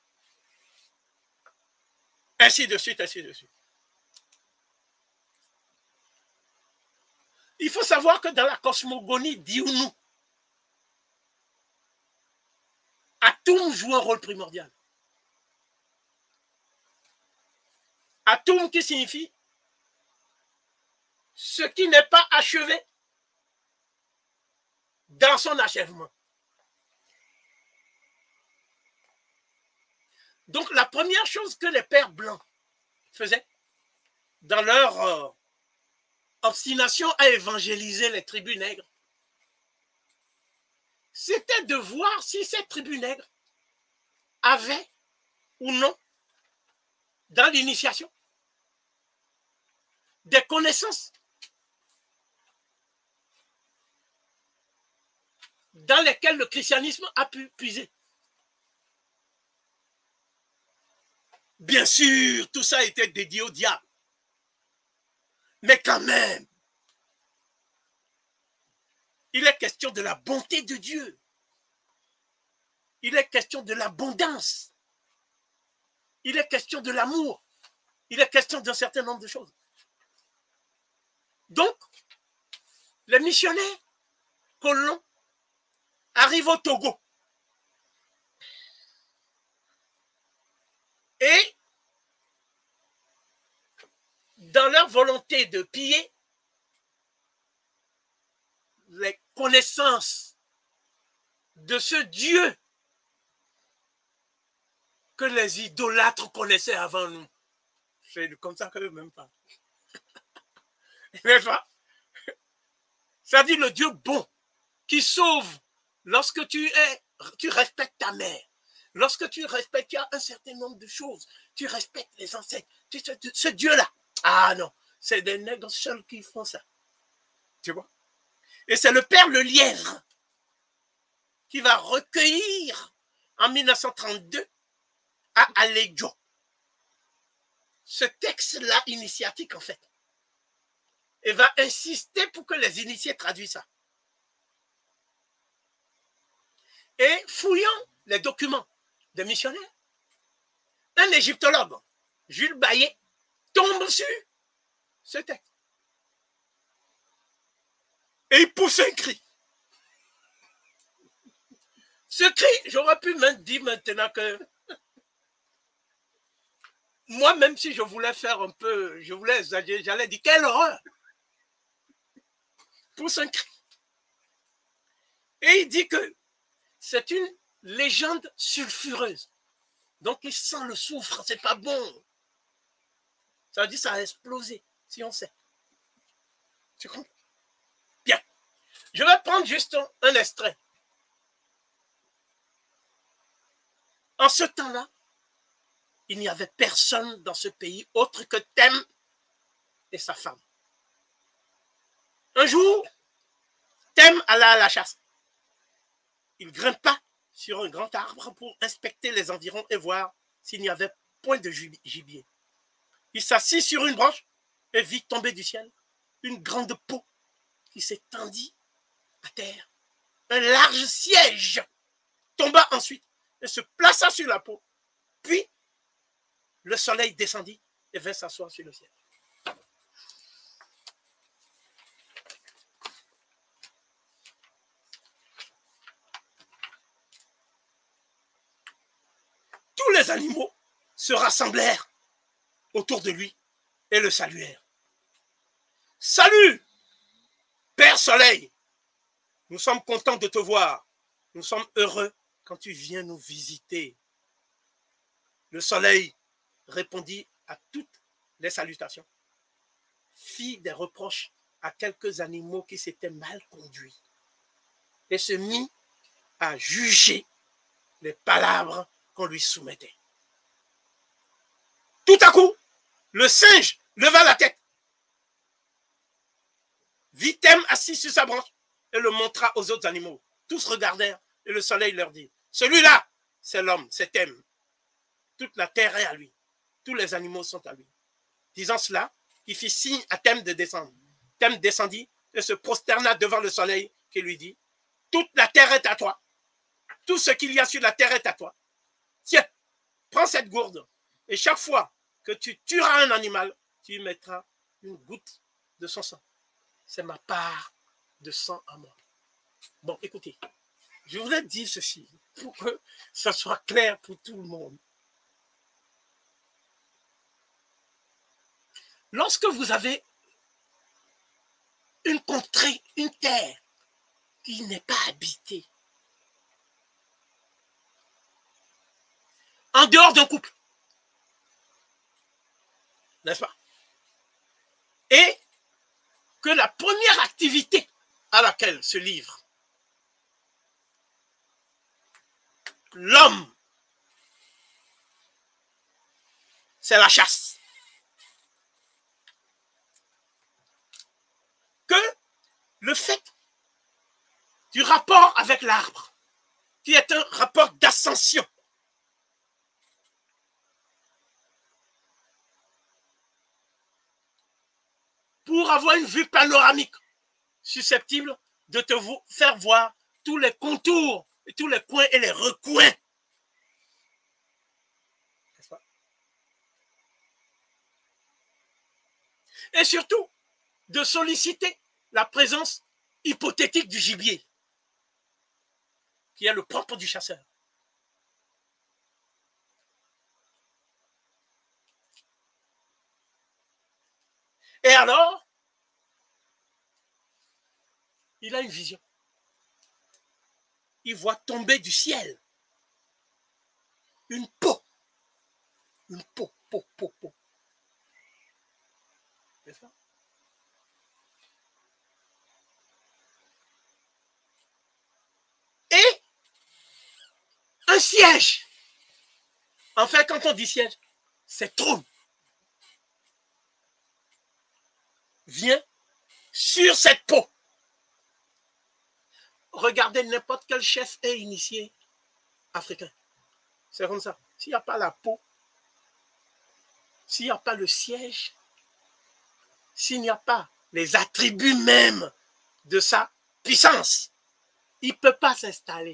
Ainsi de suite, ainsi de suite. Il faut savoir que dans la cosmogonie d'Iounu, Atum joue un rôle primordial. Atum qui signifie ce qui n'est pas achevé dans son achèvement. Donc la première chose que les pères blancs faisaient dans leur obstination à évangéliser les tribus nègres, c'était de voir si ces tribus nègres avaient ou non, dans l'initiation, des connaissances dans lesquelles le christianisme a pu puiser. Bien sûr, tout ça était dédié au diable. Mais quand même, il est question de la bonté de Dieu. Il est question de l'abondance. Il est question de l'amour. Il est question d'un certain nombre de choses. Donc, les missionnaires colons arrivent au Togo. Et dans leur volonté de piller les connaissances de ce Dieu que les idolâtres connaissaient avant nous. C'est comme ça qu'eux-mêmes parlent. N'est-ce pas? C'est-à-dire le Dieu bon qui sauve lorsque tu respectes ta mère. Lorsque tu respectes, il y a un certain nombre de choses. Tu respectes les ancêtres. Ce Dieu-là. Ah non, C'est des nègres seuls qui font ça. Tu vois? Et c'est le père Le Lièvre qui va recueillir en 1932 à Allegio ce texte-là initiatique, en fait. Et va insister pour que les initiés traduisent ça. Et fouillant les documents des missionnaires, un égyptologue, Jules Baillet, tombe sur ce texte. Et il pousse un cri. Ce cri, j'aurais pu me dire maintenant que moi, même si je voulais faire un peu, je voulais exagérer, j'allais dire quelle horreur. Pousse un cri. Et il dit que c'est une légende sulfureuse. Donc il sent le soufre, c'est pas bon. Ça veut dire que ça a explosé, si on sait. Tu comprends? Bien. Je vais prendre juste un extrait. En ce temps-là, il n'y avait personne dans ce pays autre que Thème et sa femme. Un jour, Thème alla à la chasse. Il grimpa sur un grand arbre pour inspecter les environs et voir s'il n'y avait point de gibier. Il s'assit sur une branche et vit tomber du ciel une grande peau qui s'étendit à terre. Un large siège tomba ensuite et se plaça sur la peau. Puis, le soleil descendit et vint s'asseoir sur le ciel. Tous les animaux se rassemblèrent autour de lui et le saluèrent. Salut, Père Soleil, nous sommes contents de te voir. Nous sommes heureux quand tu viens nous visiter. Le Soleil répondit à toutes les salutations, fit des reproches à quelques animaux qui s'étaient mal conduits et se mit à juger les palabres qu'on lui soumettait. Tout à coup, le singe leva la tête, vit Thème assis sur sa branche et le montra aux autres animaux. Tous regardèrent et le soleil leur dit, celui-là, c'est l'homme, c'est Thème. Toute la terre est à lui. Tous les animaux sont à lui. Disant cela, il fit signe à Thème de descendre. Thème descendit et se prosterna devant le soleil qui lui dit, toute la terre est à toi. Tout ce qu'il y a sur la terre est à toi. Tiens, prends cette gourde et chaque fois que tu tueras un animal, tu y mettras une goutte de son sang. C'est ma part de sang à moi. Bon, écoutez, je voulais dire ceci pour que ça soit clair pour tout le monde. Lorsque vous avez une contrée, une terre qui n'est pas habitée, en dehors d'un couple, n'est-ce pas? Et que la première activité à laquelle se livre l'homme, c'est la chasse. Que le fait du rapport avec l'arbre, qui est un rapport d'ascension, pour avoir une vue panoramique susceptible de te faire voir tous les contours, et tous les coins et les recoins. Et surtout, de solliciter la présence hypothétique du gibier, qui est le propre du chasseur. Et alors, il a une vision. Il voit tomber du ciel une peau. Une peau. C'est ça? Et un siège. En fait, quand on dit siège, c'est trône. vient sur cette peau. Regardez n'importe quel chef et initié africain. C'est comme ça. S'il n'y a pas la peau, s'il n'y a pas le siège, s'il n'y a pas les attributs même de sa puissance, il ne peut pas s'installer.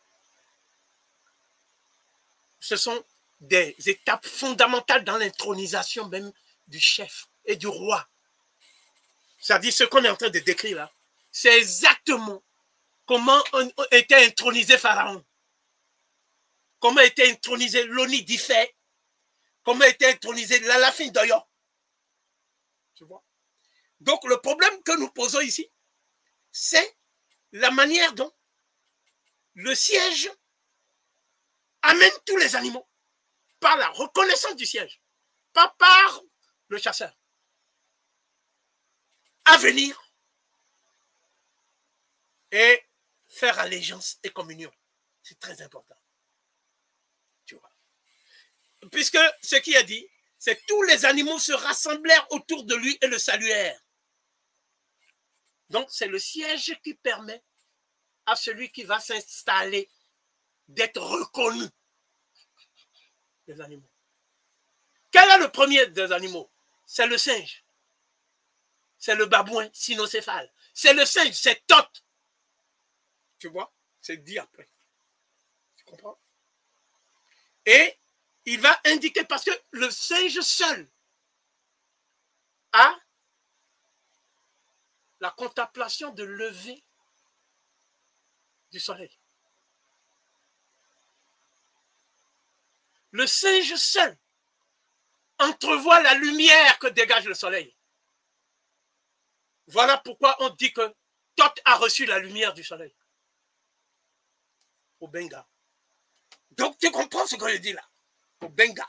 Ce sont des étapes fondamentales dans l'intronisation même du chef et du roi. C'est-à-dire ce qu'on est en train de décrire là, c'est exactement comment était intronisé Pharaon, comment était intronisé Loni Diffé, comment était intronisé Lalafin Doyo. Tu vois? Donc le problème que nous posons ici, c'est la manière dont le siège amène tous les animaux par la reconnaissance du siège, pas par le chasseur, à venir et faire allégeance et communion. C'est très important. Tu vois. Puisque ce qui est dit, c'est que tous les animaux se rassemblèrent autour de lui et le saluèrent. Donc c'est le siège qui permet à celui qui va s'installer d'être reconnu des animaux. Quel est le premier des animaux? C'est le singe. C'est le babouin cynocéphale. C'est le singe, c'est Thoth. Tu vois? C'est dit après. Tu comprends? Et il va indiquer, parce que le singe seul a la contemplation de lever du soleil. Le singe seul entrevoit la lumière que dégage le soleil. Voilà pourquoi on dit que Thoth a reçu la lumière du soleil. Au Benga. Donc tu comprends ce que je dis là? Au Benga.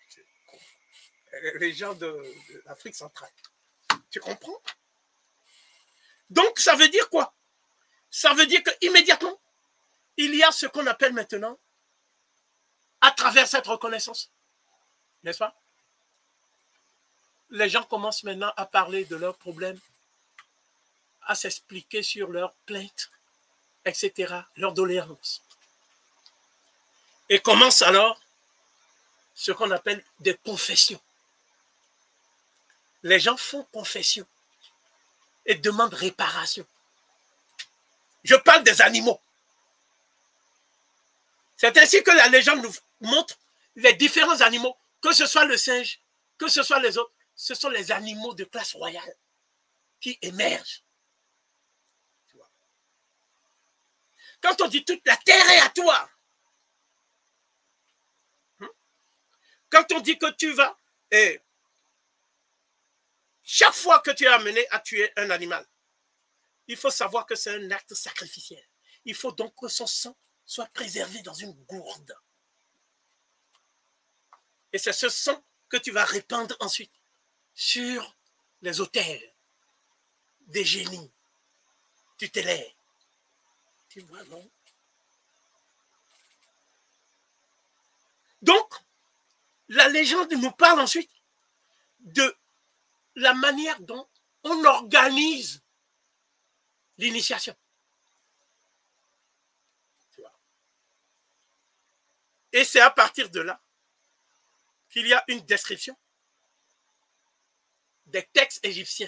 Les gens de l'Afrique centrale. Tu comprends? Donc ça veut dire quoi? Ça veut dire qu'immédiatement, il y a ce qu'on appelle maintenant, à travers cette reconnaissance, n'est-ce pas? Les gens commencent maintenant à parler de leurs problèmes, à s'expliquer sur leurs plaintes, etc., leurs doléances. Et commence alors ce qu'on appelle des confessions. Les gens font confession et demandent réparation. Je parle des animaux. C'est ainsi que la légende nous montre les différents animaux, que ce soit le singe, que ce soit les autres, ce sont les animaux de classe royale qui émergent. Tu vois. Quand on dit toute la terre est à toi, quand on dit que tu vas, et chaque fois que tu es amené à tuer un animal, il faut savoir que c'est un acte sacrificiel. Il faut donc que son sang soit préservé dans une gourde. Et c'est ce sang que tu vas répandre ensuite sur les autels des génies tutélaires. Tu vois, non? Donc, la légende nous parle ensuite de la manière dont on organise l'initiation. Et c'est à partir de là qu'il y a une description des textes égyptiens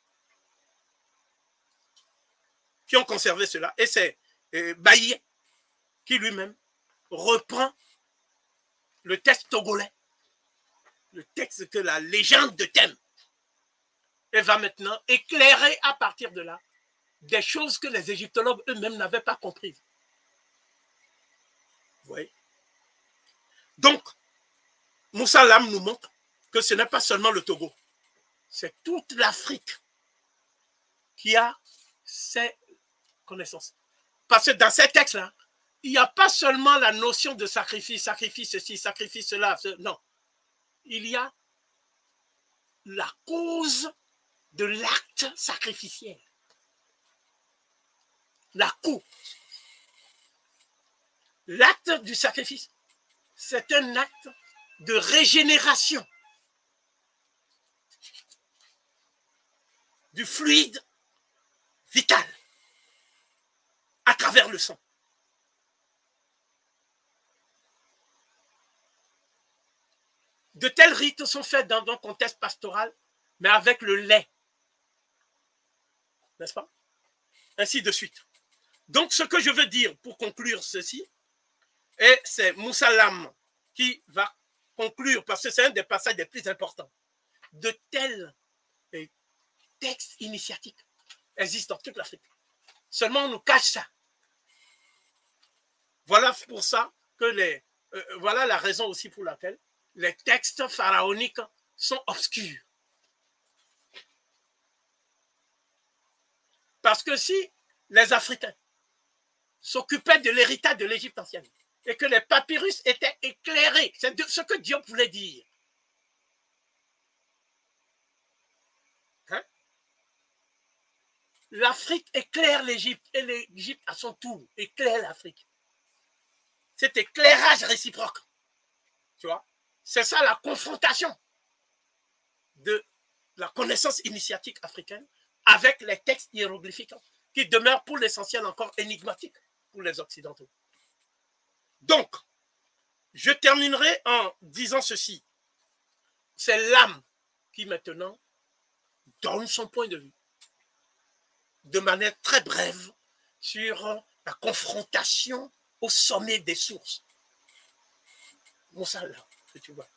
qui ont conservé cela. Et c'est Bailly qui lui-même reprend le texte togolais, le texte que la légende de Thème, et va maintenant éclairer à partir de là des choses que les égyptologues eux-mêmes n'avaient pas comprises. Vous voyez? Donc, Moussa Lam nous montre que ce n'est pas seulement le Togo, c'est toute l'Afrique qui a ces connaissances. Parce que dans ces textes-là, il n'y a pas seulement la notion de sacrifice, sacrifice ceci, sacrifice cela, non. Il y a la cause de l'acte sacrificiel. La cause. L'acte du sacrifice, c'est un acte de régénération du fluide vital à travers le sang. De tels rites sont faits dans un contexte pastoral, mais avec le lait. N'est-ce pas? Ainsi de suite. Donc, ce que je veux dire pour conclure ceci, et c'est Moussa Lam qui va conclure, parce que c'est un des passages les plus importants. De tels textes initiatiques existent dans toute l'Afrique. Seulement, on nous cache ça. Voilà pour ça que voilà la raison aussi pour laquelle les textes pharaoniques sont obscurs. Parce que si les Africains s'occupaient de l'héritage de l'Égypte ancienne et que les papyrus étaient éclairés, c'est ce que Dieu voulait dire. Hein? L'Afrique éclaire l'Égypte et l'Égypte à son tour éclaire l'Afrique. Cet éclairage réciproque, tu vois, c'est ça la confrontation de la connaissance initiatique africaine avec les textes hiéroglyphiques qui demeurent pour l'essentiel encore énigmatiques pour les Occidentaux. Donc, je terminerai en disant ceci. C'est l'âme qui maintenant donne son point de vue de manière très brève sur la confrontation au sommet des sources. Moussa, là, que tu vois.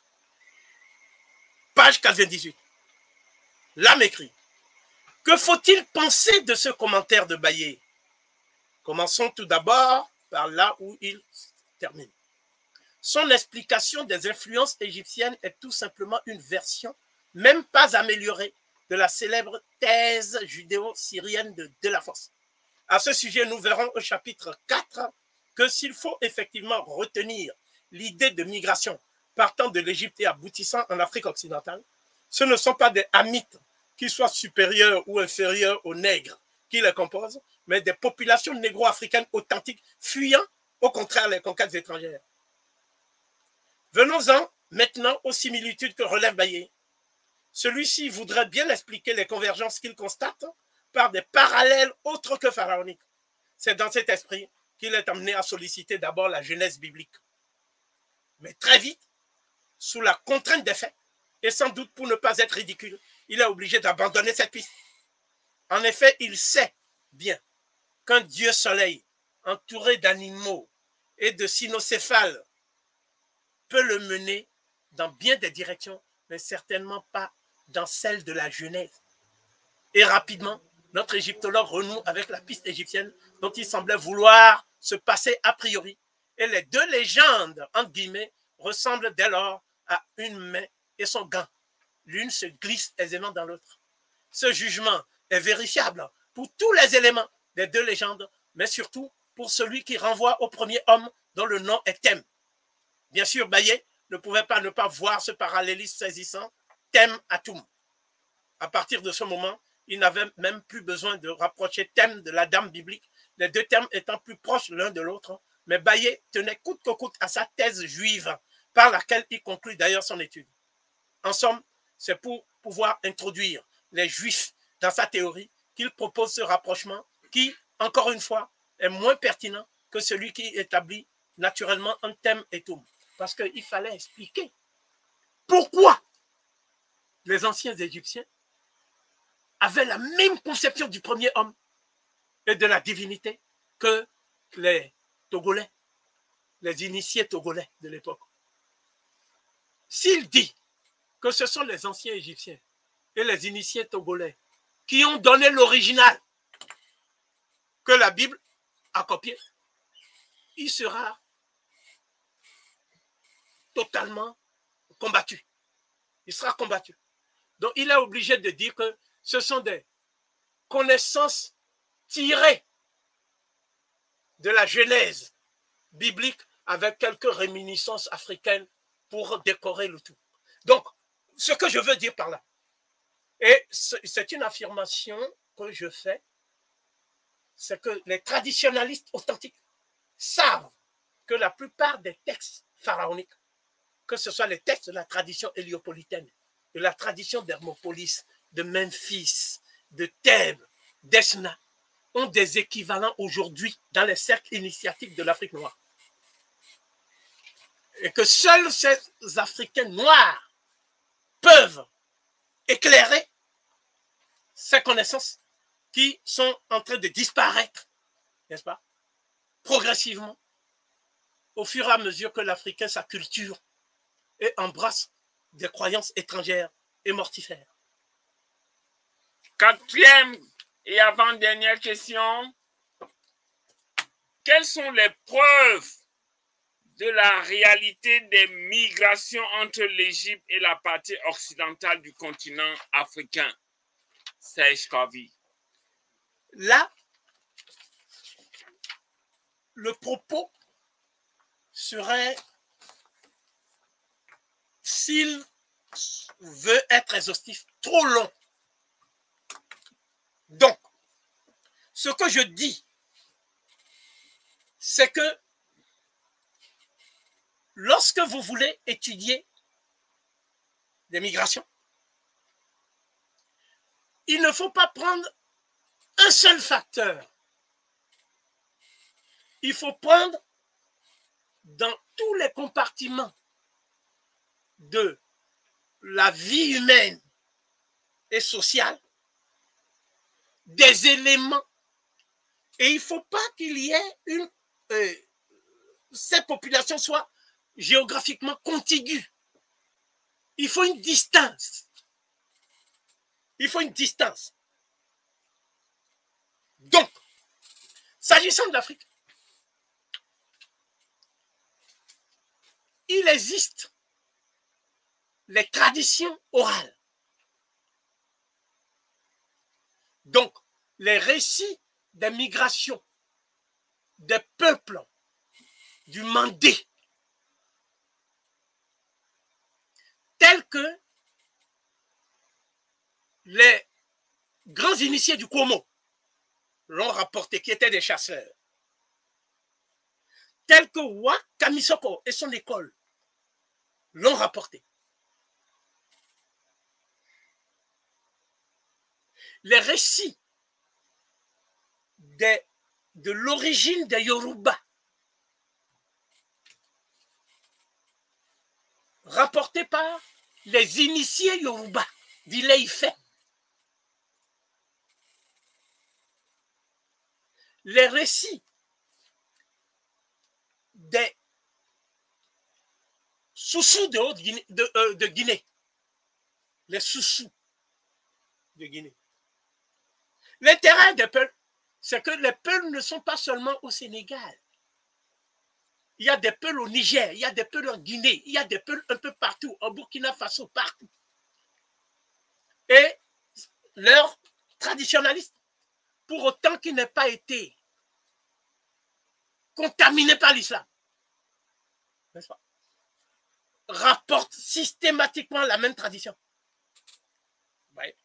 Page 98. L'âme écrit. Que faut-il penser de ce commentaire de Baillet? Commençons tout d'abord par là où il termine. Son explication des influences égyptiennes est tout simplement une version, même pas améliorée, de la célèbre thèse judéo-syrienne de Delafosse. À ce sujet, nous verrons au chapitre 4 que s'il faut effectivement retenir l'idée de migration partant de l'Égypte et aboutissant en Afrique occidentale, ce ne sont pas des Hamites qui soient supérieurs ou inférieurs aux nègres qui les composent, mais des populations négro-africaines authentiques fuyant au contraire les conquêtes étrangères. Venons-en maintenant aux similitudes que relève Baillet. Celui-ci voudrait bien expliquer les convergences qu'il constate par des parallèles autres que pharaoniques. C'est dans cet esprit qu'il est amené à solliciter d'abord la Genèse biblique. Mais très vite, sous la contrainte des faits, et sans doute pour ne pas être ridicule, il est obligé d'abandonner cette piste. En effet, il sait bien qu'un dieu soleil entouré d'animaux et de cynocéphales peut le mener dans bien des directions, mais certainement pas dans celle de la Genèse. Et rapidement, notre égyptologue renoue avec la piste égyptienne dont il semblait vouloir se passer a priori. Et les deux légendes, entre guillemets, ressemblent dès lors à une main et son gant. L'une se glisse aisément dans l'autre. Ce jugement est vérifiable pour tous les éléments des deux légendes, mais surtout pour celui qui renvoie au premier homme dont le nom est Thème. Bien sûr, Baillet ne pouvait pas ne pas voir ce parallélisme saisissant, Thème Atum. À partir de ce moment, il n'avait même plus besoin de rapprocher Thème de la dame biblique, les deux termes étant plus proches l'un de l'autre, mais Baillet tenait coûte que coûte à sa thèse juive, par laquelle il conclut d'ailleurs son étude. En somme, c'est pour pouvoir introduire les Juifs dans sa théorie qu'il propose ce rapprochement qui, encore une fois, est moins pertinent que celui qui établit naturellement un thème et tout. Parce qu'il fallait expliquer pourquoi les anciens Égyptiens avaient la même conception du premier homme et de la divinité que les Togolais, les initiés togolais de l'époque. S'il dit que ce sont les anciens Égyptiens et les initiés togolais qui ont donné l'original que la Bible a copié, il sera totalement combattu. Il sera combattu. Donc, il est obligé de dire que ce sont des connaissances tirées de la Genèse biblique avec quelques réminiscences africaines pour décorer le tout. Donc, ce que je veux dire par là, et c'est une affirmation que je fais, c'est que les traditionalistes authentiques savent que la plupart des textes pharaoniques, que ce soit les textes de la tradition héliopolitaine, de la tradition d'Hermopolis, de Memphis de Thèbes, d'Esna, ont des équivalents aujourd'hui dans les cercles initiatiques de l'Afrique noire. Et que seuls ces Africains noirs peuvent éclairer ces connaissances qui sont en train de disparaître, n'est-ce pas, progressivement, au fur et à mesure que l'Africain s'acculture et embrasse des croyances étrangères et mortifères. Quatrième et avant-dernière question. Quelles sont les preuves de la réalité des migrations entre l'Égypte et la partie occidentale du continent africain? Serge Kavi. Là, le propos serait, s'il veut être exhaustif, trop long. Donc, ce que je dis, c'est que lorsque vous voulez étudier les migrations, il ne faut pas prendre un seul facteur. Il faut prendre dans tous les compartiments de la vie humaine et sociale des éléments. Et il ne faut pas qu'il y ait une... ces populations soient géographiquement contiguës. Il faut une distance. Il faut une distance. Donc, s'agissant de l'Afrique, il existe les traditions orales. Donc, les récits des migrations des peuples du Mandé, tels que les grands initiés du Kouomo l'ont rapporté, qui étaient des chasseurs, tels que Wa Kamisoko et son école l'ont rapporté. Les récits de l'origine des Yoruba rapportés par les initiés Yoruba d'Ile-Ife. Les récits des Soussous de Guinée. Les Soussous de Guinée. L'intérêt des peuples, c'est que les peuples ne sont pas seulement au Sénégal. Il y a des peuples au Niger, il y a des peuples en Guinée, il y a des peuples un peu partout, au Burkina Faso, partout. Et leur traditionnaliste, pour autant qu'il n'ait pas été contaminé par l'islam, n'est-ce pas, rapporte systématiquement la même tradition. Ouais.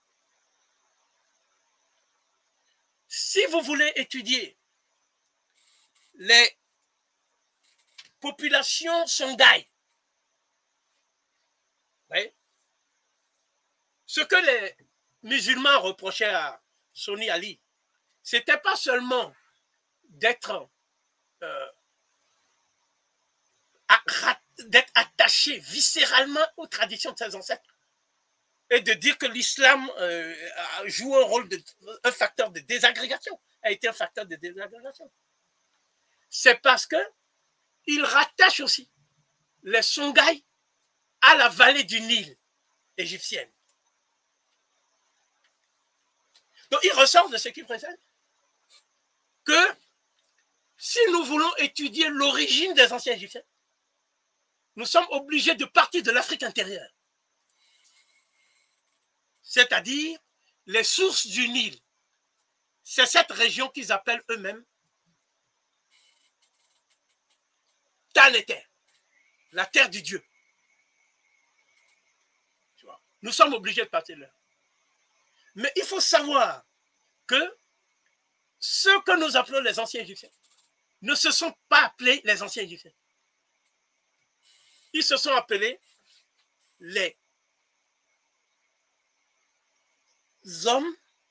Si vous voulez étudier les populations Songhai, ouais, ce que les musulmans reprochaient à Soni Ali, c'était pas seulement d'être attaché viscéralement aux traditions de ses ancêtres et de dire que l'islam joue un facteur de désagrégation, a été un facteur de désagrégation. C'est parce que il rattache aussi les Songhai à la vallée du Nil égyptienne. Donc il ressort de ce qui précède que si nous voulons étudier l'origine des anciens Égyptiens, nous sommes obligés de partir de l'Afrique intérieure. C'est-à-dire les sources du Nil. C'est cette région qu'ils appellent eux-mêmes Taneter, la terre du Dieu. Tu vois, nous sommes obligés de partir là. Mais il faut savoir que ceux que nous appelons les anciens Égyptiens ne se sont pas appelés les anciens Égyptiens. Ils se sont appelés les hommes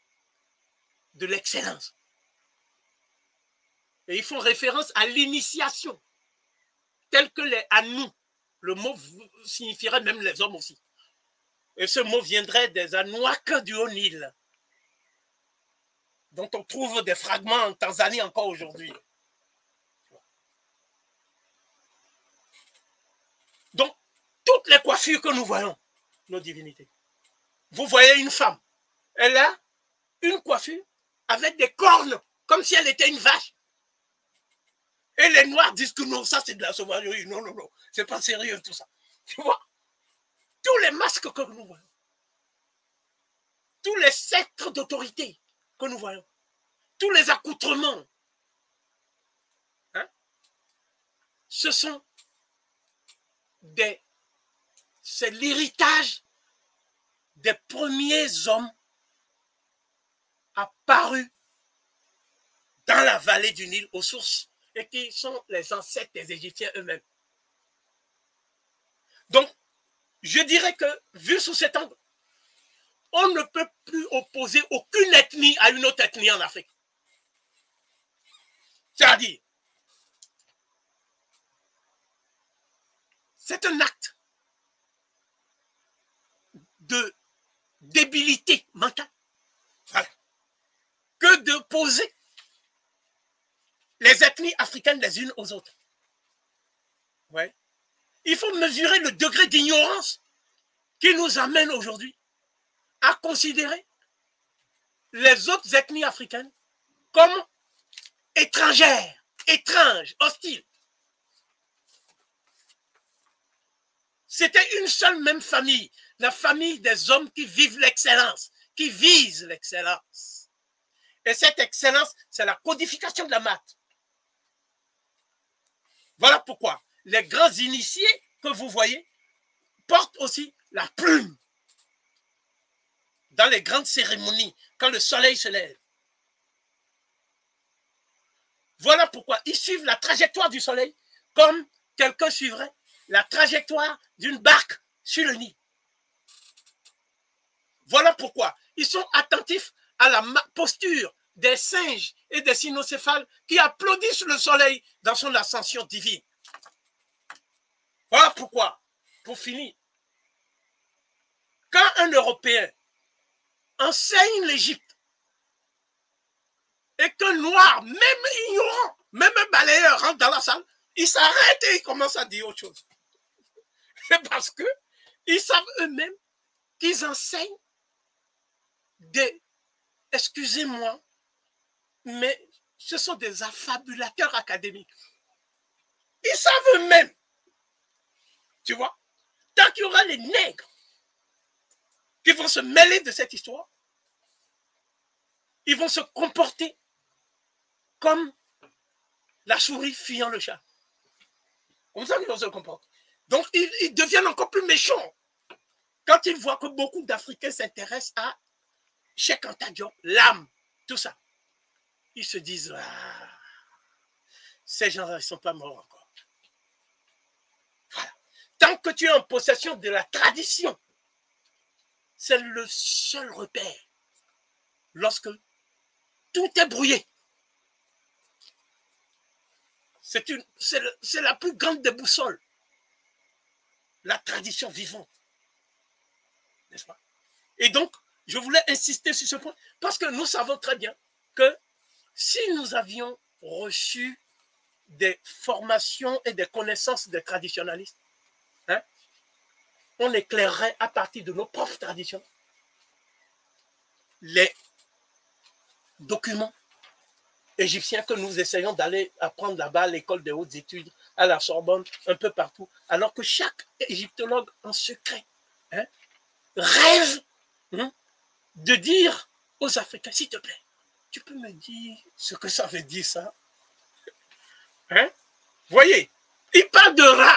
de l'excellence. Et ils font référence à l'initiation, telle que les Anou. Le mot signifierait même les hommes aussi. Et ce mot viendrait des Anouaks du Haut-Nil, dont on trouve des fragments en Tanzanie encore aujourd'hui. Donc, toutes les coiffures que nous voyons, nos divinités. Vous voyez une femme, elle a une coiffure avec des cornes, comme si elle était une vache. Et les Noirs disent que non, ça c'est de la sauvagerie. Non, non, non, c'est pas sérieux tout ça. Tu vois? Tous les masques que nous voyons, tous les sceptres d'autorité que nous voyons, tous les accoutrements, hein, ce sont c'est l'héritage des premiers hommes apparus dans la vallée du Nil aux sources et qui sont les ancêtres des Égyptiens eux-mêmes. Donc, je dirais que, vu sous cet angle, on ne peut plus opposer aucune ethnie à une autre ethnie en Afrique. C'est-à-dire, c'est un acte de débilité mentale, voilà, que de poser les ethnies africaines les unes aux autres. Ouais. Il faut mesurer le degré d'ignorance qui nous amène aujourd'hui à considérer les autres ethnies africaines comme étrangères, étranges, hostiles. C'était une seule même famille, la famille des hommes qui vivent l'excellence, qui visent l'excellence. Et cette excellence, c'est la codification de la maths. Voilà pourquoi les grands initiés que vous voyez portent aussi la plume dans les grandes cérémonies, quand le soleil se lève. Voilà pourquoi ils suivent la trajectoire du soleil comme quelqu'un suivrait la trajectoire d'une barque sur le Nil. Voilà pourquoi ils sont attentifs à la posture des singes et des cynocéphales qui applaudissent le soleil dans son ascension divine. Voilà pourquoi, pour finir, quand un Européen enseigne l'Égypte et qu'un noir, même ignorant, même un balayeur rentre dans la salle, il s'arrête et il commence à dire autre chose. C'est parce qu'ils savent eux-mêmes qu'ils enseignent des, excusez-moi, mais ce sont des affabulateurs académiques. Ils savent eux-mêmes, tu vois, tant qu'il y aura les nègres qui vont se mêler de cette histoire, ils vont se comporter comme la souris fuyant le chat. Comme ça qu'ils vont se comporter. Donc, ils deviennent encore plus méchants quand ils voient que beaucoup d'Africains s'intéressent à Cheikh Anta Diop, l'âme, tout ça. Ils se disent, ah, ces gens-là, ils ne sont pas morts encore. Voilà. Tant que tu es en possession de la tradition, c'est le seul repère. Lorsque tout est brouillé, c'est la plus grande des boussoles. La tradition vivante. N'est-ce pas? Et donc, je voulais insister sur ce point parce que nous savons très bien que si nous avions reçu des formations et des connaissances des traditionalistes, hein, on éclairerait à partir de nos propres traditions les documents égyptiens que nous essayons d'aller apprendre là-bas à l'école des hautes études, à la Sorbonne, un peu partout, alors que chaque égyptologue en secret, hein, rêve, hein, de dire aux Africains, s'il te plaît, tu peux me dire ce que ça veut dire ça? Hein? Voyez, ils parlent de Ra.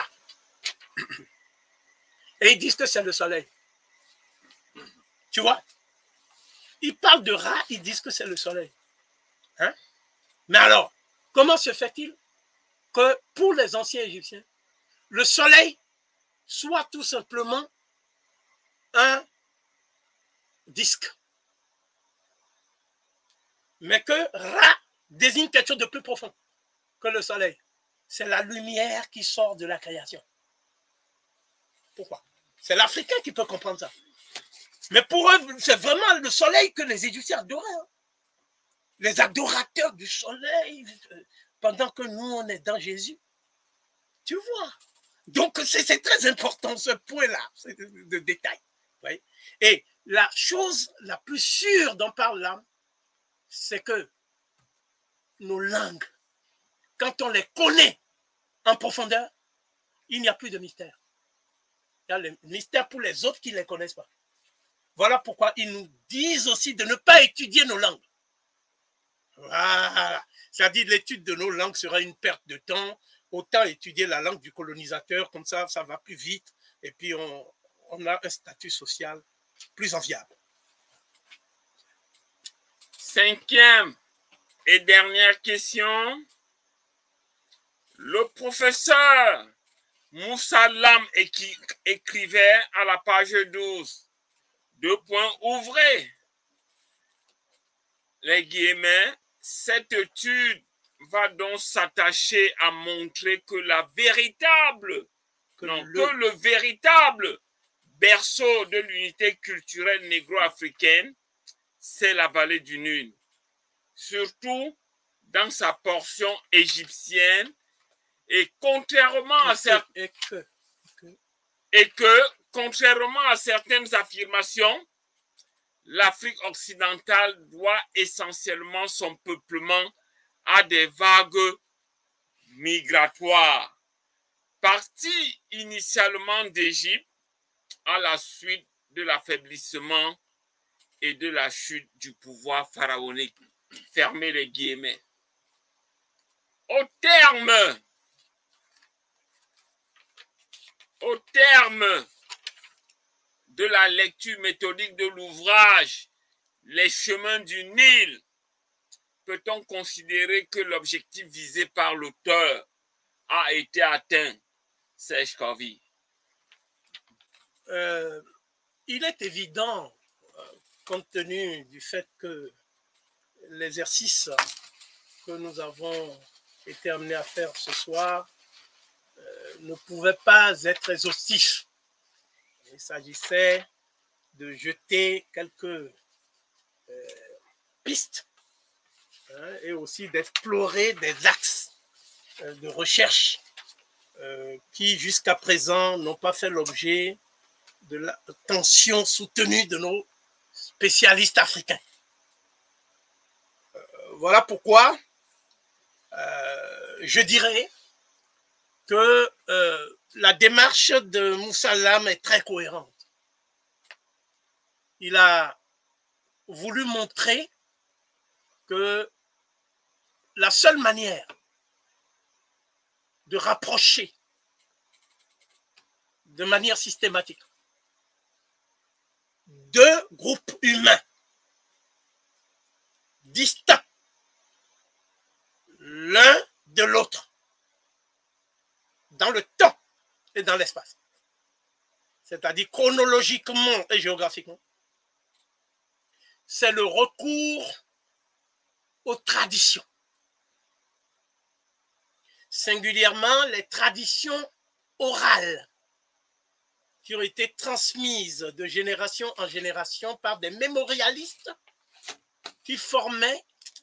Et ils disent que c'est le soleil. Tu vois? Ils parlent de Ra, ils disent que c'est le soleil. Hein? Mais alors, comment se fait-il que pour les anciens Égyptiens, le soleil soit tout simplement un disque? Mais que Ra désigne quelque chose de plus profond que le soleil. C'est la lumière qui sort de la création. Pourquoi? C'est l'Africain qui peut comprendre ça. Mais pour eux, c'est vraiment le soleil que les Égyptiens adoraient. Hein. Les adorateurs du soleil, pendant que nous, on est dans Jésus. Tu vois? Donc, c'est très important ce point-là, de détail. Oui? Et la chose la plus sûre dont parle l'âme, c'est que nos langues, quand on les connaît en profondeur, il n'y a plus de mystère. Il y a le mystère pour les autres qui ne les connaissent pas. Voilà pourquoi ils nous disent aussi de ne pas étudier nos langues. Voilà. C'est-à-dire l'étude de nos langues sera une perte de temps. Autant étudier la langue du colonisateur, comme ça va plus vite. Et puis on a un statut social plus enviable. Cinquième et dernière question. Le professeur Moussa Lam écrivait à la page 12, deux points ouvrés, les guillemets, cette étude va donc s'attacher à montrer que le véritable berceau de l'unité culturelle négro-africaine, c'est la vallée du Nil. Surtout dans sa portion égyptienne et contrairement à contrairement à certaines affirmations, l'Afrique occidentale doit essentiellement son peuplement à des vagues migratoires. Partie initialement d'Égypte à la suite de l'affaiblissement et de la chute du pouvoir pharaonique. Fermez les guillemets. Au terme de la lecture méthodique de l'ouvrage Les chemins du Nil, peut-on considérer que l'objectif visé par l'auteur a été atteint, Serge Kavi? Il est évident, compte tenu du fait que l'exercice que nous avons été amenés à faire ce soir ne pouvait pas être exhaustif. Il s'agissait de jeter quelques pistes et aussi d'explorer des axes de recherche qui jusqu'à présent n'ont pas fait l'objet de l'attention soutenue de nos spécialistes africains. Voilà pourquoi je dirais que la démarche de Moussa Lam est très cohérente. Il a voulu montrer que la seule manière de rapprocher de manière systématique deux groupes humains distincts l'un de l'autre dans le temps et dans l'espace, c'est-à-dire chronologiquement et géographiquement, c'est le recours aux traditions, singulièrement les traditions orales qui ont été transmises de génération en génération par des mémorialistes qui formaient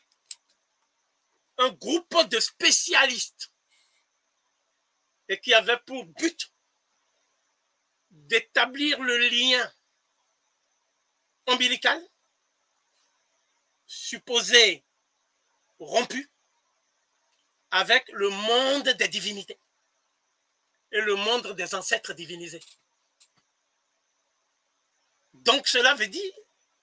un groupe de spécialistes et qui avaient pour but d'établir le lien ombilical supposé rompu avec le monde des divinités et le monde des ancêtres divinisés. Donc cela veut dire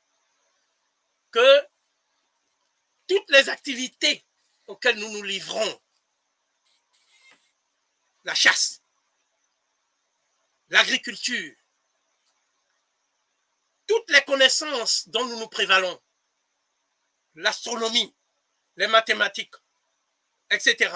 que toutes les activités auxquelles nous nous livrons, la chasse, l'agriculture, toutes les connaissances dont nous nous prévalons, l'astronomie, les mathématiques, etc.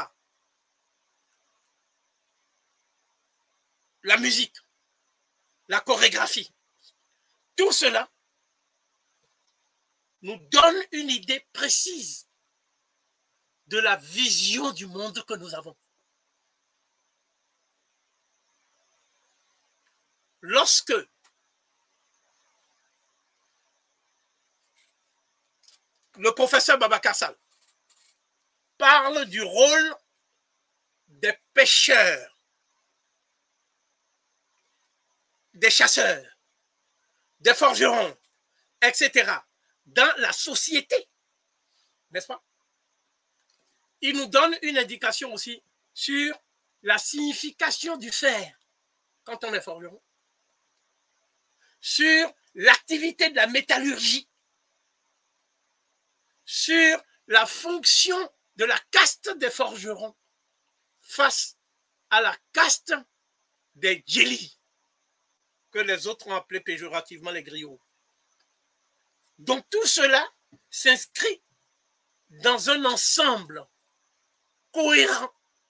La musique, la chorégraphie, tout cela nous donne une idée précise de la vision du monde que nous avons. Lorsque le professeur Babacar Sall parle du rôle des pêcheurs, des chasseurs, des forgerons, etc., dans la société, n'est-ce pas? Il nous donne une indication aussi sur la signification du fer quand on est forgeron, sur l'activité de la métallurgie, sur la fonction de la caste des forgerons face à la caste des djélis, que les autres ont appelé péjorativement les griots. Donc tout cela s'inscrit dans un ensemble cohérent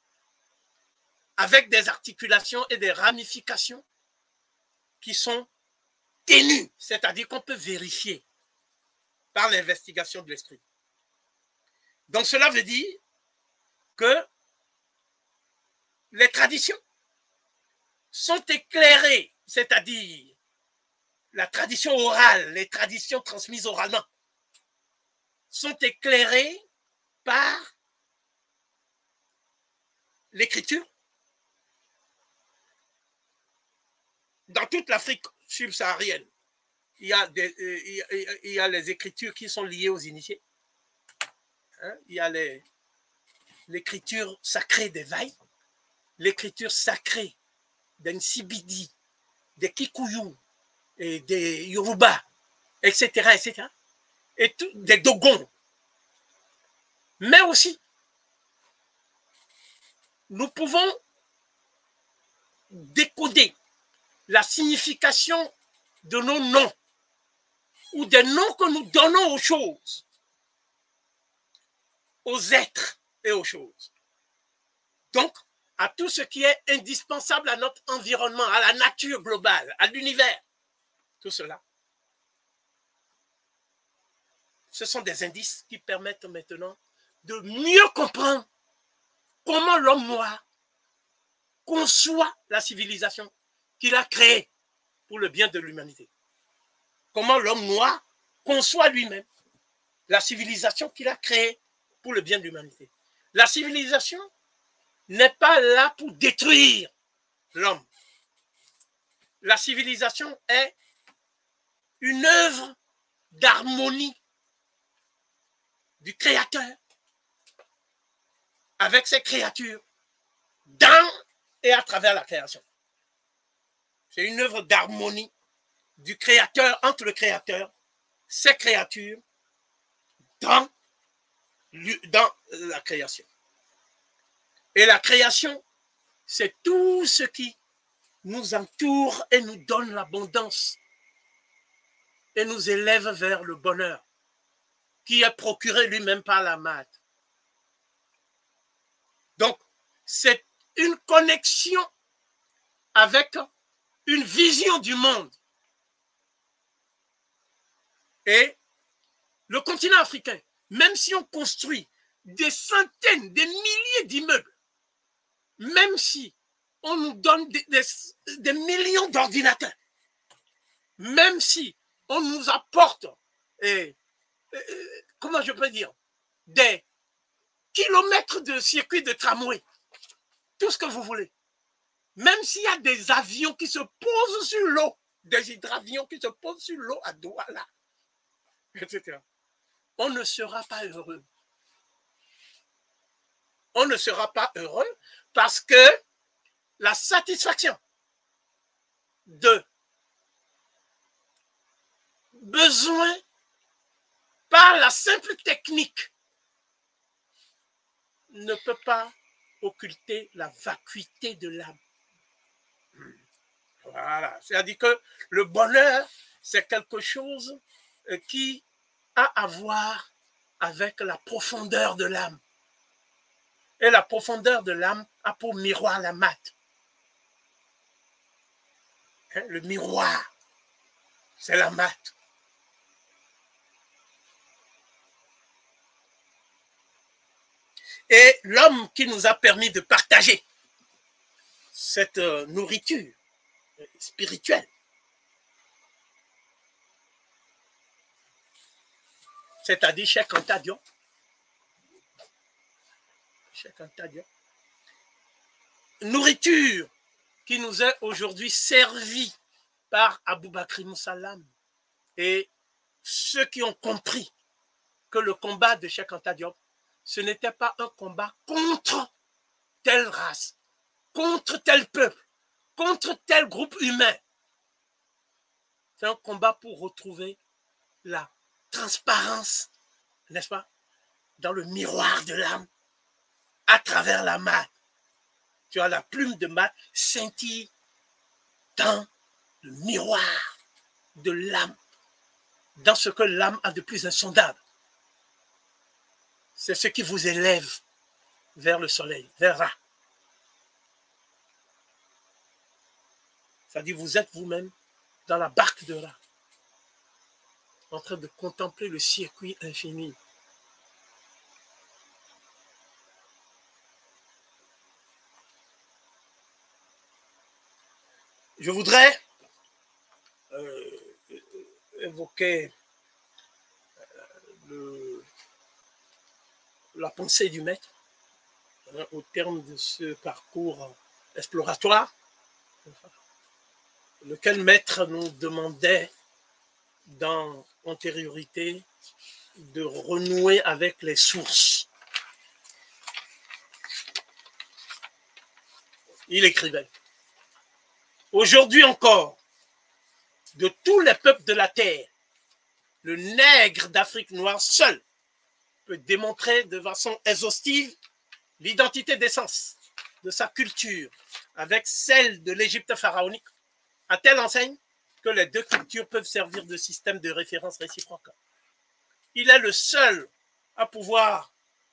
avec des articulations et des ramifications qui sont ténues, c'est-à-dire qu'on peut vérifier par l'investigation de l'esprit. Donc cela veut dire que les traditions sont éclairées, c'est-à-dire la tradition orale, les traditions transmises oralement, sont éclairées par l'écriture. Dans toute l'Afrique subsaharienne, il y a les écritures qui sont liées aux initiés. Hein? Il y a l'écriture sacrée des Vailles, l'écriture sacrée des Nsibidi, des Kikuyu, et des Yoruba, etc., etc., et tout, des Dogons. Mais aussi, nous pouvons décoder la signification de nos noms ou des noms que nous donnons aux choses, aux êtres et aux choses. Donc, à tout ce qui est indispensable à notre environnement, à la nature globale, à l'univers. Tout cela, ce sont des indices qui permettent maintenant de mieux comprendre comment l'homme noir conçoit la civilisation qu'il a créée pour le bien de l'humanité. Comment l'homme noir conçoit lui-même la civilisation qu'il a créée pour le bien de l'humanité. La civilisation n'est pas là pour détruire l'homme. La civilisation est une œuvre d'harmonie du Créateur avec ses créatures dans et à travers la création. C'est une œuvre d'harmonie du Créateur, entre le Créateur, ses créatures, dans la création. Et la création, c'est tout ce qui nous entoure et nous donne l'abondance et nous élève vers le bonheur qui est procuré lui-même par la Mad. Donc, c'est une connexion avec une vision du monde. Et le continent africain, même si on construit des centaines, des milliers d'immeubles, même si on nous donne des millions d'ordinateurs, même si on nous apporte, comment je peux dire, des kilomètres de circuits de tramway, tout ce que vous voulez, même s'il y a des avions qui se posent sur l'eau, des hydravions qui se posent sur l'eau à Douala, etc., on ne sera pas heureux. On ne sera pas heureux parce que la satisfaction de besoins par la simple technique ne peut pas occulter la vacuité de l'âme. Voilà, c'est-à-dire que le bonheur, c'est quelque chose qui a à voir avec la profondeur de l'âme. Et la profondeur de l'âme a pour miroir la mate. Hein, le miroir, c'est la mate. Et l'homme qui nous a permis de partager cette nourriture spirituelle, c'est-à-dire Cheikh Anta Diop, nourriture qui nous est aujourd'hui servie par Aboubakry Moussalam et ceux qui ont compris que le combat de Cheikh Anta Diop, ce n'était pas un combat contre telle race, contre tel peuple, contre tel groupe humain. C'est un combat pour retrouver la transparence, n'est-ce pas, dans le miroir de l'âme, à travers la mat. Tu as la plume de mat scintille dans le miroir de l'âme, dans ce que l'âme a de plus insondable. C'est ce qui vous élève vers le soleil, vers Ra. C'est-à-dire vous êtes vous-même dans la barque de Ra, en train de contempler le circuit infini. Je voudrais évoquer la pensée du maître au terme de ce parcours exploratoire, lequel maître nous demandait dans antériorité de renouer avec les sources. Il écrivait: aujourd'hui encore, de tous les peuples de la terre, le nègre d'Afrique noire seul peut démontrer de façon exhaustive l'identité d'essence de sa culture avec celle de l'Égypte pharaonique, à telle enseigne que les deux cultures peuvent servir de système de référence réciproque. Il est le seul à pouvoir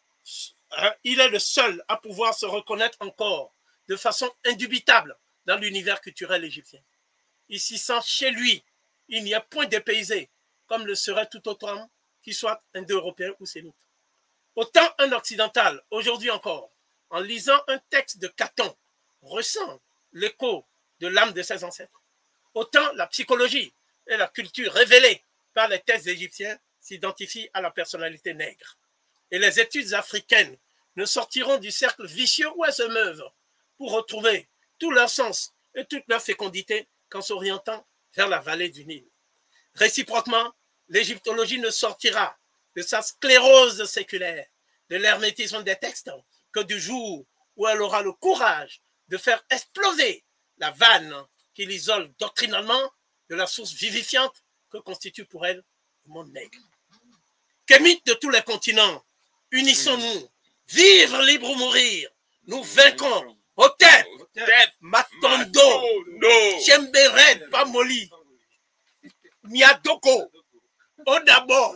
se reconnaître encore de façon indubitable dans l'univers culturel égyptien. Il s'y sent chez lui. Il n'y a point dépaysé, comme le serait tout autre homme qui soit indo-européen ou sémite. Autant un occidental, aujourd'hui encore, en lisant un texte de Caton, ressent l'écho de l'âme de ses ancêtres, autant la psychologie et la culture révélée par les textes égyptiens s'identifient à la personnalité nègre. Et les études africaines ne sortiront du cercle vicieux où elles se meuvent pour retrouver tout leur sens et toute leur fécondité qu'en s'orientant vers la vallée du Nil. Réciproquement, l'égyptologie ne sortira de sa sclérose séculaire, de l'hermétisme des textes, que du jour où elle aura le courage de faire exploser la vanne qui l'isole doctrinalement de la source vivifiante que constitue pour elle le monde nègre. Kémites de tous les continents, unissons-nous, vivre libre ou mourir, nous vaincrons. Hotep, Matondo, Chemberet, Pamoli, Miadoko, Odabo.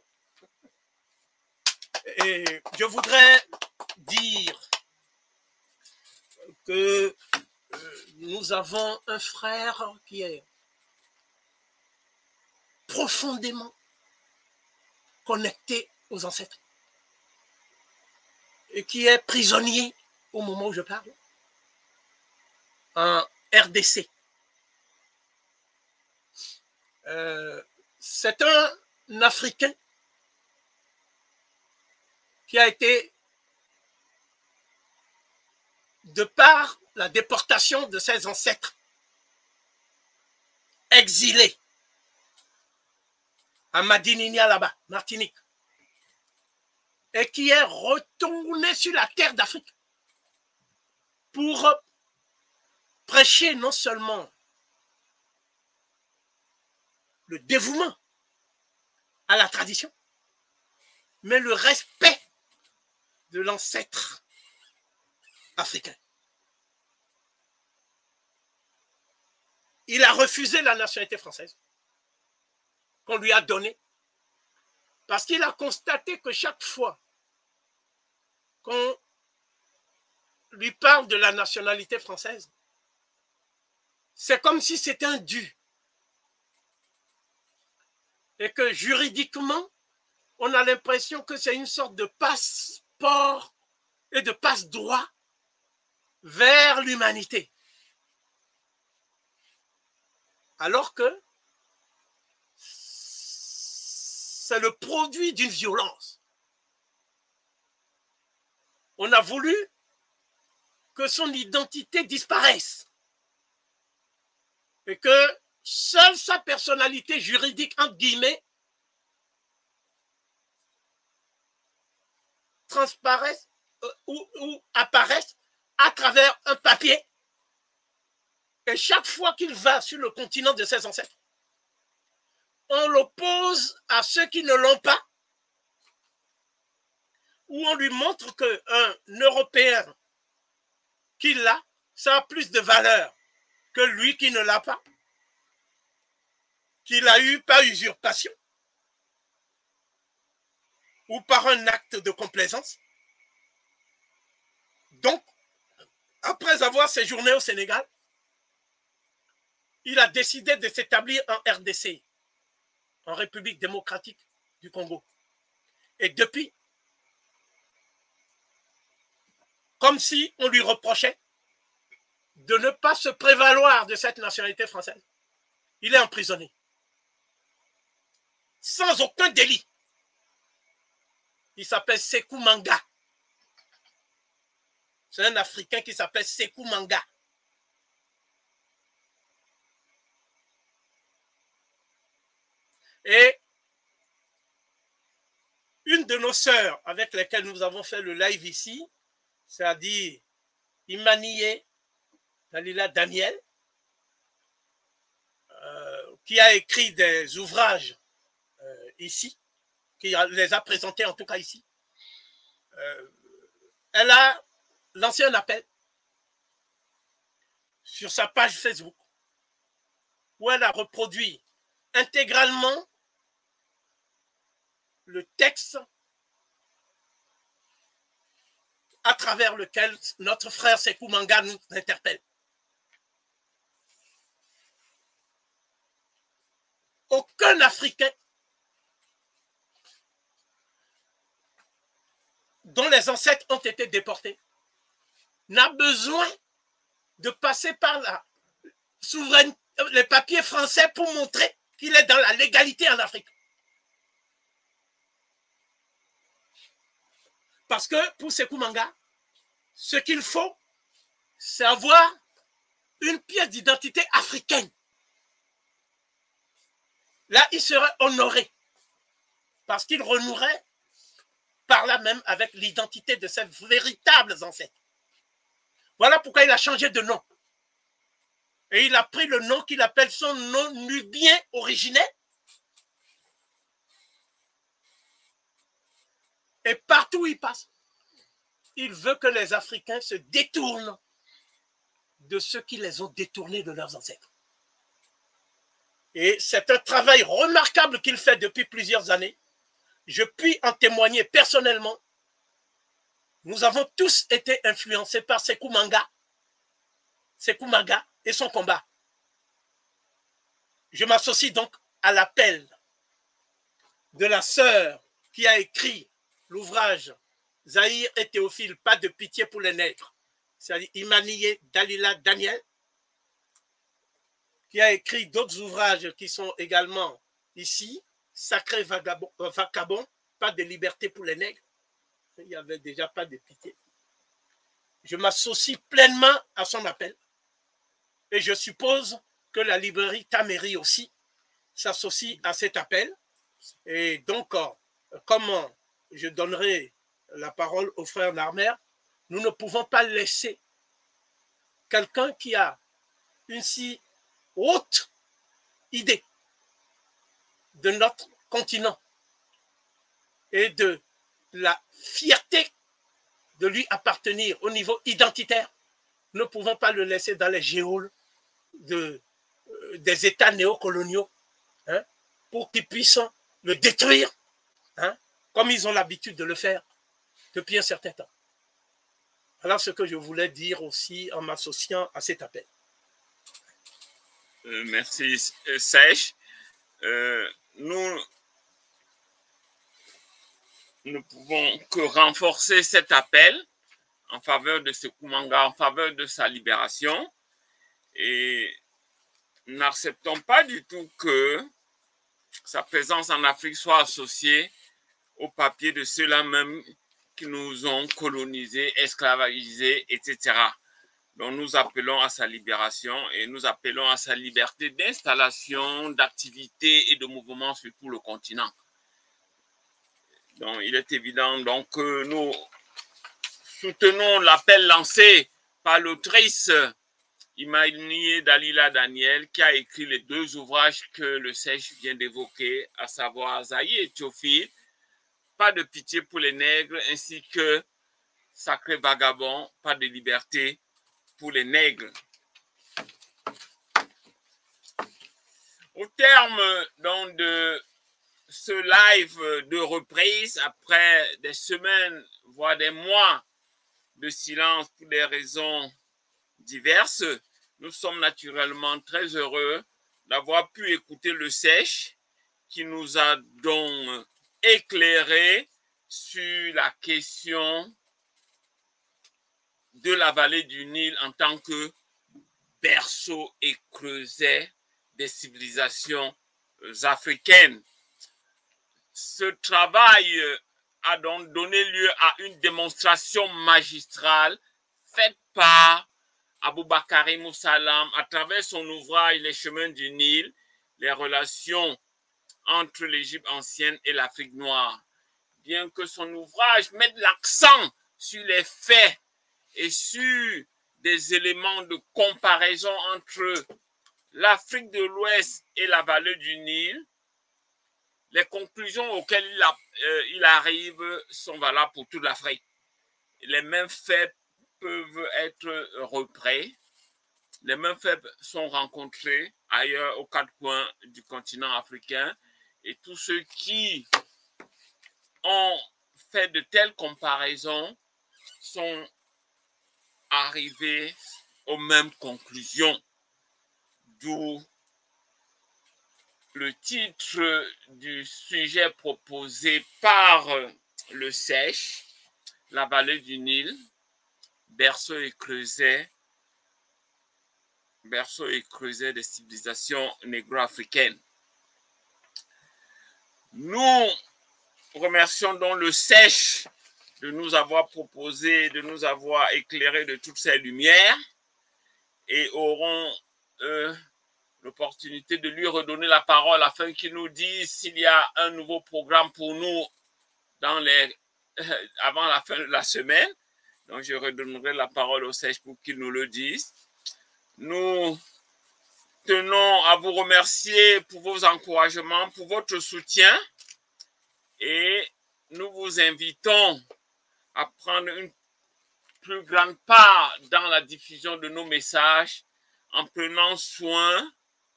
Et je voudrais dire que nous avons un frère qui est profondément connecté aux ancêtres et qui est prisonnier au moment où je parle en RDC. C'est un Africain qui a été, de par la déportation de ses ancêtres, exilé à Madininia là-bas, Martinique, et qui est retourné sur la terre d'Afrique pour prêcher non seulement le dévouement à la tradition, mais le respect de l'ancêtre africain. Il a refusé la nationalité française qu'on lui a donnée parce qu'il a constaté que chaque fois qu'on lui parle de la nationalité française, c'est comme si c'était un dû. Et que juridiquement, on a l'impression que c'est une sorte de passeport et de passe-droit vers l'humanité. Alors que c'est le produit d'une violence. On a voulu que son identité disparaisse et que seule sa personnalité juridique, entre guillemets, transparaisse ou apparaisse à travers un papier. Et chaque fois qu'il va sur le continent de ses ancêtres, on l'oppose à ceux qui ne l'ont pas, ou on lui montre qu'un Européen qui l'a, ça a plus de valeur que lui qui ne l'a pas, qu'il a eu par usurpation ou par un acte de complaisance. Donc, après avoir séjourné au Sénégal, il a décidé de s'établir en RDC, en République démocratique du Congo. Et depuis, comme si on lui reprochait de ne pas se prévaloir de cette nationalité française, il est emprisonné. Sans aucun délit. Il s'appelle Sékou Manga. C'est un Africain qui s'appelle Sékou Manga. Et une de nos sœurs avec lesquelles nous avons fait le live ici, c'est-à-dire Imaniye Dalila Daniel, qui a écrit des ouvrages ici, qui les a présentés en tout cas ici, elle a lancé un appel sur sa page Facebook où elle a reproduit intégralement le texte à travers lequel notre frère Sékou Manga nous interpelle. Aucun Africain dont les ancêtres ont été déportés n'a besoin de passer par la souveraineté, les papiers français pour montrer qu'il est dans la légalité en Afrique. Parce que pour Sékou Manga, ce qu'il faut, c'est avoir une pièce d'identité africaine. Là, il serait honoré parce qu'il renouerait par là même avec l'identité de ses véritables ancêtres. Voilà pourquoi il a changé de nom. Et il a pris le nom qu'il appelle son nom nubien originel. Et partout où il passe, il veut que les Africains se détournent de ceux qui les ont détournés de leurs ancêtres. Et c'est un travail remarquable qu'il fait depuis plusieurs années. Je puis en témoigner personnellement. Nous avons tous été influencés par Sékou Manga et son combat. Je m'associe donc à l'appel de la sœur qui a écrit l'ouvrage Zahir et Théophile, pas de pitié pour les nègres. C'est-à-dire Imaniye Dalila Daniel, qui a écrit d'autres ouvrages qui sont également ici, Sacré Vagabond, pas de liberté pour les nègres. Il n'y avait déjà pas de pitié. Je m'associe pleinement à son appel. Et je suppose que la librairie Taméry aussi s'associe à cet appel. Et donc, comment je donnerai la parole au frère Narmer, nous ne pouvons pas laisser quelqu'un qui a une si haute idée de notre continent et de la fierté de lui appartenir au niveau identitaire, nous ne pouvons pas le laisser dans les geôles des États néocoloniaux, hein, pour qu'ils puissent le détruire, hein, comme ils ont l'habitude de le faire depuis un certain temps. Voilà ce que je voulais dire aussi en m'associant à cet appel. Merci, Sèche. Nous ne pouvons que renforcer cet appel en faveur de Sékou Manga, en faveur de sa libération. Et nous n'acceptons pas du tout que sa présence en Afrique soit associée au papier de ceux-là même qui nous ont colonisés, esclavagisés, etc. Donc nous appelons à sa libération et nous appelons à sa liberté d'installation, d'activité et de mouvement sur tout le continent. Donc il est évident donc, que nous soutenons l'appel lancé par l'autrice Imani Dalila Daniel, qui a écrit les deux ouvrages que le Sèche vient d'évoquer, à savoir Zaï et Théophile, Pas de pitié pour les nègres, ainsi que Sacré Vagabond, Pas de liberté pour les nègres. Au terme donc, de ce live de reprise, après des semaines, voire des mois de silence pour des raisons diverses, nous sommes naturellement très heureux d'avoir pu écouter le Sèche qui nous a donc éclairé sur la question de la vallée du Nil en tant que berceau et creuset des civilisations africaines. Ce travail a donc donné lieu à une démonstration magistrale faite par Aboubakari Moussalam à travers son ouvrage Les chemins du Nil, les relations entre l'Égypte ancienne et l'Afrique noire. Bien que son ouvrage mette l'accent sur les faits et sur des éléments de comparaison entre l'Afrique de l'Ouest et la vallée du Nil, les conclusions auxquelles il arrive sont valables pour toute l'Afrique. Les mêmes faits peuvent être repris, les mêmes faits sont rencontrés ailleurs aux quatre coins du continent africain, et tous ceux qui ont fait de telles comparaisons sont arrivés aux mêmes conclusions. D'où le titre du sujet proposé par le Sèche, la vallée du Nil, berceau et creuset des civilisations négro-africaines. Nous remercions donc le Sèche de nous avoir proposé, de nous avoir éclairé de toutes ces lumières et aurons l'opportunité de lui redonner la parole afin qu'il nous dise s'il y a un nouveau programme pour nous avant la fin de la semaine. Donc, je redonnerai la parole au Sèche pour qu'il nous le dise. Nous tenons à vous remercier pour vos encouragements, pour votre soutien et nous vous invitons à prendre une plus grande part dans la diffusion de nos messages en prenant soin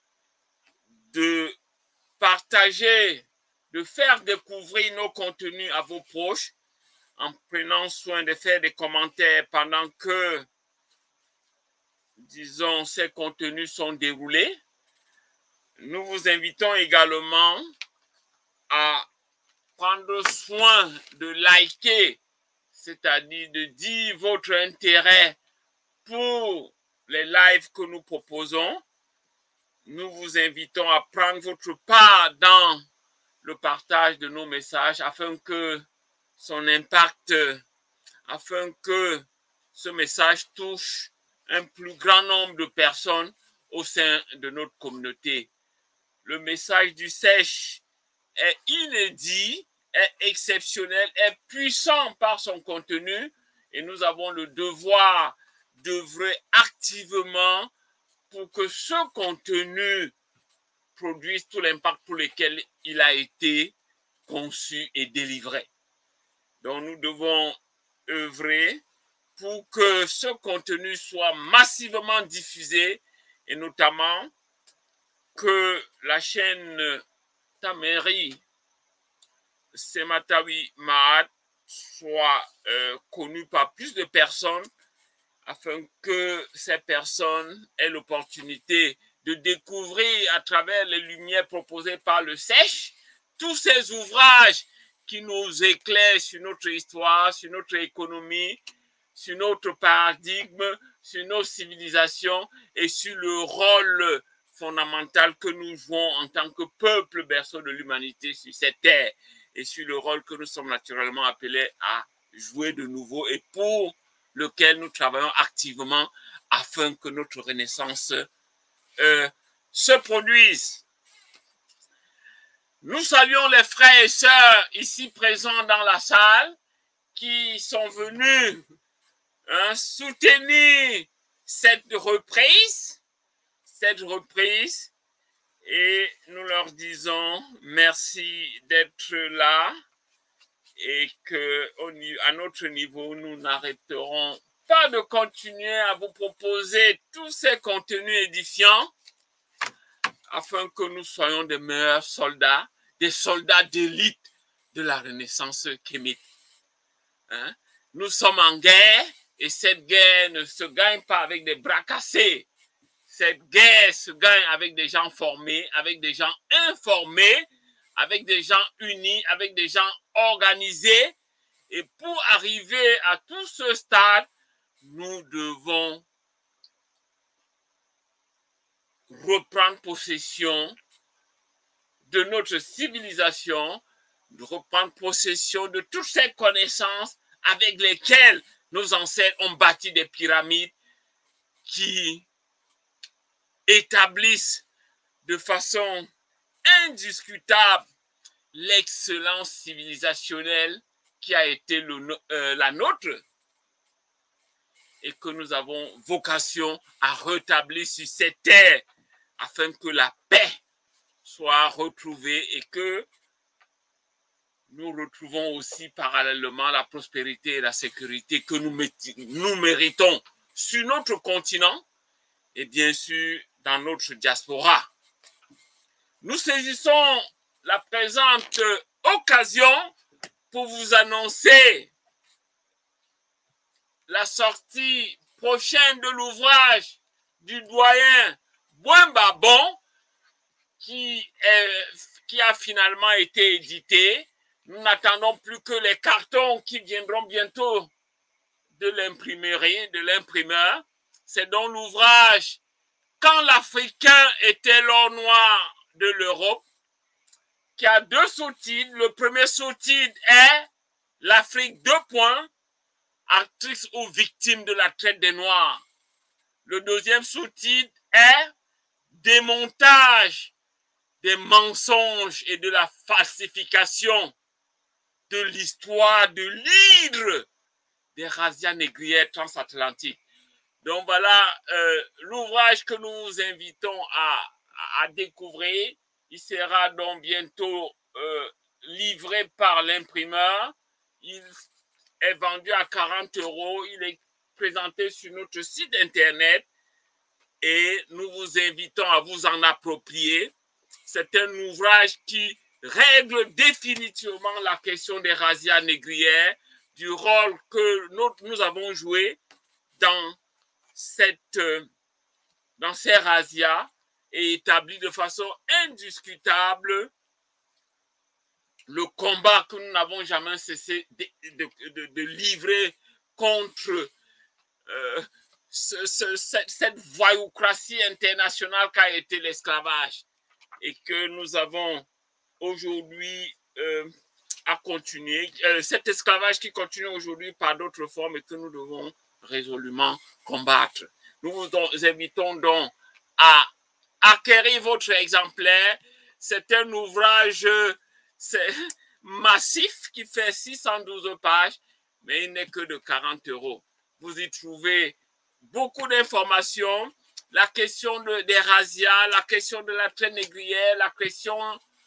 de partager, de faire découvrir nos contenus à vos proches, en prenant soin de faire des commentaires pendant que, disons, ces contenus sont déroulés. Nous vous invitons également à prendre soin de liker, c'est-à-dire de dire votre intérêt pour les lives que nous proposons. Nous vous invitons à prendre votre part dans le partage de nos messages afin que son impact, afin que ce message touche un plus grand nombre de personnes au sein de notre communauté. Le message du Sèche est inédit, est exceptionnel, est puissant par son contenu et nous avons le devoir d'œuvrer activement pour que ce contenu produise tout l'impact pour lequel il a été conçu et délivré. Donc nous devons œuvrer pour que ce contenu soit massivement diffusé et notamment que la chaîne Tameri Sematawi Mahat soit connue par plus de personnes afin que ces personnes aient l'opportunité de découvrir à travers les lumières proposées par le Sèche tous ces ouvrages qui nous éclairent sur notre histoire, sur notre économie, sur notre paradigme, sur nos civilisations et sur le rôle fondamental que nous jouons en tant que peuple berceau de l'humanité sur cette terre et sur le rôle que nous sommes naturellement appelés à jouer de nouveau et pour lequel nous travaillons activement afin que notre renaissance se produise. Nous saluons les frères et sœurs ici présents dans la salle qui sont venus soutenir cette reprise et nous leur disons merci d'être là et qu'à notre niveau, nous n'arrêterons pas de continuer à vous proposer tous ces contenus édifiants afin que nous soyons des meilleurs soldats, des soldats d'élite de la Renaissance kémite. Nous sommes en guerre et cette guerre ne se gagne pas avec des bras cassés. Cette guerre se gagne avec des gens formés, avec des gens informés, avec des gens unis, avec des gens organisés. Et pour arriver à tout ce stade, nous devons reprendre possession de notre civilisation, de reprendre possession de toutes ces connaissances avec lesquelles nos ancêtres ont bâti des pyramides qui établissent de façon indiscutable l'excellence civilisationnelle qui a été la nôtre et que nous avons vocation à rétablir sur cette terre afin que la paix soit retrouvée et que nous retrouvons aussi parallèlement la prospérité et la sécurité que nous méritons sur notre continent et bien sûr dans notre diaspora. Nous saisissons la présente occasion pour vous annoncer la sortie prochaine de l'ouvrage du doyen Bouemba Bon qui a finalement été édité. Nous n'attendons plus que les cartons qui viendront bientôt de l'imprimerie, de l'imprimeur. C'est donc l'ouvrage « Quand l'Africain était l'or noir de l'Europe » qui a deux sous-titres. Le premier sous-titre est « L'Afrique, : actrice ou victime de la traite des Noirs ». Le deuxième sous-titre est « Démontage des mensonges et de la falsification de l'histoire de l'hydre des razzias négrières transatlantiques ». Donc voilà l'ouvrage que nous vous invitons à découvrir. Il sera donc bientôt livré par l'imprimeur. Il est vendu à 40 €. Il est présenté sur notre site internet et nous vous invitons à vous en approprier. C'est un ouvrage qui règle définitivement la question des razzias négrières, du rôle que nous avons joué dans ces razzias et établit de façon indiscutable le combat que nous n'avons jamais cessé de livrer contre cette voyoucratie internationale qu'a été l'esclavage et que nous avons aujourd'hui à continuer. Cet esclavage qui continue aujourd'hui par d'autres formes et que nous devons résolument combattre. Nous vous invitons donc à acquérir votre exemplaire. C'est un ouvrage massif qui fait 612 pages, mais il n'est que de 40 €. Vous y trouvez beaucoup d'informations, la question des razzias, la question de la traite négrière, la question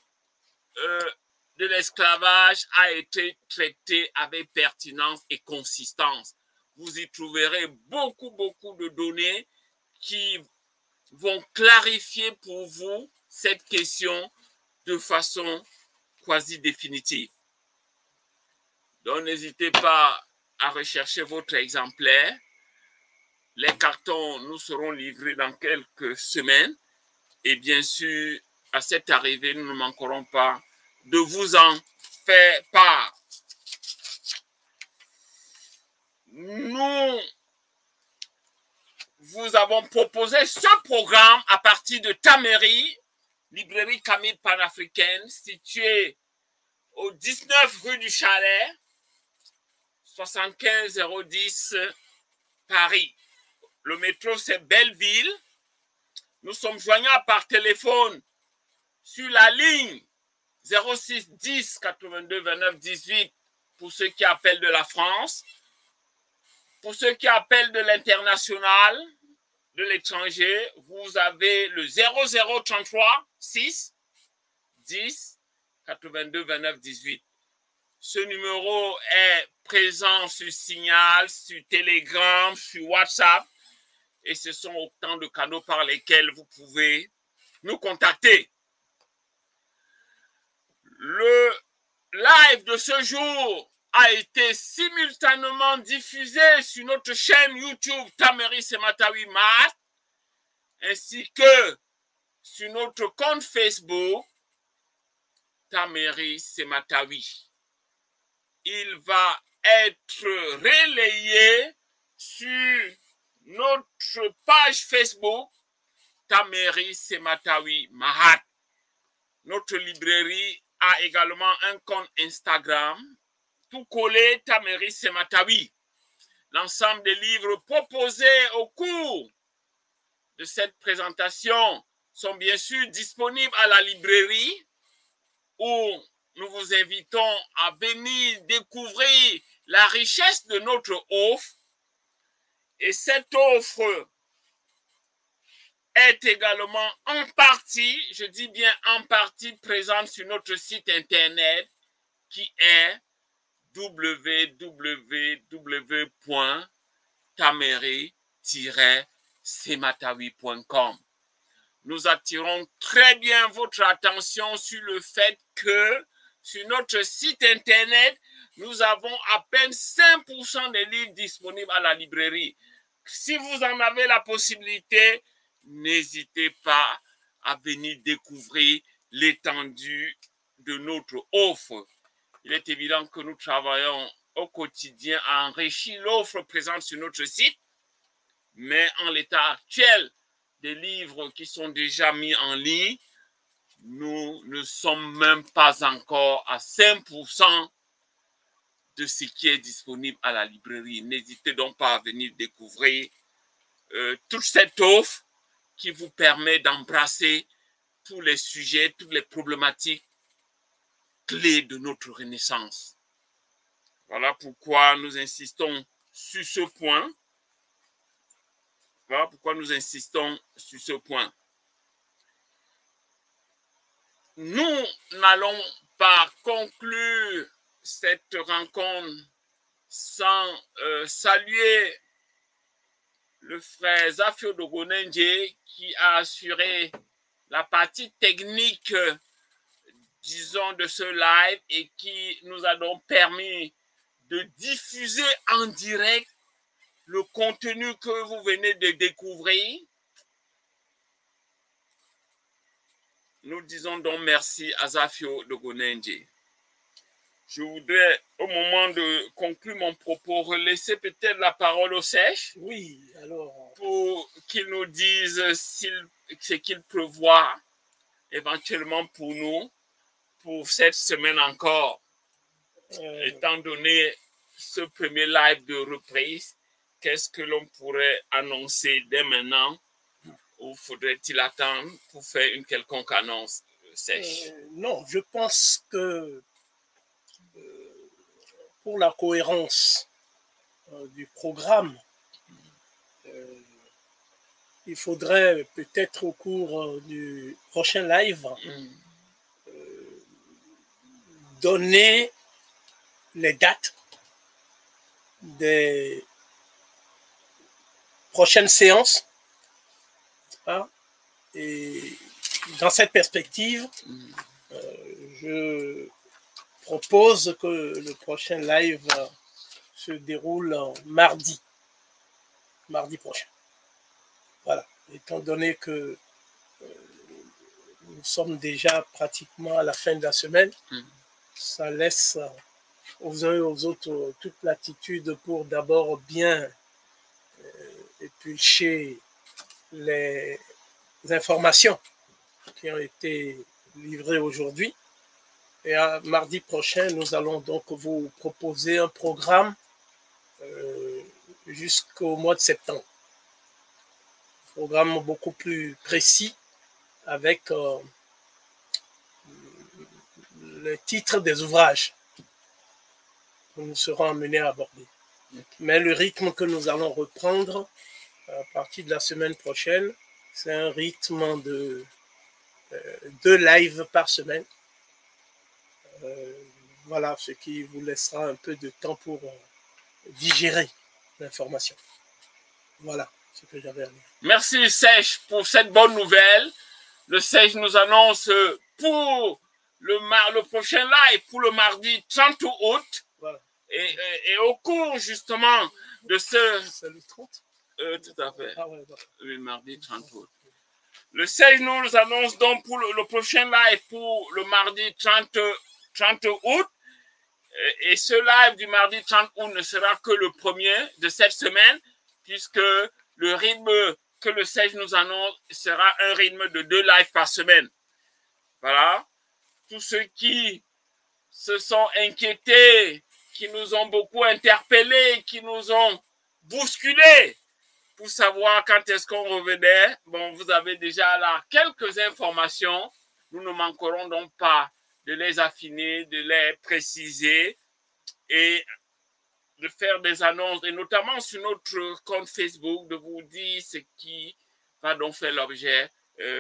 de l'esclavage a été traitée avec pertinence et consistance. Vous y trouverez beaucoup de données qui vont clarifier pour vous cette question de façon quasi définitive. Donc, n'hésitez pas à rechercher votre exemplaire. Les cartons nous seront livrés dans quelques semaines. Et bien sûr, à cette arrivée, nous ne manquerons pas de vous en faire part. Nous vous avons proposé ce programme à partir de Tamery, librairie Camille panafricaine, située au 19 rue du Chalet, 75 010 Paris. Le métro, c'est Belleville. Nous sommes joignables par téléphone sur la ligne 06 10 82 29 18 pour ceux qui appellent de la France. Pour ceux qui appellent de l'international, de l'étranger, vous avez le 0033 6 10 82 29 18. Ce numéro est présent sur Signal, sur Telegram, sur WhatsApp. Et ce sont autant de canaux par lesquels vous pouvez nous contacter. Le live de ce jour a été simultanément diffusé sur notre chaîne YouTube Tamery Sematawi Mat, ainsi que sur notre compte Facebook Tamery Sematawi. Il va être relayé sur notre page Facebook Tamery Sematawi Mahat. Notre librairie a également un compte Instagram, tout collé Tamery Sematawi. L'ensemble des livres proposés au cours de cette présentation sont bien sûr disponibles à la librairie où nous vous invitons à venir découvrir la richesse de notre offre. Et cette offre est également en partie, je dis bien en partie, présente sur notre site internet qui est www.tamery-sematawi.com. Nous attirons très bien votre attention sur le fait que sur notre site internet, nous avons à peine 5% des livres disponibles à la librairie. Si vous en avez la possibilité, n'hésitez pas à venir découvrir l'étendue de notre offre. Il est évident que nous travaillons au quotidien à enrichir l'offre présente sur notre site, mais en l'état actuel des livres qui sont déjà mis en ligne, nous ne sommes même pas encore à 5% de ce qui est disponible à la librairie. N'hésitez donc pas à venir découvrir toute cette offre qui vous permet d'embrasser tous les sujets, toutes les problématiques clés de notre Renaissance. Voilà pourquoi nous insistons sur ce point. Voilà pourquoi nous insistons sur ce point. Nous n'allons pas conclure cette rencontre sans saluer le frère Zafio Dogonenje qui a assuré la partie technique, disons, de ce live et qui nous a donc permis de diffuser en direct le contenu que vous venez de découvrir. Nous disons donc merci à Zafio Dogonenje. Je voudrais, au moment de conclure mon propos, laisser peut-être la parole au Sèche. Oui, alors. Pour qu'il nous dise ce qu'il prévoit éventuellement pour nous, pour cette semaine encore. Étant donné ce premier live de reprise, qu'est-ce que l'on pourrait annoncer dès maintenant ou faudrait-il attendre pour faire une quelconque annonce sèche? Non, je pense que pour la cohérence du programme, il faudrait peut-être au cours du prochain live donner les dates des prochaines séances. Et dans cette perspective, je propose que le prochain live se déroule mardi prochain. Voilà, étant donné que nous sommes déjà pratiquement à la fin de la semaine, ça laisse aux uns et aux autres toute latitude pour d'abord bien éplucher les informations qui ont été livrées aujourd'hui. Et à mardi prochain, nous allons donc vous proposer un programme jusqu'au mois de septembre. Un programme beaucoup plus précis avec le titre des ouvrages que nous serons amenés à aborder. Mais le rythme que nous allons reprendre à partir de la semaine prochaine, c'est un rythme de 2 lives par semaine. Voilà, ce qui vous laissera un peu de temps pour digérer l'information. Voilà ce que j'avais à dire. Merci Serge pour cette bonne nouvelle. Le Serge nous annonce pour le prochain live, pour le mardi 30 août. Voilà. Et au cours justement de ce... C'est le 30 tout à fait. Ah ouais, le mardi 30 août. Le Serge nous annonce donc pour le prochain live pour le mardi 30 août. Et ce live du mardi 30 août ne sera que le premier de cette semaine, puisque le rythme que le Serge nous annonce sera un rythme de 2 lives par semaine. Voilà. Tous ceux qui se sont inquiétés, qui nous ont beaucoup interpellés, qui nous ont bousculés pour savoir quand est-ce qu'on revenait. Bon, vous avez déjà là quelques informations. Nous ne manquerons donc pas de les affiner, de les préciser et de faire des annonces, et notamment sur notre compte Facebook, de vous dire ce qui va donc faire l'objet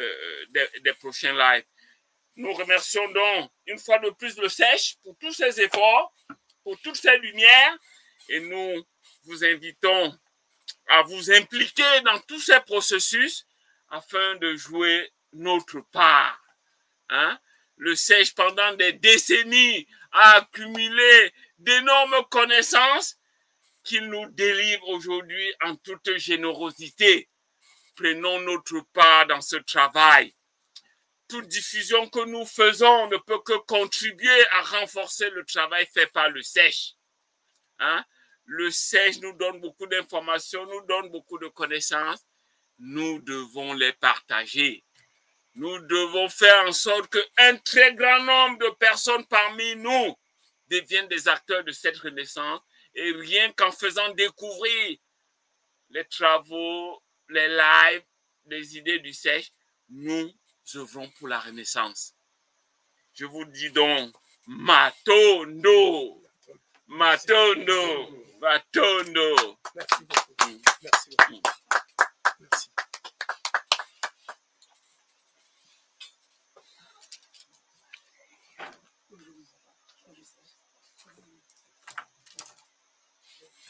des prochains lives. Nous remercions donc une fois de plus le Serge pour tous ses efforts, pour toutes ces lumières, et nous vous invitons à vous impliquer dans tous ces processus afin de jouer notre part. Hein? Le Serge, pendant des décennies, a accumulé d'énormes connaissances qu'il nous délivre aujourd'hui en toute générosité. Prenons notre part dans ce travail. Toute diffusion que nous faisons ne peut que contribuer à renforcer le travail fait par le Serge. Hein? Le Serge nous donne beaucoup d'informations, nous donne beaucoup de connaissances. Nous devons les partager. Nous devons faire en sorte qu'un très grand nombre de personnes parmi nous deviennent des acteurs de cette renaissance. Et rien qu'en faisant découvrir les travaux, les lives, les idées du Serge, nous œuvrons pour la renaissance. Je vous dis donc, Matondo, Matondo, Matondo.